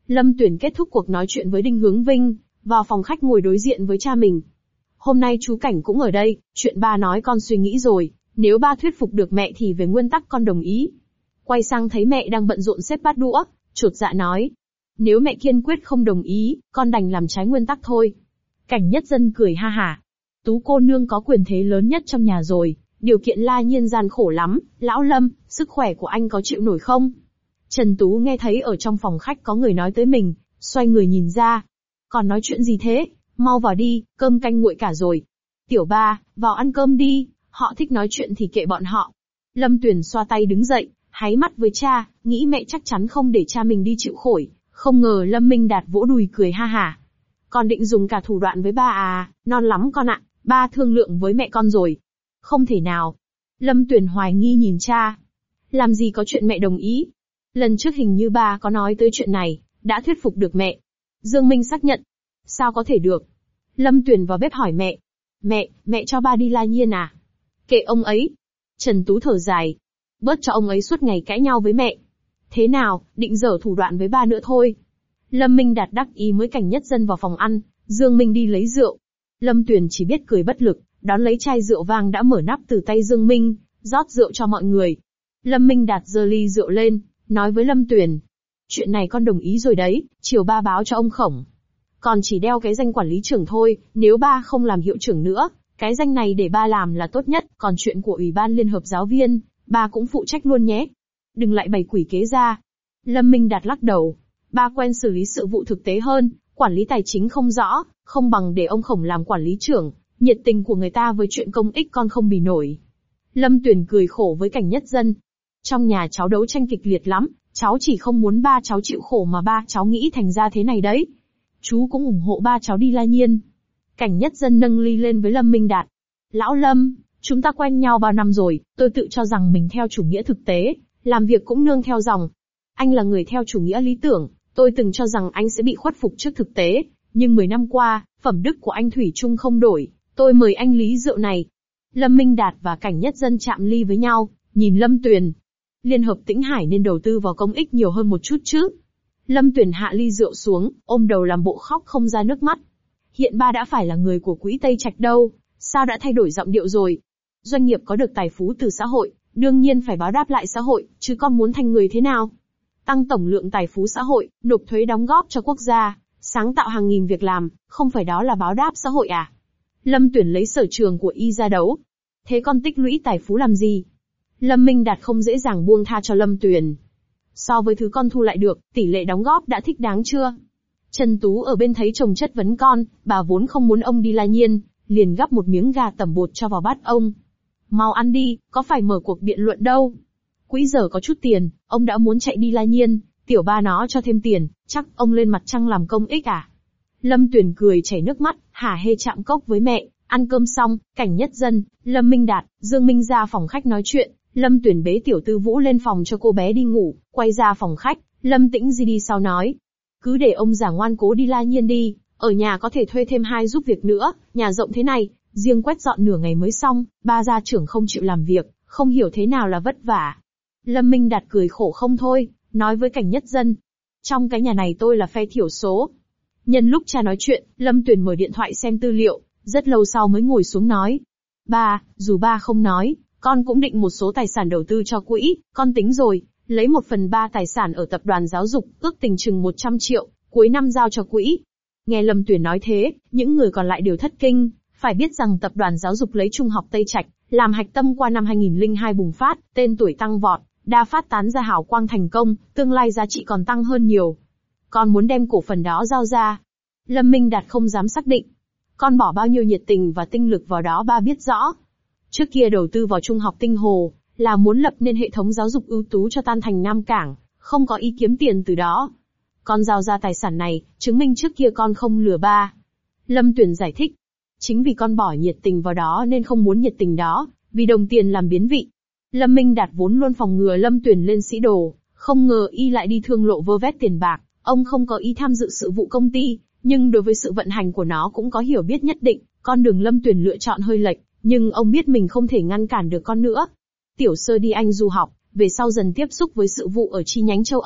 A: Lâm Tuyển kết thúc cuộc nói chuyện với Đinh Hướng Vinh, vào phòng khách ngồi đối diện với cha mình. Hôm nay chú Cảnh cũng ở đây, chuyện ba nói con suy nghĩ rồi, nếu ba thuyết phục được mẹ thì về nguyên tắc con đồng ý. Quay sang thấy mẹ đang bận rộn xếp bát đũa, chột dạ nói. Nếu mẹ kiên quyết không đồng ý, con đành làm trái nguyên tắc thôi. Cảnh Nhất Dân cười ha hả. Tú cô nương có quyền thế lớn nhất trong nhà rồi, điều kiện La Nhiên gian khổ lắm, lão Lâm, sức khỏe của anh có chịu nổi không? Trần Tú nghe thấy ở trong phòng khách có người nói tới mình, xoay người nhìn ra. Còn nói chuyện gì thế, mau vào đi, cơm canh nguội cả rồi. Tiểu ba, vào ăn cơm đi, họ thích nói chuyện thì kệ bọn họ. Lâm Tuyển xoa tay đứng dậy, háy mắt với cha, nghĩ mẹ chắc chắn không để cha mình đi chịu khổ. Không ngờ Lâm Minh Đạt vỗ đùi cười ha hả. Con định dùng cả thủ đoạn với ba à, non lắm con ạ, ba thương lượng với mẹ con rồi. Không thể nào. Lâm Tuyển hoài nghi nhìn cha. Làm gì có chuyện mẹ đồng ý. Lần trước hình như ba có nói tới chuyện này, đã thuyết phục được mẹ. Dương Minh xác nhận. Sao có thể được? Lâm Tuyển vào bếp hỏi mẹ. Mẹ, mẹ cho ba đi La Nhiên à? Kệ ông ấy. Trần Tú thở dài. Bớt cho ông ấy suốt ngày cãi nhau với mẹ. Thế nào, định dở thủ đoạn với ba nữa thôi. Lâm Minh Đạt đắc ý mới Cảnh Nhất Dân vào phòng ăn, Dương Minh đi lấy rượu. Lâm Tuyển chỉ biết cười bất lực, đón lấy chai rượu vang đã mở nắp từ tay Dương Minh, rót rượu cho mọi người. Lâm Minh Đạt giơ ly rượu lên, nói với Lâm Tuyển. Chuyện này con đồng ý rồi đấy, chiều ba báo cho ông Khổng. Còn chỉ đeo cái danh quản lý trưởng thôi, nếu ba không làm hiệu trưởng nữa, cái danh này để ba làm là tốt nhất, còn chuyện của Ủy ban Liên hợp Giáo viên, ba cũng phụ trách luôn nhé. Đừng lại bày quỷ kế ra. Lâm Minh Đạt lắc đầu. Ba quen xử lý sự vụ thực tế hơn, quản lý tài chính không rõ, không bằng để ông Khổng làm quản lý trưởng, nhiệt tình của người ta với chuyện công ích con không bì nổi. Lâm Tuyển cười khổ với Cảnh Nhất Dân. Trong nhà cháu đấu tranh kịch liệt lắm, cháu chỉ không muốn ba cháu chịu khổ mà ba cháu nghĩ thành ra thế này đấy. Chú cũng ủng hộ ba cháu đi La Nhiên. Cảnh Nhất Dân nâng ly lên với Lâm Minh Đạt. Lão Lâm, chúng ta quen nhau bao năm rồi, tôi tự cho rằng mình theo chủ nghĩa thực tế, làm việc cũng nương theo dòng. Anh là người theo chủ nghĩa lý tưởng, tôi từng cho rằng anh sẽ bị khuất phục trước thực tế, nhưng mười năm qua, phẩm đức của anh thủy chung không đổi, tôi mời anh lý rượu này. Lâm Minh Đạt và Cảnh Nhất Dân chạm ly với nhau, nhìn Lâm Tuyền. Liên hợp Tĩnh Hải nên đầu tư vào công ích nhiều hơn một chút chứ. Lâm Tuyền hạ ly rượu xuống, ôm đầu làm bộ khóc không ra nước mắt. Hiện ba đã phải là người của quỹ Tây Trạch đâu, sao đã thay đổi giọng điệu rồi? Doanh nghiệp có được tài phú từ xã hội, đương nhiên phải báo đáp lại xã hội, chứ con muốn thành người thế nào? Tăng tổng lượng tài phú xã hội, nộp thuế đóng góp cho quốc gia, sáng tạo hàng nghìn việc làm, không phải đó là báo đáp xã hội à? Lâm Tuyển lấy sở trường của y ra đấu. Thế con tích lũy tài phú làm gì? Lâm Minh Đạt không dễ dàng buông tha cho Lâm Tuyển. So với thứ con thu lại được, tỷ lệ đóng góp đã thích đáng chưa? Trần Tú ở bên thấy chồng chất vấn con, bà vốn không muốn ông đi La Nhiên, liền gắp một miếng gà tẩm bột cho vào bát ông. Mau ăn đi, có phải mở cuộc biện luận đâu. Quỹ giờ có chút tiền, ông đã muốn chạy đi La Nhiên, tiểu ba nó cho thêm tiền, chắc ông lên mặt trăng làm công ích à? Lâm Tuyển cười chảy nước mắt, hả hê chạm cốc với mẹ. Ăn cơm xong, Cảnh Nhất Dân, Lâm Minh Đạt, Dương Minh ra phòng khách nói chuyện. Lâm Tuyển bế tiểu tư Vũ lên phòng cho cô bé đi ngủ, quay ra phòng khách, Lâm Tĩnh Di đi sau nói. Cứ để ông già ngoan cố đi La Nhiên đi, ở nhà có thể thuê thêm hai giúp việc nữa, nhà rộng thế này, riêng quét dọn nửa ngày mới xong, ba gia trưởng không chịu làm việc, không hiểu thế nào là vất vả. Lâm Minh Đạt cười khổ không thôi, nói với Cảnh Nhất Dân. Trong cái nhà này tôi là phe thiểu số. Nhân lúc cha nói chuyện, Lâm Tuyển mở điện thoại xem tư liệu, rất lâu sau mới ngồi xuống nói. Ba, dù ba không nói, con cũng định một số tài sản đầu tư cho quỹ, con tính rồi, lấy một phần ba tài sản ở tập đoàn giáo dục, ước tình chừng một trăm triệu, cuối năm giao cho quỹ. Nghe Lâm Tuyển nói thế, những người còn lại đều thất kinh, phải biết rằng tập đoàn giáo dục lấy Trung học Tây Trạch, làm hạch tâm qua năm hai nghìn lẻ hai bùng phát, tên tuổi tăng vọt, đa phát tán ra hào quang thành công, tương lai giá trị còn tăng hơn nhiều. Con muốn đem cổ phần đó giao ra. Lâm Minh Đạt không dám xác định. Con bỏ bao nhiêu nhiệt tình và tinh lực vào đó ba biết rõ. Trước kia đầu tư vào Trung học Tinh Hồ, là muốn lập nên hệ thống giáo dục ưu tú cho Tan Thành Nam Cảng, không có ý kiếm tiền từ đó. Con giao ra tài sản này, chứng minh trước kia con không lừa ba. Lâm Tuyển giải thích. Chính vì con bỏ nhiệt tình vào đó nên không muốn nhiệt tình đó, vì đồng tiền làm biến vị. Lâm Minh Đạt vốn luôn phòng ngừa Lâm Tuyển lên sĩ đồ, không ngờ y lại đi thương lộ vơ vét tiền bạc. Ông không có ý tham dự sự vụ công ty, nhưng đối với sự vận hành của nó cũng có hiểu biết nhất định. Con đường Lâm Tuyển lựa chọn hơi lệch, nhưng ông biết mình không thể ngăn cản được con nữa. Tiểu Sơ đi Anh du học, về sau dần tiếp xúc với sự vụ ở chi nhánh châu Âu,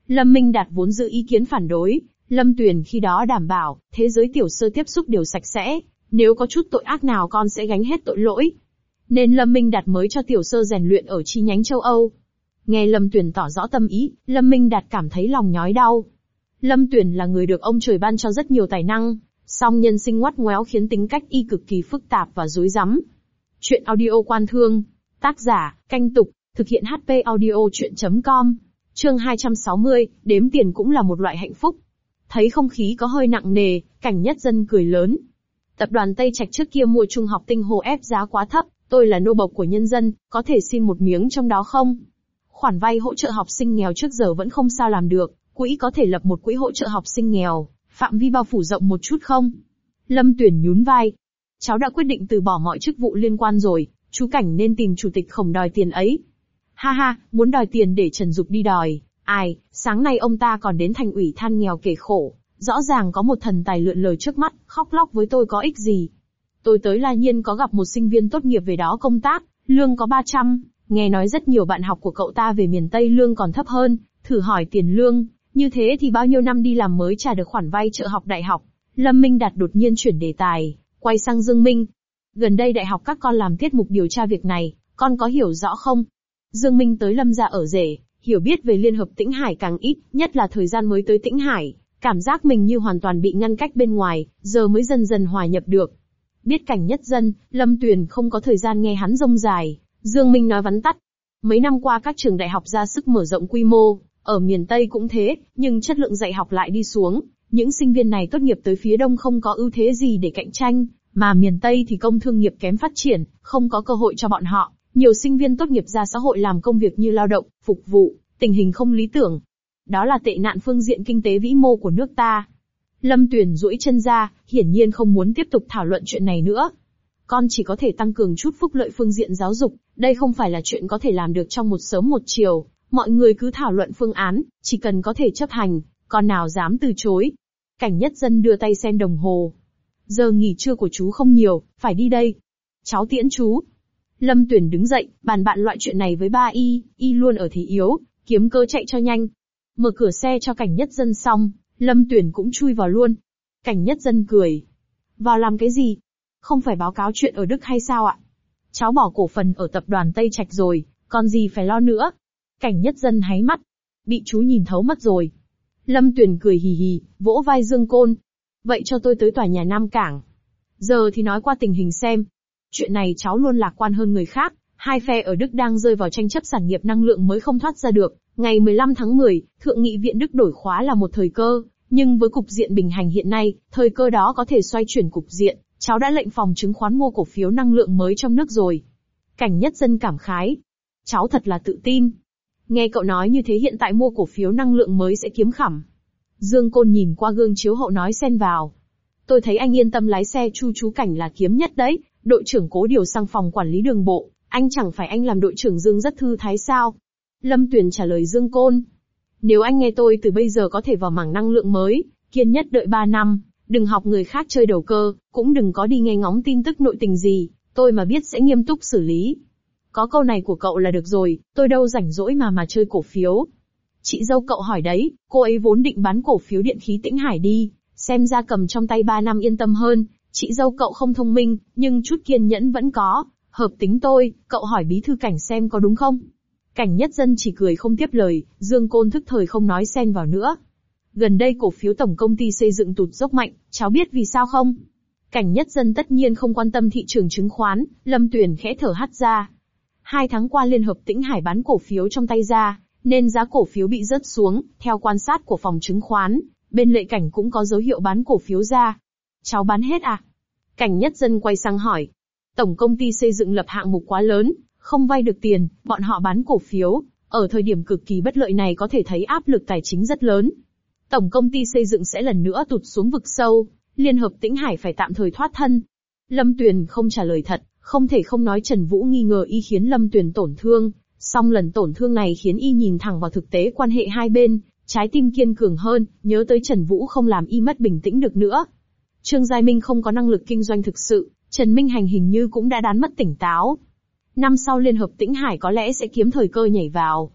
A: Lâm Minh Đạt vốn giữ ý kiến phản đối, Lâm Tuyền khi đó đảm bảo, thế giới tiểu sơ tiếp xúc đều sạch sẽ, nếu có chút tội ác nào con sẽ gánh hết tội lỗi. Nên Lâm Minh Đạt mới cho tiểu sơ rèn luyện ở chi nhánh châu Âu. Nghe Lâm Tuyền tỏ rõ tâm ý, Lâm Minh Đạt cảm thấy lòng nhói đau. Lâm Tuyền là người được ông trời ban cho rất nhiều tài năng, song nhân sinh ngoắt ngoéo khiến tính cách y cực kỳ phức tạp và rối rắm. Chuyện audio Quan Thương, tác giả, Canh Tục, thực hiện hát pê audio chuyện chấm com, chương hai trăm sáu mươi, đếm tiền cũng là một loại hạnh phúc. Thấy không khí có hơi nặng nề, Cảnh Nhất Dân cười lớn. Tập đoàn Tây Trạch trước kia mua trung học Tinh Hồ ép giá quá thấp, tôi là nô bộc của nhân dân, có thể xin một miếng trong đó không? Khoản vay hỗ trợ học sinh nghèo trước giờ vẫn không sao làm được, quỹ có thể lập một quỹ hỗ trợ học sinh nghèo, phạm vi bao phủ rộng một chút không? Lâm Tuyền nhún vai. Cháu đã quyết định từ bỏ mọi chức vụ liên quan rồi, chú Cảnh nên tìm chủ tịch Khổng đòi tiền ấy. Ha ha, muốn đòi tiền để Trần Dục đi đòi. Ai, sáng nay ông ta còn đến thành ủy than nghèo kể khổ, rõ ràng có một thần tài lượn lờ trước mắt, khóc lóc với tôi có ích gì. Tôi tới La Nhiên có gặp một sinh viên tốt nghiệp về đó công tác, lương có ba trăm, nghe nói rất nhiều bạn học của cậu ta về miền Tây lương còn thấp hơn, thử hỏi tiền lương, như thế thì bao nhiêu năm đi làm mới trả được khoản vay trợ học đại học. Lâm Minh Đạt đột nhiên chuyển đề tài, quay sang Dương Minh. Gần đây đại học các con làm tiết mục điều tra việc này, con có hiểu rõ không? Dương Minh tới Lâm gia ở rể, hiểu biết về Liên hợp Tĩnh Hải càng ít, nhất là thời gian mới tới Tĩnh Hải, cảm giác mình như hoàn toàn bị ngăn cách bên ngoài, giờ mới dần dần hòa nhập được. Biết Cảnh Nhất Dân, Lâm Tuyền không có thời gian nghe hắn rông dài, Dương Minh nói vắn tắt. Mấy năm qua các trường đại học ra sức mở rộng quy mô, ở miền Tây cũng thế, nhưng chất lượng dạy học lại đi xuống, những sinh viên này tốt nghiệp tới phía Đông không có ưu thế gì để cạnh tranh, mà miền Tây thì công thương nghiệp kém phát triển, không có cơ hội cho bọn họ. Nhiều sinh viên tốt nghiệp ra xã hội làm công việc như lao động, phục vụ, tình hình không lý tưởng. Đó là tệ nạn phương diện kinh tế vĩ mô của nước ta. Lâm Tuyền duỗi chân ra, hiển nhiên không muốn tiếp tục thảo luận chuyện này nữa. Con chỉ có thể tăng cường chút phúc lợi phương diện giáo dục, đây không phải là chuyện có thể làm được trong một sớm một chiều. Mọi người cứ thảo luận phương án, chỉ cần có thể chấp hành, con nào dám từ chối. Cảnh Nhất Dân đưa tay xem đồng hồ. Giờ nghỉ trưa của chú không nhiều, phải đi đây. Cháu tiễn chú. Lâm Tuyền đứng dậy, bàn bạn loại chuyện này với ba y, y luôn ở thế yếu, kiếm cơ chạy cho nhanh. Mở cửa xe cho Cảnh Nhất Dân xong, Lâm Tuyền cũng chui vào luôn. Cảnh Nhất Dân cười. Vào làm cái gì? Không phải báo cáo chuyện ở Đức hay sao ạ? Cháu bỏ cổ phần ở tập đoàn Tây Trạch rồi, còn gì phải lo nữa? Cảnh Nhất Dân háy mắt. Bị chú nhìn thấu mất rồi. Lâm Tuyền cười hì hì, vỗ vai Dương Côn. Vậy cho tôi tới tòa nhà Nam Cảng. Giờ thì nói qua tình hình xem. Chuyện này cháu luôn lạc quan hơn người khác, hai phe ở Đức đang rơi vào tranh chấp sản nghiệp năng lượng mới không thoát ra được. Ngày mười lăm tháng mười, Thượng nghị viện Đức đổi khóa là một thời cơ, nhưng với cục diện bình hành hiện nay, thời cơ đó có thể xoay chuyển cục diện. Cháu đã lệnh phòng chứng khoán mua cổ phiếu năng lượng mới trong nước rồi. Cảnh Nhất Dân cảm khái. Cháu thật là tự tin. Nghe cậu nói như thế hiện tại mua cổ phiếu năng lượng mới sẽ kiếm khẩm. Dương Côn nhìn qua gương chiếu hậu nói xen vào. Tôi thấy anh yên tâm lái xe Chu chú Cảnh là kiếm nhất đấy, đội trưởng cố điều sang phòng quản lý đường bộ, anh chẳng phải anh làm đội trưởng Dương rất thư thái sao? Lâm Tuyền trả lời Dương Côn. Nếu anh nghe tôi từ bây giờ có thể vào mảng năng lượng mới, kiên nhất đợi ba năm, đừng học người khác chơi đầu cơ, cũng đừng có đi nghe ngóng tin tức nội tình gì, tôi mà biết sẽ nghiêm túc xử lý. Có câu này của cậu là được rồi, tôi đâu rảnh rỗi mà mà chơi cổ phiếu. Chị dâu cậu hỏi đấy, cô ấy vốn định bán cổ phiếu điện khí Tĩnh Hải đi, xem ra cầm trong tay ba năm yên tâm hơn. Chị dâu cậu không thông minh, nhưng chút kiên nhẫn vẫn có, hợp tính tôi, cậu hỏi bí thư Cảnh xem có đúng không? Cảnh Nhất Dân chỉ cười không tiếp lời, Dương Côn thức thời không nói xen vào nữa. Gần đây cổ phiếu tổng công ty xây dựng tụt dốc mạnh, cháu biết vì sao không? Cảnh Nhất Dân tất nhiên không quan tâm thị trường chứng khoán, Lâm Tuyền khẽ thở hắt ra. Hai tháng qua Liên hợp Tĩnh Hải bán cổ phiếu trong tay ra, nên giá cổ phiếu bị rớt xuống, theo quan sát của phòng chứng khoán, bên Lệ Cảnh cũng có dấu hiệu bán cổ phiếu ra. Cháu bán hết à? Cảnh Nhất Dân quay sang hỏi. Tổng công ty xây dựng lập hạng mục quá lớn, không vay được tiền, bọn họ bán cổ phiếu, ở thời điểm cực kỳ bất lợi này có thể thấy áp lực tài chính rất lớn. Tổng công ty xây dựng sẽ lần nữa tụt xuống vực sâu, Liên hợp Tĩnh Hải phải tạm thời thoát thân. Lâm Tuyền không trả lời thật, không thể không nói Trần Vũ nghi ngờ y khiến Lâm Tuyền tổn thương, song lần tổn thương này khiến y nhìn thẳng vào thực tế quan hệ hai bên, trái tim kiên cường hơn, nhớ tới Trần Vũ không làm y mất bình tĩnh được nữa. Trương Giai Minh không có năng lực kinh doanh thực sự, Trần Minh Hành hình như cũng đã đán mất tỉnh táo. Năm sau Liên hợp Tĩnh Hải có lẽ sẽ kiếm thời cơ nhảy vào.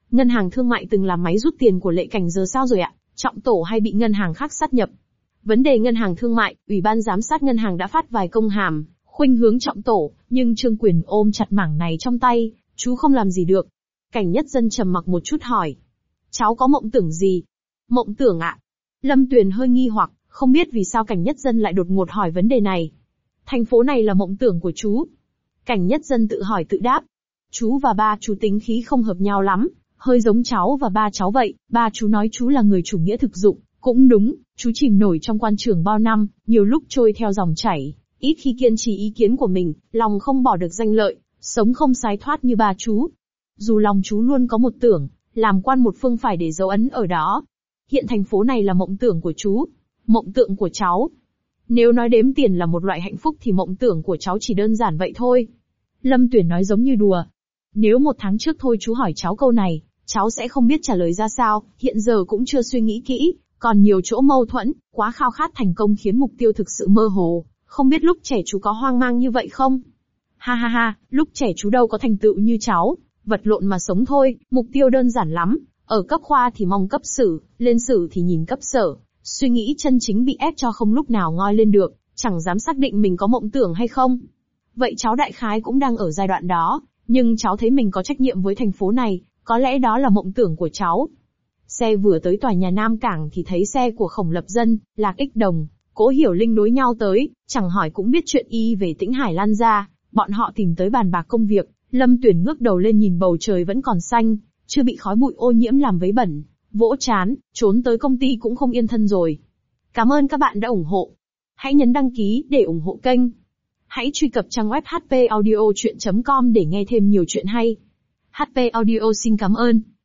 A: Ngân hàng thương mại từng làm máy rút tiền của Lệ Cảnh giờ sao rồi ạ? Trọng tổ hay bị ngân hàng khác sát nhập? Vấn đề ngân hàng thương mại, Ủy ban giám sát ngân hàng đã phát vài công hàm, khuynh hướng trọng tổ, nhưng Trương Quyền ôm chặt mảng này trong tay, chú không làm gì được. Cảnh Nhất Dân trầm mặc một chút hỏi. Cháu có mộng tưởng gì? Mộng tưởng ạ? Lâm Tuyền hơi nghi hoặc, không biết vì sao Cảnh Nhất Dân lại đột ngột hỏi vấn đề này. Thành phố này là mộng tưởng của chú. Cảnh Nhất Dân tự hỏi tự đáp. Chú và ba chú tính khí không hợp nhau lắm, hơi giống cháu và ba cháu vậy. Ba chú nói chú là người chủ nghĩa thực dụng, cũng đúng, chú chìm nổi trong quan trường bao năm, nhiều lúc trôi theo dòng chảy, ít khi kiên trì ý kiến của mình, lòng không bỏ được danh lợi, sống không sái thoát như ba chú. Dù lòng chú luôn có một tưởng, làm quan một phương phải để dấu ấn ở đó. Hiện thành phố này là mộng tưởng của chú, mộng tượng của cháu. Nếu nói đếm tiền là một loại hạnh phúc thì mộng tưởng của cháu chỉ đơn giản vậy thôi. Lâm Tuyển nói giống như đùa. Nếu một tháng trước thôi chú hỏi cháu câu này, cháu sẽ không biết trả lời ra sao, hiện giờ cũng chưa suy nghĩ kỹ, còn nhiều chỗ mâu thuẫn, quá khao khát thành công khiến mục tiêu thực sự mơ hồ, không biết lúc trẻ chú có hoang mang như vậy không? Ha ha ha, lúc trẻ chú đâu có thành tựu như cháu, vật lộn mà sống thôi, mục tiêu đơn giản lắm, ở cấp khoa thì mong cấp sử, lên sử thì nhìn cấp sở, suy nghĩ chân chính bị ép cho không lúc nào ngoi lên được, chẳng dám xác định mình có mộng tưởng hay không. Vậy cháu đại khái cũng đang ở giai đoạn đó, nhưng cháu thấy mình có trách nhiệm với thành phố này, có lẽ đó là mộng tưởng của cháu. Xe vừa tới tòa nhà Nam Cảng thì thấy xe của Khổng Lập Dân, Lạc Ích Đồng, Cố Hiểu Linh nối nhau tới, chẳng hỏi cũng biết chuyện y về Tĩnh Hải lan ra, bọn họ tìm tới bàn bạc công việc. Lâm Tuyển ngước đầu lên nhìn bầu trời vẫn còn xanh, chưa bị khói bụi ô nhiễm làm vấy bẩn, vỗ chán, trốn tới công ty cũng không yên thân rồi. Cảm ơn các bạn đã ủng hộ. Hãy nhấn đăng ký để ủng hộ kênh. Hãy truy cập trang web h p audio chuyện chấm com để nghe thêm nhiều chuyện hay. hát pê Audio xin cảm ơn.